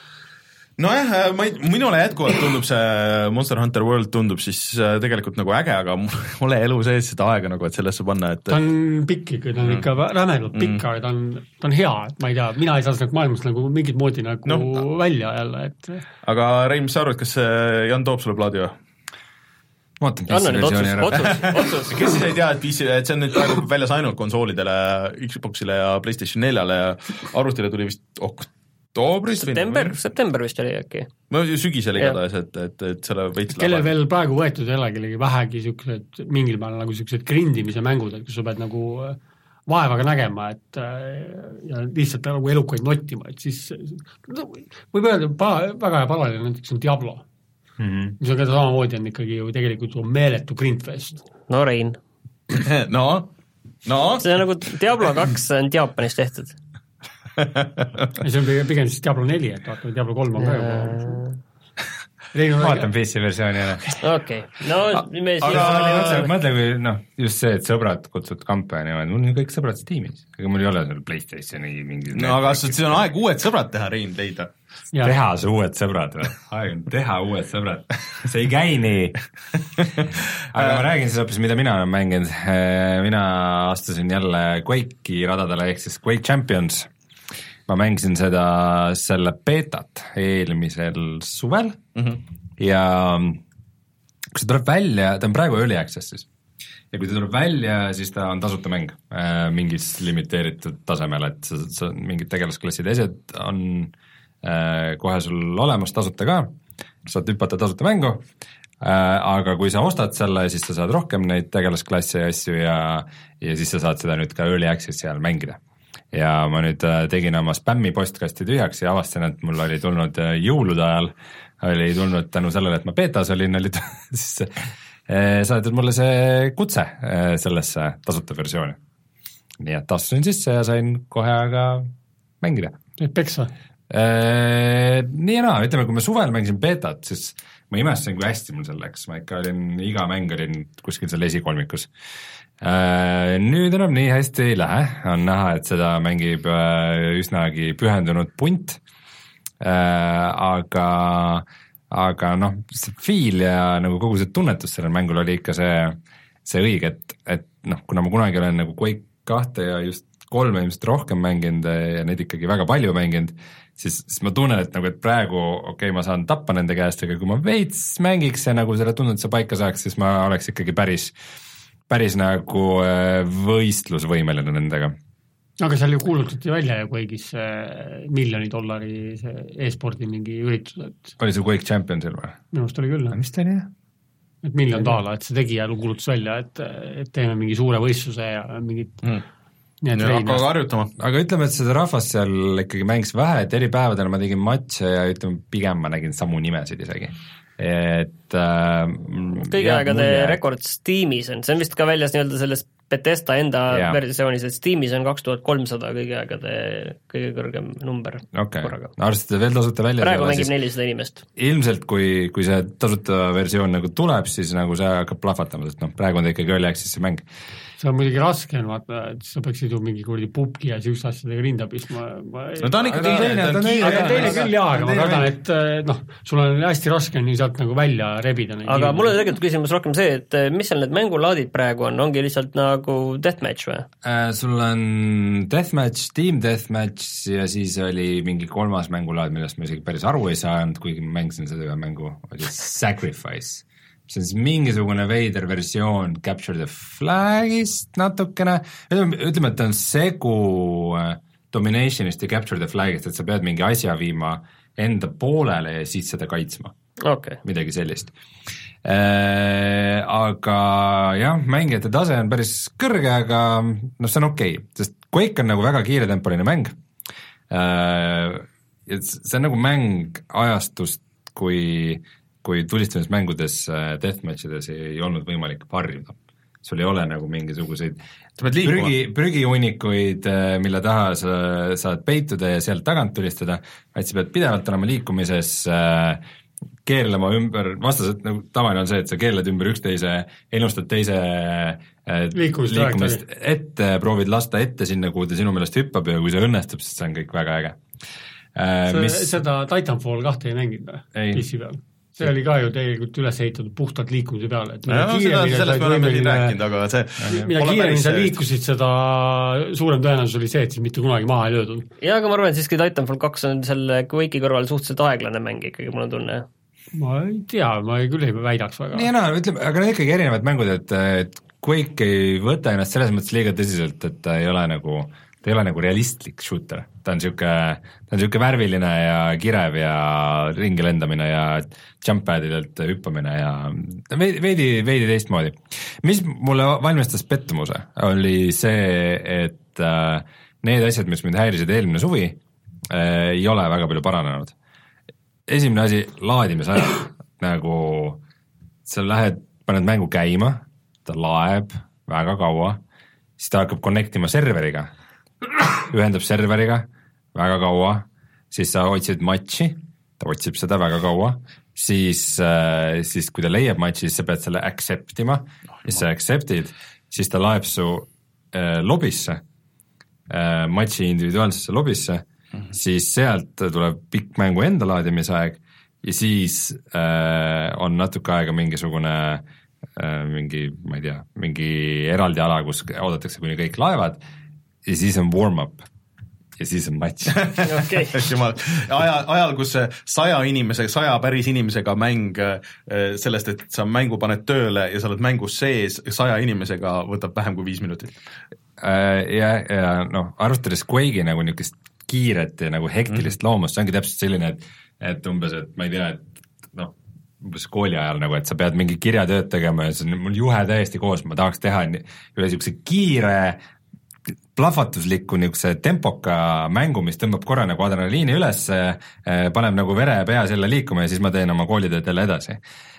nojah, ma ei, minule jätkuvalt tundub see Monster Hunter World tundub siis tegelikult nagu äge, aga mul ei elu sees seda aega nagu, et sellesse panna, et ta on pikk ikka, ta on mm. ikka rämedalt pikk, aga ta on, ta on hea, et ma ei tea, mina ei saa sellest maailmast nagu mingit moodi nagu no. välja jälle, et aga Rein, mis sa arvad, kas Jan toob sulle plaadi või? anna nüüd otsus, otsus, otsus. kes siis ei tea, et P C, et see on nüüd praegu väljas ainult konsoolidele, Xboxile ja PlayStation neljale ja arvutile tuli vist ok, oktoobris september, september vist oli äkki. no sügisel igatahes, et, et, et selle veits kellel lahe. Veel praegu võetud ei ole kellegi vähegi niisugused mingil määral nagu niisugused grindimise mängud, et kus sa pead nagu vaevaga nägema, et ja lihtsalt nagu elukaid nottima, et siis no, võib öelda, pa, väga hea paralleelne näiteks on Diablo, mm-hmm. mis on ka samamoodi on ikkagi ju tegelikult meeletu grindfest. No Rein. no, no. See on nagu Diablo kaks on Jaapanis tehtud. see on pigem siis Diablo neli, et vaata, Diablo kolm on ka juba. vaatan P C versiooni jälle. Okei, no me siis aga mõtle, kui noh, just see, et sõbrad kutsud kampa ja niimoodi, mul on kõik sõbrad Steamis, aga mul ei ole seal PlayStationi mingi no aga siis on aeg uued sõbrad teha, Rein, leida. Ja. Teha see uued sõbrad või? Aeg on teha uued sõbrad. See ei käi nii. Aga ma räägin siis hoopis, mida mina olen mänginud. Mina astusin jälle Quake'i radadele, ehk siis Quake Champions. Ma mängisin seda, selle beetat eelmisel suvel mm-hmm. ja kui see tuleb välja, ta on praegu early access'is ja kui ta tuleb välja, siis ta on tasuta mäng äh, mingis limiteeritud tasemel, et sa, sa, mingid tegelasklassid asjad on äh, kohe sul olemas tasuta ka, saad hüpata tasuta mängu, äh, aga kui sa ostad selle, siis sa saad rohkem neid tegelasklasse ja asju ja, ja siis sa saad seda nüüd ka early access'i all mängida. Ja ma nüüd tegin oma spämmi postkasti tühjaks ja avastasin, et mul oli tulnud jõulude ajal, oli tulnud tänu sellele, et ma beetas olin, oli siis saadetud mulle see kutse sellesse tasuta versiooni. Nii et astusin sisse ja sain kohe aga mängida. Peksa? Nii ja naa, ütleme, kui ma suvel mängisin beetat, siis ma imestasin, kui hästi mul seal läks, ma ikka olin, iga mäng olin kuskil seal esikolmikus. Äh, nüüd enam nii hästi ei lähe, on näha, et seda mängib äh, üsnagi pühendunud punt, äh, aga, aga noh, see feel ja nagu kogu see tunnetus sellel mängul oli ikka see, see õige, et, et noh, kuna ma kunagi olen nagu Quake kahte ja just kolme ilmselt rohkem mänginud ja neid ikkagi väga palju mänginud, siis, siis ma tunnen, et nagu, et praegu okei okay,, ma saan tappa nende käest, aga kui ma veits mängiks ja nagu selle tunnetuse paika saaks, siis ma oleks ikkagi päris päris nagu võistlusvõimeline nendega. Aga seal ju kuulutati välja ju Quake'is miljoni dollari see e-spordi mingi üritus, et oli see Quake Championsil või? Minu arust oli küll. Mis ta oli? Et miljon daala, et see tegija kuulutas välja, et, et teeme mingi suure võistluse ja mingit mm. ja hakka harjutama. Aga ütleme, et seda rahvast seal ikkagi mängis vähe, et eri päevadel ma tegin matše ja ütleme, pigem ma nägin samu nimesid isegi. Et äh, kõige aegade rekord Steamis on, see on vist ka väljas nii-öelda sellest Bethesda enda yeah. versioonis, et Steamis on kaks tuhat kolmsada kõige aegade kõige kõrgem number okay. korraga. Arvestada veel tasuta välja. Praegu mängib nelisada inimest. Ilmselt, kui, kui see tasuta versioon nagu tuleb, siis nagu see hakkab plahvatama, sest noh, praegu on ta ikkagi early access'i mäng. See on muidugi raske, vaata, et sa peaksid ju mingi kuradi pubki ja siukest asjadega rinda pistma. Ma... no ta on ikka teine, ta on teine, teine küll jaa, aga ma kardan, et noh, sul on hästi raske nii sealt nagu välja rebida. Aga mul on tegelikult küsimus rohkem see, et mis seal need mängulaadid praegu on, ongi lihtsalt nagu deathmatch või? Äh, sul on deathmatch, team deathmatch ja siis oli mingi kolmas mängulaad, millest ma isegi päris aru ei saanud, kuigi ma mängisin seda ühe mängu, oli Sacrifice. See on siis mingisugune veider versioon Capture the Flagist natukene, ütleme, ütleme, et ta on segu Dominationist ja Capture the Flagist, et sa pead mingi asja viima enda poolele ja siis seda kaitsma. Okay. Midagi sellist. Äh, aga jah, mängijate tase on päris kõrge, aga noh, see on okei, okay, sest Quake on nagu väga kiiretempoline mäng. Äh, see on nagu mäng ajastust, kui kui tulistamismängudes deathmatchides ei olnud võimalik varjuda. Sul ei ole nagu mingisuguseid prügi, prügiunnikuid, mille taha sa saad peituda ja sealt tagant tulistada, vaid sa pead pidevalt olema liikumises, keerlema ümber, vastased, nagu tavaline on see, et sa keerled ümber üksteise, ennustad teise liikumist, liikumist ette, proovid lasta ette sinna, kuhu ta sinu meelest hüppab ja kui see õnnestub, siis see on kõik väga äge. Sa, mis... Seda Titanfall kahte ei mänginud või? P C peal? See oli ka ju tegelikult üles ehitatud puhtalt liikumise peale. Et ja, seda, sellest me oleme siin rääkinud, aga see mida kiiremini sa liikusid, seda suurem tõenäosus oli see, et siis mitte kunagi maha ei löödud. Ja, aga ma arvan, et siiski Titanfall kaks on selle Quake'i kõrval suhteliselt aeglane mäng ikkagi, mul on tunne. Ma ei tea, ma ei küll ei väidaks väga. Nii, no, ütleme, aga need ikkagi erinevad mängud, et, et Quake ei võta ennast selles mõttes liiga tõsiselt, et ta ei ole nagu ta ei ole nagu realistlik shooter, ta on niisugune, ta on niisugune värviline ja kirev ja ringi lendamine ja jump padidelt hüppamine ja veidi, veidi, veidi teistmoodi. Mis mulle valmistas pettumuse, oli see, et need asjad, mis mind häirisid eelmine suvi, ei ole väga palju paranenud. Esimene asi, laadimisajal, nagu sa lähed, paned mängu käima, ta laeb väga kaua, siis ta hakkab connectima serveriga, ühendab serveriga väga kaua, siis sa otsid matši, ta otsib seda väga kaua, siis, siis kui ta leiab matši, siis sa pead selle accept ima, oh, siis sa accept'id, siis ta laeb su äh, lobisse, äh, matši individuaalsesse lobisse, mm-hmm. siis sealt tuleb pikk mängu enda laadimisaeg ja siis äh, on natuke aega mingisugune äh, mingi, ma ei tea, mingi eraldi ala, kus oodatakse kuni kõik laevad ja siis on warm-up ja siis on matš. Okay. Aja, ajal, kus saja inimese, saja päris inimesega mäng sellest, et sa mängu paned tööle ja sa oled mängus sees, saja inimesega võtab vähem kui viis minutit. Ja, ja noh, arvestades Quake'i nagu niisugust kiiret ja nagu hektilist mm. loomust, see ongi täpselt selline, et, et umbes, et ma ei tea, et noh, umbes kooli ajal nagu, et sa pead mingi kirjatööd tegema ja see on mul juhe täiesti koos, ma tahaks teha üle niisuguse kiire plahvatusliku niisuguse tempoka mängu, mis tõmbab korra nagu adrenaliini üles, paneb nagu vere pea selle liikuma ja siis ma teen oma koolitööd jälle edasi.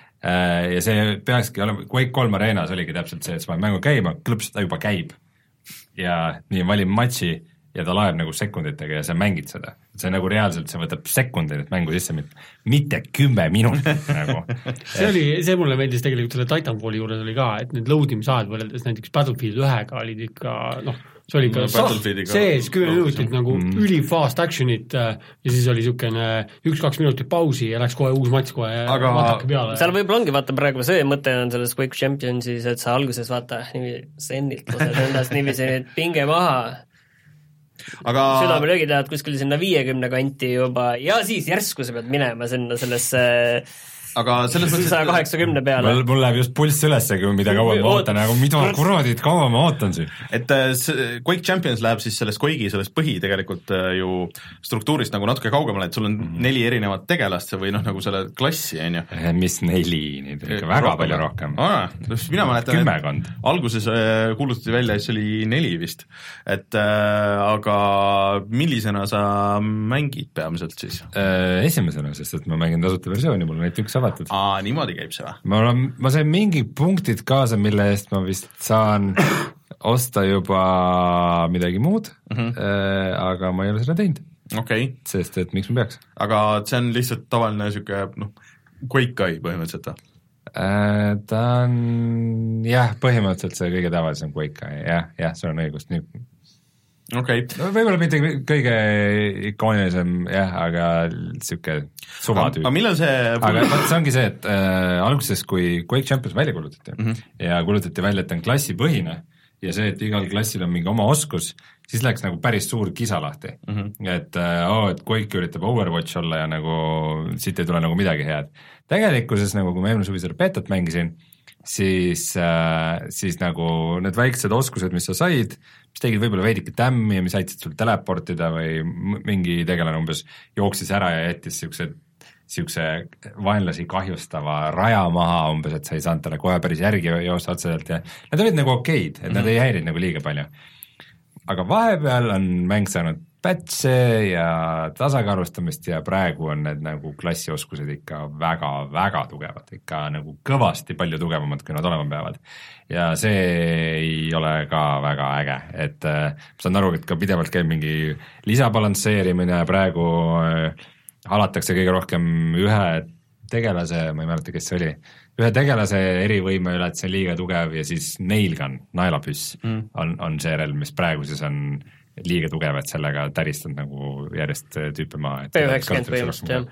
Ja see peakski olema, Quake kolm Arenas oligi täpselt see, et sa paned mängu käima, klõps ta juba käib ja nii valin matši ja ta laeb nagu sekunditega ja sa mängid seda. See nagu reaalselt, see võtab sekundeid mängu sisse, mitte kümme minutit nagu. see oli, see mulle meeldis tegelikult selle Titanfalli juures oli ka, et need loadimisajad võrreldes näiteks Battlefield ühega olid ikka, noh, see oli ikka no, sees kümme minutit nagu mm. üli fast actionit ja siis oli niisugune üks-kaks minutit pausi ja läks kohe uus matš kohe aga... vatake peale. Seal võib-olla ongi, vaata praegu see mõte on selles Quake Championsis, et sa alguses vaata niivi sennilt lased endast niiviisi nüüd pinge maha aga südamelöögi tahad kuskil sinna viiekümne kanti juba ja siis järsku sa pead minema sinna sellesse aga selles mõttes saja kaheksakümne peale. Mul, mul läheb just pulss ülesse, mida kaua ma ootan, aga mida kuradid kaua ma ootan siin. Et see Quake Champions läheb siis sellest Quake'i, sellest põhi tegelikult ju struktuurist nagu natuke kaugemale, et sul on mm-hmm. neli erinevat tegelast või noh, nagu selle klassi, on ju. Mis neli, nüüd ikka väga rohkem. Palju rohkem. Aa, mina mäletan, kümmekond. Alguses kuulutati välja, et see oli neli vist. Et äh, aga millisena sa mängid peamiselt siis? Äh, esimesena, sest et ma mängin tasuta versiooni, mul on neid üks Aa, niimoodi käib see või? Ma, olen, ma sain mingi punktid kaasa, mille eest ma vist saan osta juba midagi muud, mm-hmm. äh, aga ma ei ole seda teinud. Okay. Sest et miks ma peaks? Aga see on lihtsalt tavaline niisugune, noh, Quake Kai põhimõtteliselt või? Äh, ta on, jah, põhimõtteliselt see kõige tavalisem Quake Kai, jah, jah, see on õigust, nii Okay. No, võib-olla mitte kõige ikoonilisem, jah, aga siuke suvatüüp. Aga millal see... Aga vaat see ongi see, et äh, alguses, kui Quake Champions välja kulutati mm -hmm. ja kulutati välja, et on klassipõhine ja see, et igal klassil on mingi oma oskus, siis läks nagu päris suur kisa lahti mm. -hmm. Et, äh, oh, et Quake üritab Overwatch olla ja nagu siit ei tule nagu midagi head. Tegelikkuses, nagu kui ma eelmine suvi seda betat mängisin, siis, äh, siis nagu need väiksed oskused, mis sa said, mis tegid võib-olla veidike tämmi ja mis aitasid sul teleportida või mingi tegelane umbes jooksis ära ja jättis siukse, siukse vaenlasi kahjustava raja maha umbes, et sa ei saanud talle kohe päris järgi joosta otseselt ja need olid nagu okeid, et mm-hmm. nad ei häirinud nagu liiga palju. Aga vahepeal on mäng saanud patche ja tasakaalustamist ja praegu on need nagu klassioskused ikka väga-väga tugevad, ikka nagu kõvasti palju tugevamad, kui nad olema peavad. Ja see ei ole ka väga äge, et äh, ma saan aru, et ka pidevalt käib mingi lisabalansseerimine ja praegu äh, halatakse kõige rohkem ühe tegelase, ma ei mäleta, kes see oli, ühe tegelase erivõime üle, et see on liiga tugev ja siis nailgun, naelapüss mm. on, on see relv, mis praegu siis on liiga tugev, et sellega täristad nagu järjest tüüpe maa. P üheksakümmend põhimõtteliselt, jah.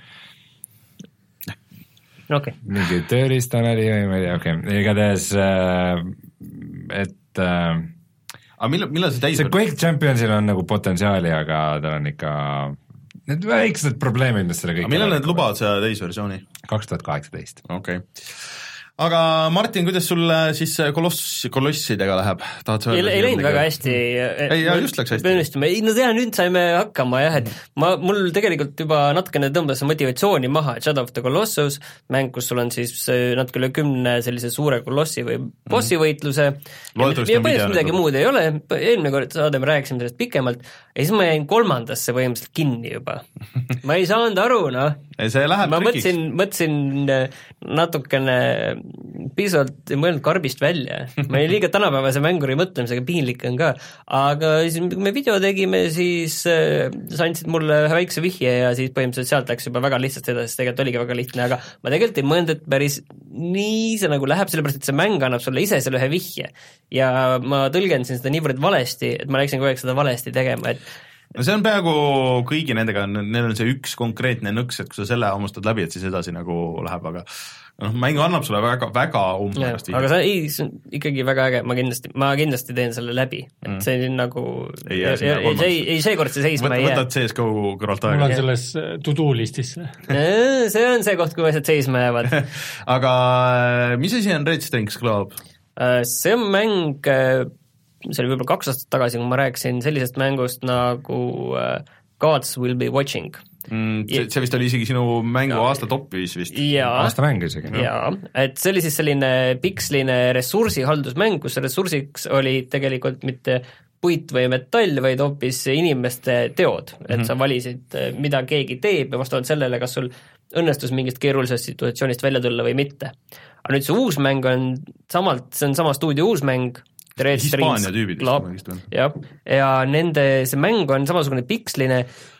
Okay. Mingi tööriistanali või ma ei tea, okei okay., igatahes et äh, aga millal, millal see täis see Quake Championsil on nagu potentsiaali, aga tal on ikka need väiksed probleemid, mis selle kõik aga millal need lubavad seda täisversiooni? kaks tuhat kaheksateist okei okay. aga Martin, kuidas sul siis koloss, kolossidega läheb? ei, ei läinud väga hästi. ei, ja just läks hästi. ei, no teha, nüüd saime hakkama jah, et ma, mul tegelikult juba natukene tõmbas motivatsiooni maha, et Shadow of the Colossus, mäng, kus sul on siis natuke üle kümne sellise suure kolossi või bossi võitluse mm. ja, ja põhimõtteliselt midagi muud ei ole, eelmine kord saade me rääkisime sellest pikemalt ja siis ma jäin kolmandasse põhimõtteliselt kinni juba. Ma ei saanud aru, noh. See läheb ma mõtlesin, mõtlesin natukene piisavalt mõelnud karbist välja. ma ei liiga tänapäevase mänguri mõtlemisega, piinlik on ka, aga siis kui me video tegime, siis äh, sa andsid mulle ühe väikse vihje ja siis põhimõtteliselt sealt läks juba väga lihtsasti edasi, tegelikult oligi väga lihtne, aga ma tegelikult ei mõelnud, et päris nii see nagu läheb, sellepärast et see mäng annab sulle ise selle ühe vihje ja ma tõlgendasin seda niivõrd valesti, et ma läksin kogu aeg seda valesti tegema, et no see on peaaegu kõigi nendega, neil on see üks konkreetne nõks, et kui sa selle hammustad läbi, et siis edasi nagu läheb, aga noh, mäng annab sulle väga, väga umbpärast aga sa ei, see on ikkagi väga äge, ma kindlasti, ma kindlasti teen selle läbi, et mm. see on nagu ei, ei, ei, ei, ei seekord see seisma Võt, ei jää. Võtad C S G O kõrvalt aega. mul on selles to-do listisse. See on see koht, kui asjad seisma jäävad. aga mis asi on Red Strings Club? See on mäng, see oli võib-olla kaks aastat tagasi, kui ma rääkisin sellisest mängust nagu Gods Will Be Watching. Mm, see, see vist oli isegi sinu mängu no. aasta topis vist. aasta mäng isegi. jaa, et see oli siis selline piksline ressursihaldusmäng, kus ressursiks oli tegelikult mitte puit või metall, vaid hoopis inimeste teod, et mm-hmm. sa valisid, mida keegi teeb ja vastavalt sellele, kas sul õnnestus mingist keerulisest situatsioonist välja tulla või mitte. Aga nüüd see uus mäng on samalt, see on sama stuudio uus mäng, Hispaania tüübid jah, ja nende, see mäng on samasugune piksline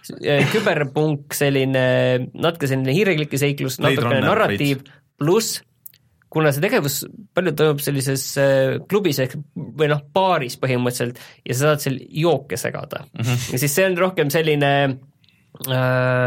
küberpunk, selline natuke selline hiireklike seiklus, natuke narratiiv, pluss kuna see tegevus palju toimub sellises klubis ehk või noh, baaris põhimõtteliselt ja sa saad seal jooke segada mm-hmm. ja siis see on rohkem selline äh,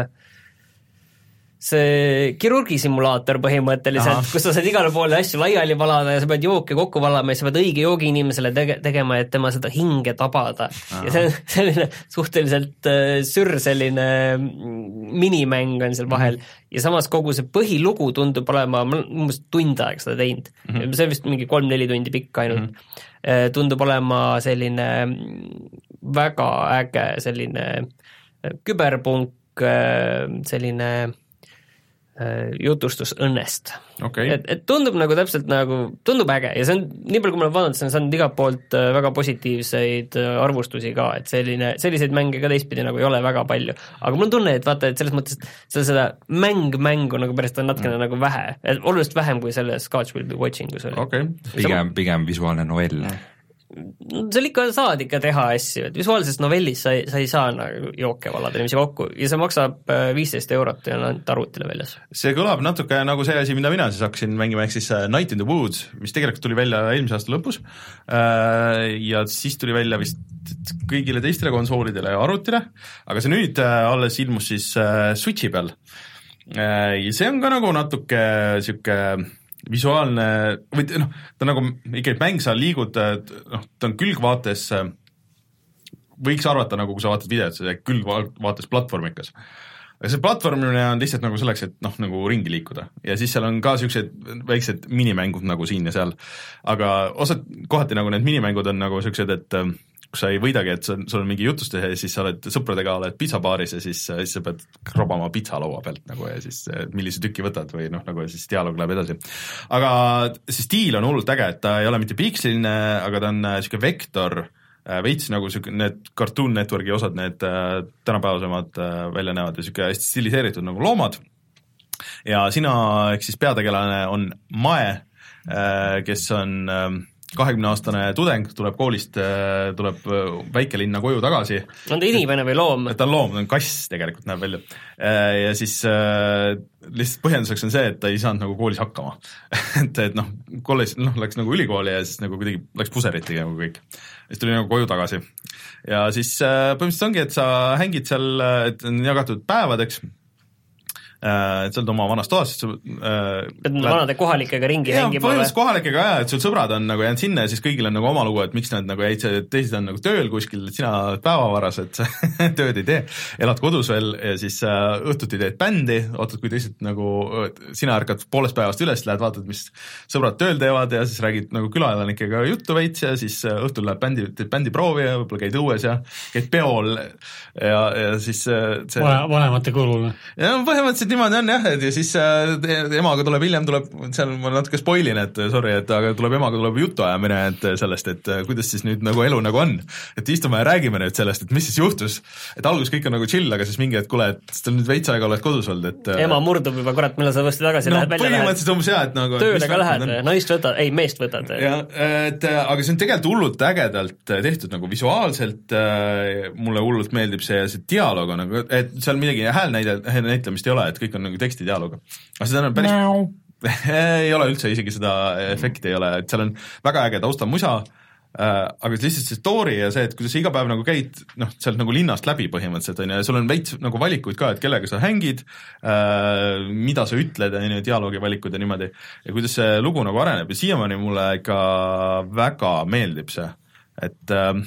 see kirurgisimulaator põhimõtteliselt, kus sa saad igale poole asju laiali valada ja sa pead jooke kokku valama ja sa pead õige joogi inimesele tege- tegema, et tema seda hinge tabada. Aha. Ja see on selline suhteliselt äh, sür selline minimäng on seal vahel mm. ja samas kogu see põhilugu tundub olema, ma umbes tund aeg seda teinud, mm-hmm. see on vist mingi kolm-neli tundi pikk ainult, mm-hmm. tundub olema selline väga äge selline küberpunk, selline jutustus õnnest. Okay. Et, et tundub nagu täpselt nagu, tundub äge ja see on, nii palju kui ma olen vaadanud, see on saanud igalt poolt väga positiivseid arvustusi ka, et selline, selliseid mänge ka teistpidi nagu ei ole väga palju. Aga mul on tunne, et vaata, et selles mõttes, et seda mäng-mängu nagu pärast on natukene mm. nagu vähe, et oluliselt vähem kui selles Gods Will Be Watchingus oli. Okay. Pigem, pigem visuaalne novell. seal ikka saad ikka teha asju, et visuaalses novellis sa ei, sa ei saa nagu jooke valada inimesi kokku ja see maksab viisteist eurot ja on ainult arvutile väljas. See kõlab natuke nagu see asi, mida mina siis hakkasin mängima, ehk siis Night in the Woods, mis tegelikult tuli välja eelmise aasta lõpus ja siis tuli välja vist kõigile teistele konsoolidele ja arvutile, aga see nüüd alles ilmus siis Switchi peal ja see on ka nagu natuke siuke visuaalne, või noh, ta on nagu ikkagi mäng, sa liigud, noh, ta on külgvaates, võiks arvata nagu, kui sa vaatad videot, see külgvaates platvormikas. Aga see platvormimine on lihtsalt nagu selleks, et noh, nagu ringi liikuda. Ja siis seal on ka siuksed väiksed minimängud nagu siin ja seal. Aga osad kohati nagu need minimängud on nagu siuksed, et kui sa ei võidagi, et sul on mingi jutuste ja siis sa oled sõpradega, oled pizzabaaris ja siis, siis sa pead krobama pizzalaua pealt nagu ja siis millise tüki võtad või noh, nagu siis dialoog läheb edasi. Aga see stiil on hullult äge, et ta ei ole mitte piksline, aga ta on siuke vektor, veits nagu siuke, need Cartoon Networki osad, need tänapäevasemad välja näevad ja siuke hästi stiliseeritud nagu loomad. Ja sina, ehk siis peategelane on Mae, kes on kahekümne aastane tudeng, tuleb koolist, tuleb väikelinna koju tagasi. On ta inimene või loom? Ta on loom, ta on kass tegelikult, näeb välja. Ja siis lihtsalt põhjenduseks on see, et ta ei saanud nagu koolis hakkama. et, et noh, koolis noh, läks nagu ülikooli ja siis nagu kuidagi läks puseriti nagu kõik. Siis tuli nagu koju tagasi. Ja siis põhimõtteliselt ongi, et sa hängid seal, et on jagatud päevadeks, et sa oled oma vanas toas, siis sa äh, pead lähed... vanade kohalikega ringi ja, mängima. põhimõtteliselt kohalikega jah, et sul sõbrad on nagu jäänud sinna ja siis kõigil on nagu oma lugu, et miks nad nagu jäid, teised on nagu tööl kuskil, et sina oled päevavaras, et sa tööd ei tee, elad kodus veel ja siis äh, õhtuti teed bändi, ootad, kui teised nagu, sina ärkad poolest päevast üles, lähed vaatad, mis sõbrad tööl teevad ja siis räägid nagu külaelanikega juttu veits ja siis õhtul läheb bändi, teed bändiproovi ja võib-olla käid õues ja käid peol ja, ja siis see vanemate kulul. ja põhimõtteliselt niimoodi on jah, et ja siis äh, emaga tuleb hiljem, tuleb, seal ma natuke spoilin, et sorry, et aga tuleb emaga tuleb jutu ajamine, et sellest, et kuidas siis nüüd nagu elu nagu on. Et istume ja räägime nüüd sellest, et mis siis juhtus, et alguses kõik on nagu chill, aga siis mingi, et kuule, et sa nüüd veits aega oled kodus olnud, et ema murdub juba, kurat, millal sa võsti tagasi no, lähed, välja lähed. Põhimõtteliselt umbes jah, et nagu tööle ka lähed, naist võtad, ei, meest võtad. Ja, et, aga see on tegelikult hullult ägedalt tehtud nagu visuaalselt, mulle hullult meeldib see, see dialoog on nagu, et seal midagi hääl näitlemist ei ole, et kõik on nagu tekstidialooga. aga seda on päris no. ei ole üldse isegi seda efekti ei ole, et seal on väga äge taustamusa, äh, aga lihtsalt see story ja see, et kuidas sa iga päev nagu käid, noh, sealt nagu linnast läbi põhimõtteliselt, on ju, ja sul on veits nagu valikuid ka, et kellega sa hängid, äh, mida sa ütled, on ju, dialoogi valikud ja niimoodi, ja kuidas see lugu nagu areneb ja siiamaani mulle ikka väga meeldib see, et äh,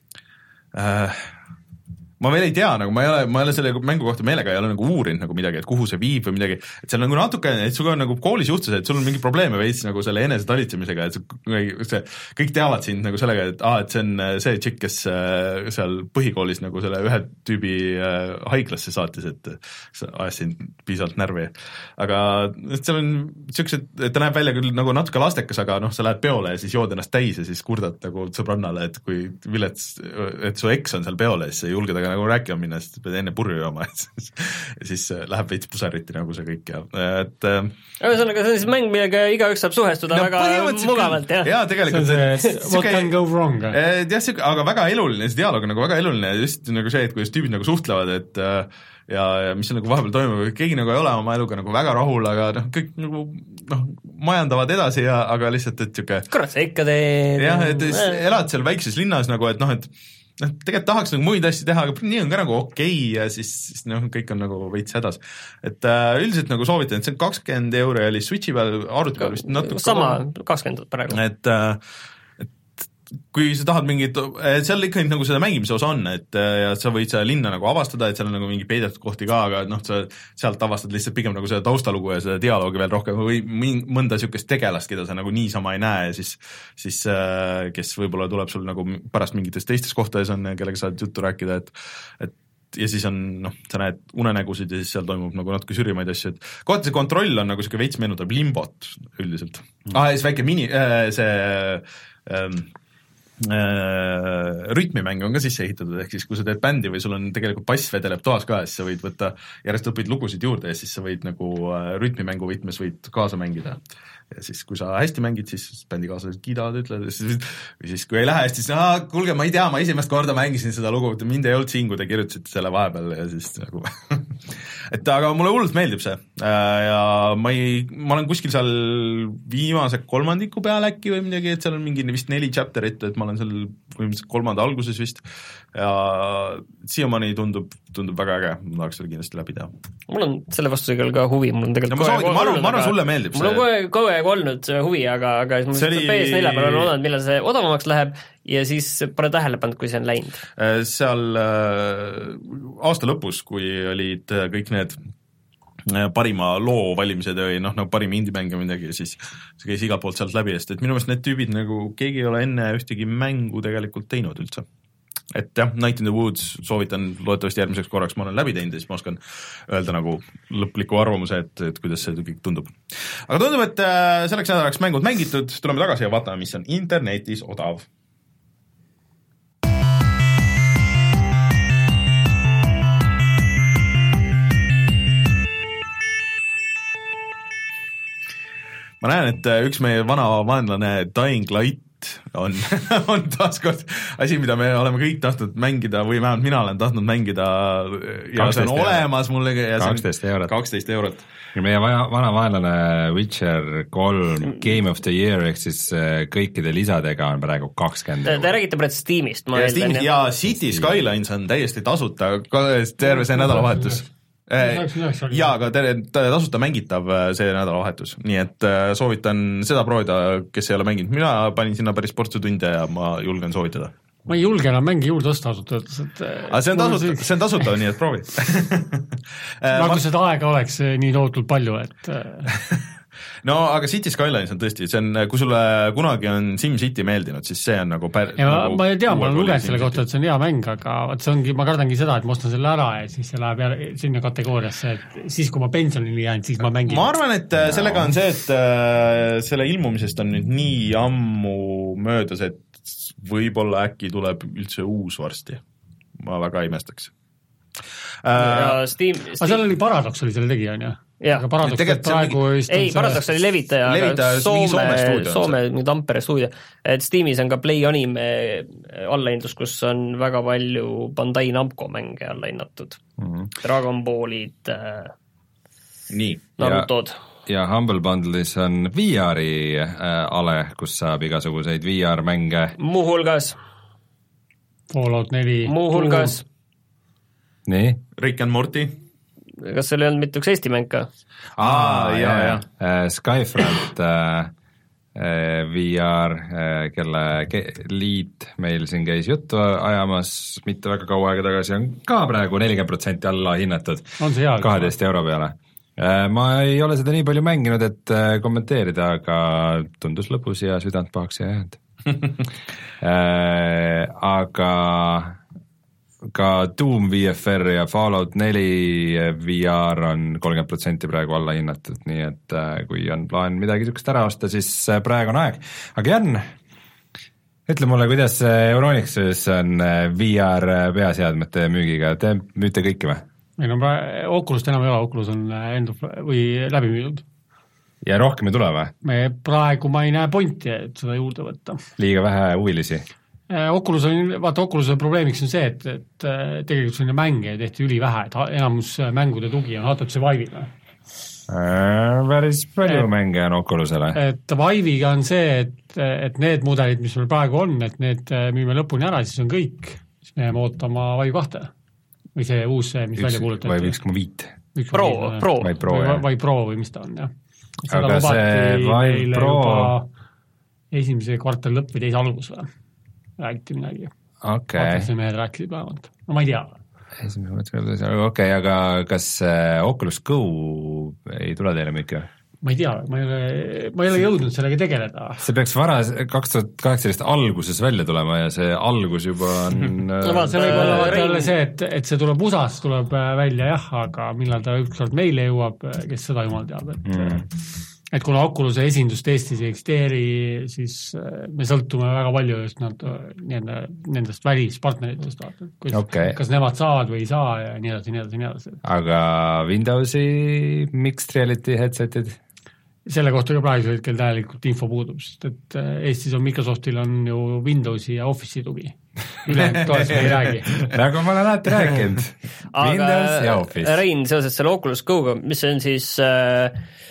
äh, ma veel ei tea, nagu ma ei ole, ma ei ole selle mängu kohta meelega ei ole nagu uurinud nagu midagi, et kuhu see viib või midagi, et seal nagu natuke, et sul on nagu koolis juhtus, et sul on mingi probleeme veits nagu selle enesetalitsemisega, et see, kõik teavad sind nagu sellega, et aa, et see on see tšikk, kes seal põhikoolis nagu selle ühe tüübi haiglasse saatis, et ajas sind piisavalt närvi. Aga seal on siuksed, et ta näeb välja küll nagu natuke lastekas, aga noh, sa lähed peole ja siis jood ennast täis ja siis kurdad nagu sõbrannale, et kui vilets, et su eks on seal peole, siis ei julge taga nagu rääkima minna, sest pead enne purju jooma, ja siis läheb veits pusariti nagu see kõik ja et ühesõnaga, see on siis mäng, millega igaüks saab suhestuda no, väga mugavalt, jah? Jaa, tegelikult see, see, what can go wrong? Jah, aga väga eluline, see dialoog on nagu väga eluline ja just nagu see, et kuidas tüübid nagu suhtlevad, et ja, ja mis on nagu vahepeal toimub, keegi nagu ei ole oma eluga nagu väga rahul, aga noh, kõik nagu noh, majandavad edasi ja aga lihtsalt, et siuke kurat, sa ikka teed jah, et elad seal väikses linnas nagu, et noh, et noh, tegelikult tahaks nagu muid asju teha, aga nii on ka nagu okei okay, ja siis, siis noh, kõik on nagu veits hädas. Et äh, üldiselt nagu soovitan, et see on kakskümmend euro oli Switchi peal, arvuti peal vist natuke sama, kakskümmend praegu. Et äh, kui sa tahad mingit, seal ikka nagu seda mängimise osa on, et ja sa võid seda linna nagu avastada, et seal on nagu mingi peidetud kohti ka, aga noh, sa sealt avastad lihtsalt pigem nagu seda taustalugu ja seda dialoogi veel rohkem või mõnda niisugust tegelast, keda sa nagu niisama ei näe, siis, siis kes võib-olla tuleb sul nagu pärast mingites teistes kohtades on, kellega saad juttu rääkida, et, et ja siis on, noh, sa näed unenägusid ja siis seal toimub nagu natuke sürrimaid asju, et kohati see kontroll on nagu niisugune veits meenutab Limbot üldiselt mm.. Ah, ja siis väike mini, see ähm, rütmimäng on ka sisse ehitatud, ehk siis kui sa teed bändi või sul on tegelikult bass vedeleb toas ka, siis sa võid võtta, järjest õpid lugusid juurde ja siis sa võid nagu rütmimängu võtmes võid kaasa mängida. Ja siis, kui sa hästi mängid, siis bändikaaslased kiidavad, ütlevad, või siis, kui ei lähe hästi, siis ah, kuulge, ma ei tea, ma esimest korda mängisin seda lugu, mind ei olnud siin, kui te kirjutasite selle vahepeal ja siis nagu et aga mulle hullult meeldib see ja ma ei, ma olen kuskil seal viimase kolmandiku peal äkki või midagi, et seal on mingi vist neli chapterit, et ma olen seal võimaliselt kolmanda alguses vist ja siiamaani tundub, tundub väga äge, ma tahaks selle kindlasti läbi teha. Mul on selle vastu ka huvi, mul on tegelikult no, kogu aeg olnud, ma arvan, sulle meeldib mul on kogu aeg olnud huvi, aga, aga mul oli... P S neli peal on olnud, millal see odavamaks läheb ja siis pole tähele pannud, kui see on läinud. Seal aasta lõpus, kui olid kõik need parima loo valimised või noh, nagu parim indie-mäng ja midagi, siis see käis igalt poolt sealt läbi, sest et minu meelest need tüübid nagu keegi ei ole enne ühtegi mängu tegelikult teinud üldse. Et jah, Night in the Woods soovitan loodetavasti järgmiseks korraks ma olen läbi teinud ja siis ma oskan öelda nagu lõpliku arvamuse, et, et kuidas see kõik tundub. Aga tundub, et selleks nädalaks mängud mängitud, tuleme tagasi ja vaatame, mis on internetis odav. Ma näen, et üks meie vana vaenlane Dying Light on, on taaskord asi, mida me oleme kõik tahtnud mängida või vähemalt mina olen tahtnud mängida ja see on olemas mulle ja kaksteist eurot. kaksteist eurot. Ja meie vana vaenlane Witcher kolm Game of the Year ehk siis kõikide lisadega on praegu kakskümmend eurot. Te räägite praegu Steamist. Ja, Steamist ja City Skylines on täiesti tasuta terve see nädalavahetus. jaa, aga tasuta mängitav see nädalavahetus, nii et soovitan seda proovida, kes ei ole mänginud, mina panin sinna päris portsu tunde ja ma julgen soovitada. Ma ei julge enam mängi juurde osta ausalt öeldes, et aga see on tasuta, see on tasuta, nii et proovi. nagu ma... seda aega oleks nii tohutult palju, et no aga City Skylines on tõesti, see on, kui sulle kunagi on SimCity meeldinud, siis see on nagu pär... ja nagu ma ei tea, ma olen lugenud selle kohta, et see on hea mäng, aga vaat see ongi, ma kardangi seda, et ma ostan selle ära ja siis see läheb jälle sinna kategooriasse, et siis kui ma pensionile jään, siis ma mängin. Ma arvan, et no. sellega on see, et selle ilmumisest on nüüd nii ammu möödas, et võib-olla äkki tuleb üldse uus varsti. Ma väga imestaks. Ja Steam, Steam... aga seal oli Paradox oli selle tegija, on ju? Jah. aga Paradox praegu ei, ei Paradox oli levitaja, levitaja aga Soome, Soome stuudio, Soome Tampere stuudio, et Steamis on ka Play Anime allaindus, kus on väga palju Bandai Namco mänge allainnatud mm-hmm. Dragon Ballid äh, nii Narutod ja ja Humble Bundle'is on V R-i äh, ale, kus saab igasuguseid V R-mänge. Muuhulgas. Fallout neli. Muuhulgas. Nii? Rick and Morty. Kas seal ei olnud mitu üks Eesti mäng ka? Aa, jah, jah. Uh, Skyfront uh, uh, V R, uh, kelle ke- liit meil siin käis juttu ajamas mitte väga kaua aega tagasi, on ka praegu nelikümmend protsenti alla hinnatud. On see hea? kaheteist euro peale. Ma ei ole seda nii palju mänginud, et kommenteerida, aga tundus lõpus ja südant pahaks ei jäänud. Aga ka Doom V F R ja Fallout neli V R on kolmkümmend protsenti praegu alla hinnatud, nii et kui on plaan midagi sükest ära osta, siis praegu on aeg. Aga Jan, ütle mulle, kuidas Euronixis on V R peaseadmete müügiga, te müüte kõiki või? Meil on praegu, Oculust enam ei ole, Oculus on end või läbi müüdud. Ja rohkem ei tule või? Me praegu ma ei näe pointi, et seda juurde võtta. Liiga vähe huvilisi? Oculus on, vaata Oculus'e probleemiks on see, et, et tegelikult selline mänge tehti üli vähe, et enamus mängude tugi on H T C Vive'iga. Päris palju et, mänge on Oculusele. Et Vive'iga on see, et, et need mudelid, mis meil praegu on, et need müüme lõpuni ära, siis on kõik, siis me jääme ootama Vive kahte. Või see uus, mis üks, välja kuulutati. Või üks koma viis. Pro, Pro. Või Pro, või, või Pro või mis ta on, jah. Seda aga see Vive Pro... esimese kvartali lõpp või teise algus või? Räägiti midagi. Okay. Vaata, see mehed rääkisid vähemalt. No ma ei tea. Esimese kvartali lõpp, okei, okay, aga kas Oculus Go ei tule teile müüki? Ma ei tea, ma ei ole, ma ei ole jõudnud sellega tegeleda. See peaks varas kaks tuhat kaheksateist alguses välja tulema ja see algus juba on... no, see võib olla Rein... see, et, et see tuleb U S A-s tuleb välja jah, aga millal ta ükskord meile jõuab, kes seda jumal teab, et mm. et kuna Oculus'e esindust Eestis ei eksisteeri, siis me sõltume väga palju just nad, nendest välispartneritest, kas, okay. kas nemad saavad või ei saa ja nii edasi, nii edasi, nii edasi. Aga Windowsi mixed reality headsetid? Selle kohta ka praegusel hetkel täielikult info puudub, sest et Eestis on Microsoftil on ju Windowsi ja Office'i tugi. Ülejäänud toest me ei räägi. Nagu ma olen alati rääkinud. Windows ja Office. Rein, seoses selle Oculus Go'ga, mis on siis äh,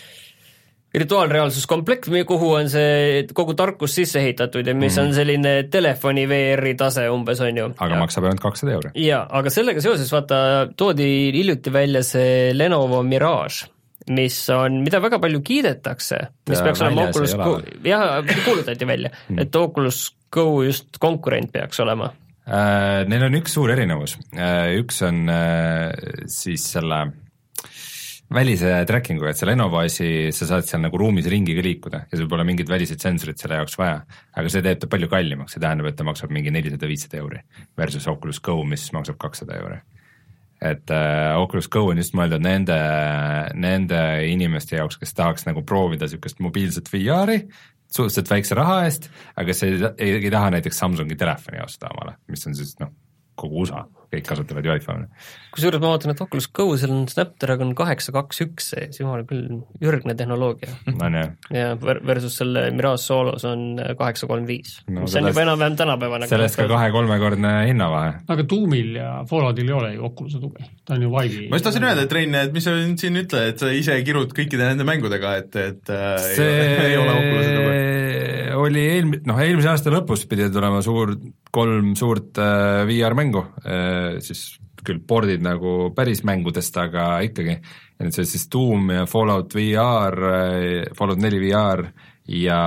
virtuaalreaalsuskomplekt, kuhu on see kogu tarkus sisse ehitatud ja mis mm. on selline telefoni V R-i tase umbes on ju. Aga ja. maksab ainult kakssada euri. Jaa, aga sellega seoses vaata toodi hiljuti välja see Lenovo Mirage, mis on, mida väga palju kiidetakse, mis ja peaks olema Oculus Go, jah, kuulutati välja, et Oculus Go just konkurent peaks olema. Äh, neil on üks suur erinevus, äh, üks on äh, siis selle välise trackingu, et see Lenovo asi, sa saad seal nagu ruumis ringiga liikuda ja sul pole mingid välised sensorid selle jaoks vaja, aga see teeb ta palju kallimaks, see tähendab, et ta maksab mingi nelisada viissada euri versus Oculus Go, mis maksab kakssada euri. Et uh, Oculus Go on just mõeldud nende, nende inimeste jaoks, kes tahaks nagu proovida sükest mobiilset V R-i, suhteliselt väikse raha eest, aga see ei, ei, ei taha näiteks Samsungi telefoni osta omale, mis on siis noh, kogu U S A, kõik kasutavad ju iPhone'i. Kusjuures ma vaatan, et Oculus Go, seal on Snapdragon kaheksa kaks üks, see jumal küll ürgne tehnoloogia. No, ja versus selle Mirage Solos on kaheksa kolm viis, no, mis on juba enam-vähem tänapäevane. Sellest ka kahe-kolmekordne hinnavahe. Aga Doomil ja Falloutil ei ole ju Oculus'e tuge, ta on ju Vive'i. Ma just tahtsin öelda, et Rein, et mis sa siin ütle, et sa ise kirud kõikide nende mängudega, et, et see ei ole, ei ole Oculus'e tuge. Oli eelm-, noh, eelmise aasta lõpus pidi tulema suur, kolm suurt äh, V R-mängu, äh, siis küll pordid nagu päris mängudest, aga ikkagi, ja nüüd see siis Doom ja Fallout V R, Fallout neli V R ja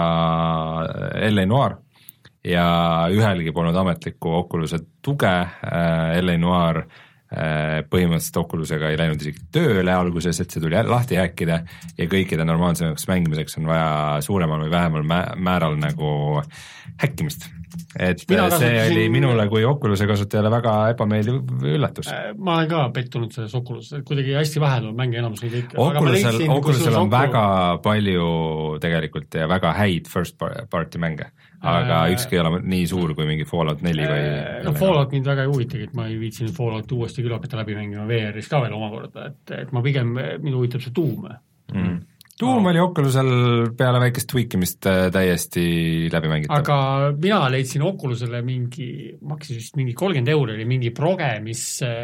L A Noir ja ühelgi polnud ametlikku Oculus'e tuge, L A Noir põhimõtteliselt Oculus'ega ei läinud isegi tööle alguses, et see tuli lahti häkkida ja kõikide normaalsemaks mängimiseks on vaja suuremal või vähemal määral nagu häkkimist. Et mina see kasutasin... oli minule kui Oculus'e kasutajale väga ebameeldiv üllatus. Ma olen ka pettunud selles Oculus'e, kuidagi hästi vähe tuleb mänge enamus või kõik. Oculus'el, Oculus'el on väga palju tegelikult ja väga häid first party mänge, aga äh, ükski ei ole nii suur kui mingi Fallout neli või... No Fallout mind väga ei huvitagi, et ma ei viitsin Fallout uuesti küll hakata läbi mängima V R-is ka veel omakorda, et, et ma pigem, mind huvitab see Doom. Mm. Doom oli Oculus'el peale väikest tweakimist täiesti läbi mängitav. Aga mina leidsin Oculus'ele mingi, maksis vist mingi kolmkümmend euri oli mingi proge, mis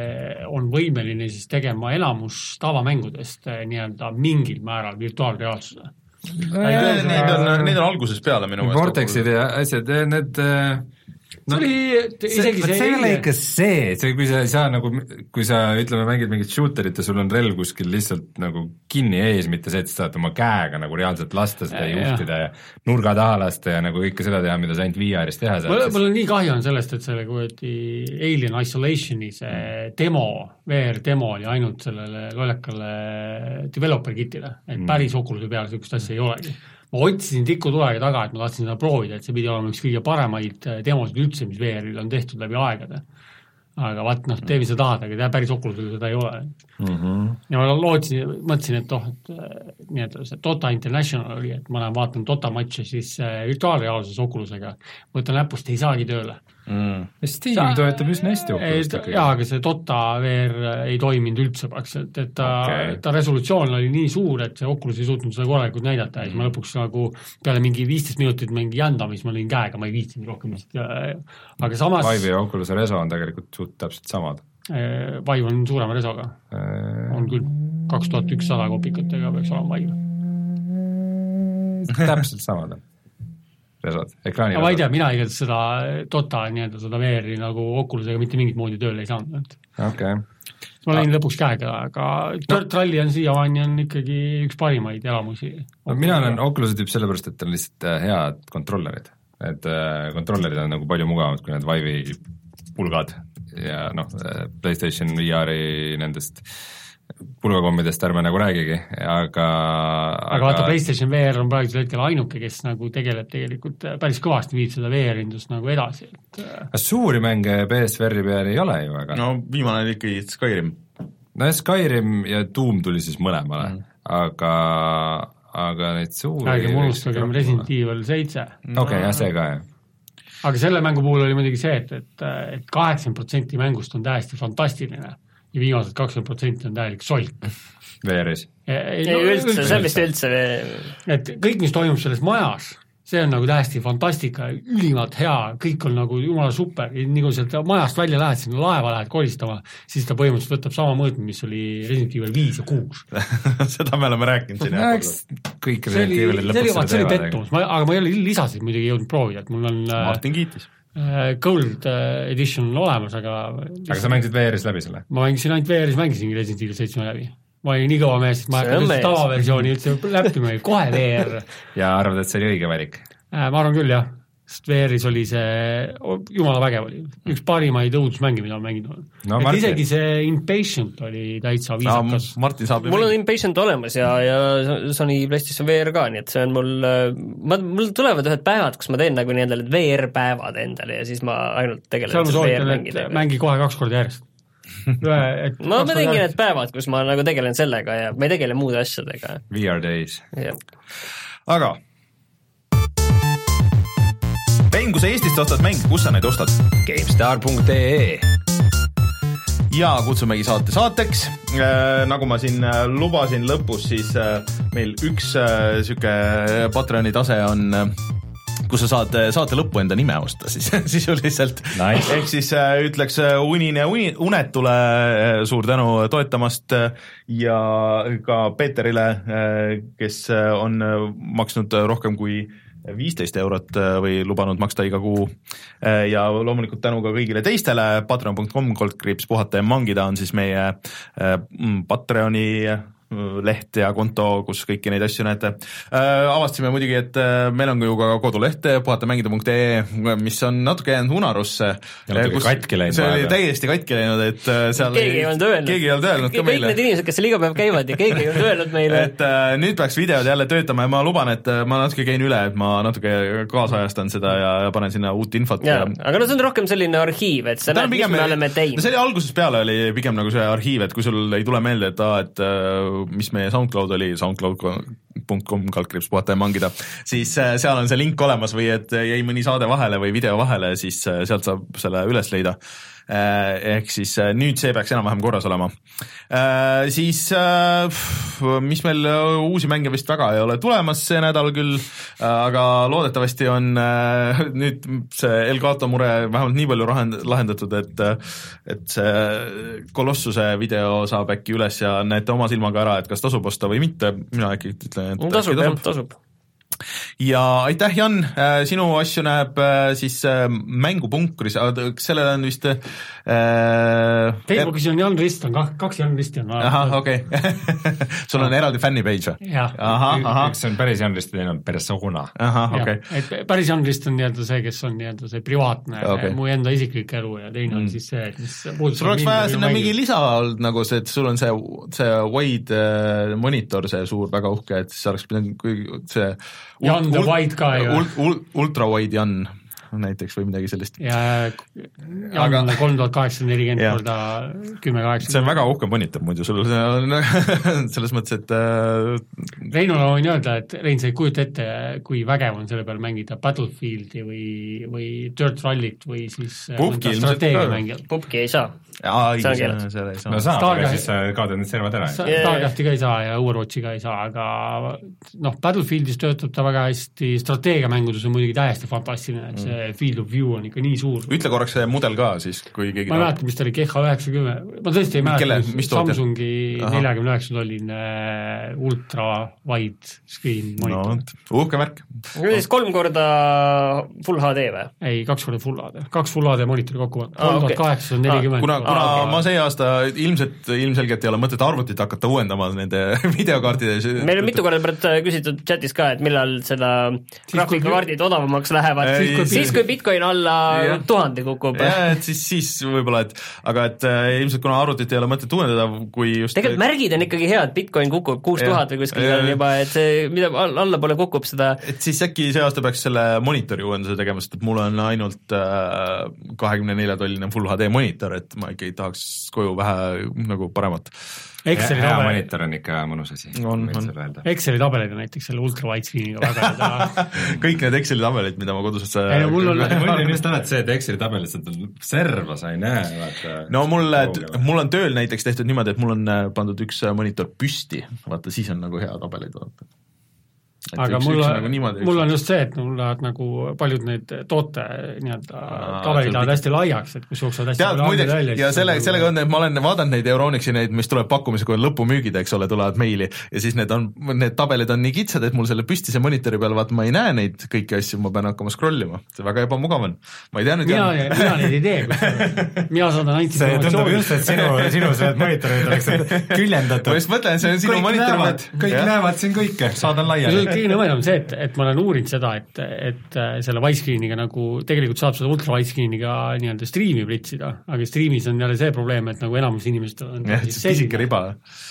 on võimeline siis tegema enamus tavamängudest nii-öelda mingil määral virtuaalreaalsuse. Neid on, neid on alguses peale minu meelest. Vortexid ja asjad, need... No, see oli isegi see, see ei ole ikka see, see kui sa ei saa nagu, kui sa ütleme mängid mingit shooterit ja sul on relv kuskil lihtsalt nagu kinni ees, mitte see, et sa saad oma käega nagu reaalselt lasta seda ja juhtida ja nurga taha lasta ja nagu kõike seda teha, mida sa ainult V R-is teha saad. Mul on nii kahju on sellest, et selle kui Alien Isolationi see demo, V R demo oli ainult sellele lollekale developer kitile, et päris Oculus'e peale sellist asja ei olegi. Ma otsisin tikutulega taga, et ma tahtsin seda proovida, et see pidi olema üks kõige paremaid demosid üldse, mis V R-il on tehtud läbi aegade. Aga vaat, noh, tee, mis sa tahad, aga teha päris Oculus'il seda ei ole. Mm-hmm. Ja ma lootsin, mõtlesin, et oh, et nii et see Dota International oli, et ma olen vaatanud Dota matše siis virtuaalreaalses Oculus'ega. Võtan näpust, ei saagi tööle. Mm. Steam sa, toetab üsna hästi Oculus'it. Jaa, aga see Dota V R ei toiminud üldse praktiliselt, et ta, okay. ta resolutsioon oli nii suur, et see Oculus ei suutnud seda korralikult näidata ja siis mm. ma lõpuks nagu peale mingi viisteist minutit mingi jändamis, ma olin käega, ma ei viitsinud rohkem. Aga samas... Vive ja Oculus'e reso on tegelikult suht täpselt samad. Vive on suurema resoga. On küll kaks tuhat ükssada kopikatega peaks olema Vive. Täpselt samad on. Resod, ekraani resod. Ma ei tea, mina igatahes seda Dota nii-öelda seda V R-i nagu Oculus'ega mitte mingit moodi tööle ei saanud. Okay. Ma olin lõpuks käega, aga Dirt Rally on siiamaani on ikkagi üks parimaid elamusi. No, mina olen Oculus'e tüüp sellepärast, et on lihtsalt head kontrollerid. Et kontrollerid on nagu palju mugavamad kui need Vive'i pulgad ja noh, PlayStation V R-i nendest pulgakommidest ärme nagu räägigi, aga aga, aga vaata, PlayStation V R on praegusel hetkel ainuke, kes nagu tegeleb tegelikult päris kõvasti viib seda V R-indust nagu edasi. Et... suuri mänge P S V R-i peal ei ole ju, aga... No viimane oli ikkagi Skyrim. No Skyrim ja Doom tuli siis mõlemale, mm. aga, aga neid suuri... Räägim unustagem Resident Evil seitse. Okei, okay, jah, see ka, jah. Aga selle mängu puhul oli muidugi see, et, et, et kaheksakümmend protsenti mängust on täiesti fantastiline ja viimased kakskümmend protsenti on täielik solk. V R-is? Ei, no, üldse, üldse, see vist üldse. Et kõik, mis toimub selles majas, see on nagu täiesti fantastika, ülimalt hea, kõik on nagu jumala super, nii kui sealt majast välja lähed, sinna laeva lähed kolistama, siis ta põhimõtteliselt võtab sama mõõtme, mis oli Resident Evil viis ja kuus. Seda me oleme rääkinud siin. Kõik Resident Evilid lõpuks seda teevad. See oli pettumus, aga ma ei ole lisasid muidugi jõudnud proovida, et mul on Martin kiitis. Gold edition on olemas, aga aga sa mängisid V R-is läbi selle? Ma mängisin ainult V R-is, mängisin Resident Evil seitse läbi. Ma olin nii kõva mees, et ma hakkan tavaversiooni üldse läppima kohe V R. Ja arvad, et see oli õige valik? Ma arvan küll, jah. Sest V R-is oli see, jumala vägev oli. Üks parimaid õudusmängi, mida on mänginud. No, et Martin. Isegi see Impatient oli täitsa viisakas. No, Martin saab mul on Impatient olemas ja, ja Sony PlayStation V R ka, nii et see on mul, ma, mul tulevad ühed päevad, kus ma teen nagu nii endale V R-päevad endale ja siis ma ainult tegelen V R-mängidega. Mängi kohe kaks korda järjest. Et ma ma tengin need päevad, kus ma nagu tegelen sellega ja ma ei tegele muude asjadega. V R days. Ja. Aga Pein, kui sa Eestist ostad mäng, kus sa neid ostad? GameStar punkt ee ja kutsumegi saate saateks. Äh, nagu ma siin lubasin lõpus, siis äh, meil üks äh, süke Patreoni tase on äh, kus sa saad saate lõppu enda nime osta siis sisuliselt. Nice. Ehk siis äh, ütleks unine uni, unetule äh, suur tänu toetamast äh, ja ka Peeterile äh,, kes äh, on äh, maksnud rohkem kui viisteist eurot või lubanud maksta iga kuu ja loomulikult tänu ka kõigile teistele, patreon punkt com kaldkriips puhata ja mangida on siis meie Patreoni leht ja konto, kus kõiki neid asju näete. Avastasime muidugi, et meil on ju ka koduleht puhatamängida punkt ee, mis on natuke jäänud unarusse. Katki läinud. See oli täiesti katki läinud, et seal keegi ei olnud öelnud. Keegi ei olnud öelnud ka meile. Kõik need inimesed, kes seal iga päev käivad ja keegi ei olnud öelnud meile. Et nüüd peaks videod jälle töötama ja ma luban, et ma natuke käin üle, et ma natuke kaasajastan seda ja panen sinna uut infot. Ja, aga no see on rohkem selline arhiiv, et sa näed, mis me oleme teinud. See oli algusest peale oli pigem nagu see arhiiv, et kui sul ei tule meelde, et, et mis meie SoundCloud oli, soundcloud punkt com kaldkriips puhata ja mangida, siis seal on see link olemas või et jäi mõni saade vahele või video vahele, siis sealt saab selle üles leida. Ehk siis nüüd see peaks enam-vähem korras olema. Siis mis meil uusi mänge vist väga ei ole tulemas see nädal küll, aga loodetavasti on nüüd see Elgato mure vähemalt nii palju lahendatud, et, et see Kolossuse video saab äkki üles ja näete oma silmaga ära, et kas tasub osta või mitte. Mina äkki ütlen, et tasub, jah, tasub. Ja aitäh, Jan, sinu asju näeb siis mängupunkris, sellele on vist äh, Facebookis on Jan Rist, on kaks Jan Risti on. Aha, okei okay. Sul on eraldi fännipage või? Jah. Üks on päris Jan Rist ja teine on persona. Aha, okei okay. Päris Jan Rist on nii-öelda see, kes on nii-öelda see privaatne okay. Mu enda isiklik elu ja teine on mm. siis see, et mis sul oleks vaja sinna mingi lisa olnud nagu see, et sul on see, see wide monitor, see suur, väga uhke, et siis oleks pidanud see Jan the White ka ju. Ultra wide Jan näiteks või midagi sellist. Ja Jan on kolm tuhat kaheksasada nelikümmend korda kümme kaheksakümmend. See on väga uhke monitor muidu, sul on selles mõttes, et Reinule võin öelda, et Rein, sa ei kujuta ette, kui vägev on selle peal mängida Battlefieldi või, või Dirt Rallit või siis strateegia mängida. Pupki ei saa. Aa, see on keeled. No saab, aga siis kaotad need servad ära. Starcrafti ka ei saa ja Overwatchi ka ei saa, aga noh, Battlefieldis töötab ta väga hästi, strateegiamängudes on muidugi täiesti fantastiline, et see field of view on ikka nii suur. Ütle korraks see mudel ka siis, kui keegi ma ei mäleta, mis ta oli, G H üheksakümmend, ma tõesti ei mäleta, Samsungi nelikümmend üheksa tolline ultra wide screen monitor. No, uhke märk. Siis kolm korda Full H D või? Ei, kaks korda Full H D, kaks Full H D monitori kokku. kolm tuhat kaheksasada nelikümmend. Kuna, kuna ah, okay. ma see aasta ilmselt, ilmselgelt ei ole mõtet arvutit hakata uuendama nende videokaartide. Meil on mitu korda pärast küsitud chatis ka, et millal seda graafikakaardid odavamaks lähevad, siis kui, siis, kui Bitcoin alla ja. tuhande kukub. Ja, et siis, siis võib-olla, et aga et äh, ilmselt kuna arvutit ei ole mõtet uuendada, kui just tegelikult märgid on ikkagi head, Bitcoin kukub kuus tuhat või kuskil on juba, et see, mida alla poole kukub seda. Et siis äkki see aasta peaks selle monitori uuenduse tegema, sest et mul on ainult äh, kahekümne nelja tolline Full H D monitor, et ma ikka ei tahaks koju vähe nagu paremat. Exceli hea tabel... monitor on ikka mõnus asi. On, on. Exceli tabelid on näiteks selle ultra wide screeniga väga ta... kõik need Exceli tabelid, mida ma kodus ei, no, mul on, mul on just alati see, et Exceli tabelid saad serva sa ei näe vaata. No mul, mul on tööl näiteks tehtud niimoodi, et mul on pandud üks monitor püsti, vaata siis on nagu hea tabelid vaata. Et aga üks, mul, üks nagu niimoodi, mul on just see, et mul lähevad nagu paljud need toote nii-öelda tabelid lähevad hästi laiaks, et kus jooksevad hästi tead, muideks, välja. Ja selle, nagu... sellega on, et ma olen vaadanud neid Euronixi neid, mis tuleb pakkumise, kui on lõpumüügid, eks ole, tulevad meili ja siis need on, need tabelid on nii kitsad, et mul selle püstise monitori peal vaata, ma ei näe neid kõiki asju, ma pean hakkama scrollima. See väga ebamugav on. Ma ei tea nüüd mina, jah... mina neid ei tee, kus mina saadan ainult see tundub just, et sinu, sinu see monitorid oleks küljendatud. Ma just mõtlen, see on sinu monitor. Kõik näevad siin kõike, saadan laiali. Kõige nõmedam on see, et, et ma olen uurinud seda, et, et selle widescreeniga nagu tegelikult saab seda ultra widescreeniga nii-öelda striimi pritsida, aga striimis on jälle see probleem, et nagu enamus inimesed on jah, see pisike riba.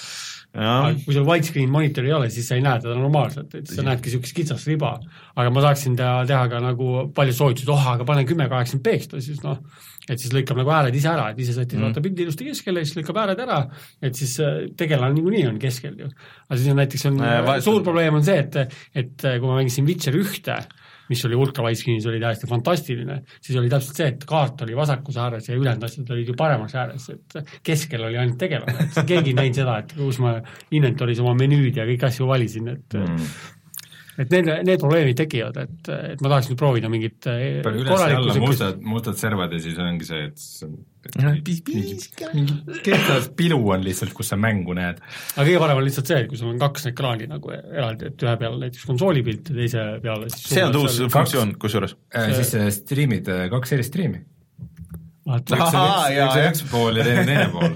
Aga kui sul widescreen monitor ei ole, siis sa ei näe teda normaalselt, et sa näedki niisugust kitsast riba, aga ma saaksin teha, teha ka nagu palju soovitused, oh, aga panen kümme kaheksakümmend peeksta, siis noh, et siis lõikab nagu ääred ise ära, et ise sätid mm. vaata pildi ilusti keskele, siis lõikab ääred ära, et siis tegelane niikuinii on keskel ju. Aga siis on näiteks on, äh, suur probleem on see, et, et kui ma mängisin Witcher ühte, mis oli ultra widescreenis, oli täiesti fantastiline, siis oli täpselt see, et kaart oli vasakus ääres ja ülejäänud asjad olid ju paremas ääres, et keskel oli ainult tegelane, et keegi ei näinud seda, et kus ma inventoris oma menüüd ja kõik asju valisin, et mm. et need, need probleemid tekivad, et, et ma tahaks nüüd proovida mingit palju üles ja alla mustad, mustad servad ja siis ongi see, et see on mingi kehtlas pilu on lihtsalt, kus sa mängu näed. aga kõige parem on lihtsalt see, et kui sul on kaks ekraani nagu eraldi, et ühe peal näiteks konsoolipilt ja teise peal siis see on tuus funktsioon, kus juures? Siis streamid kaks eri streami. Üks on üks pool ja teine teine pool.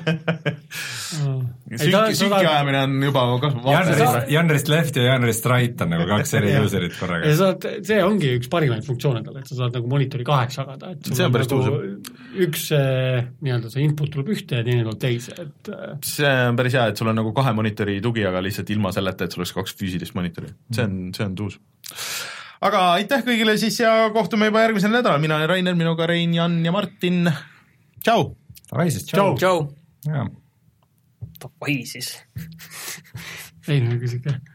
Sünki ajamine on juba Janrist left ja Janrist right on nagu kaks eri userit korraga. See ongi üks parimaid funktsioone tal, et sa saad nagu monitori kaheks jagada, et sul on nagu üks nii-öelda see input tuleb ühte ja teine tuleb teise. See on päris hea, et sul on nagu kahe monitori tugi, aga lihtsalt ilma selleta, et sul oleks kaks füüsilist monitori. See on, see on tuus. Aga aitäh kõigile siis ja kohtume juba järgmisel nädalal. Mina olen Rainer, minuga Rein, Jan ja Martin. Tšau! Davai siis, tšau! Tšau! Jaa. Davai siis. Ei, ma küsige.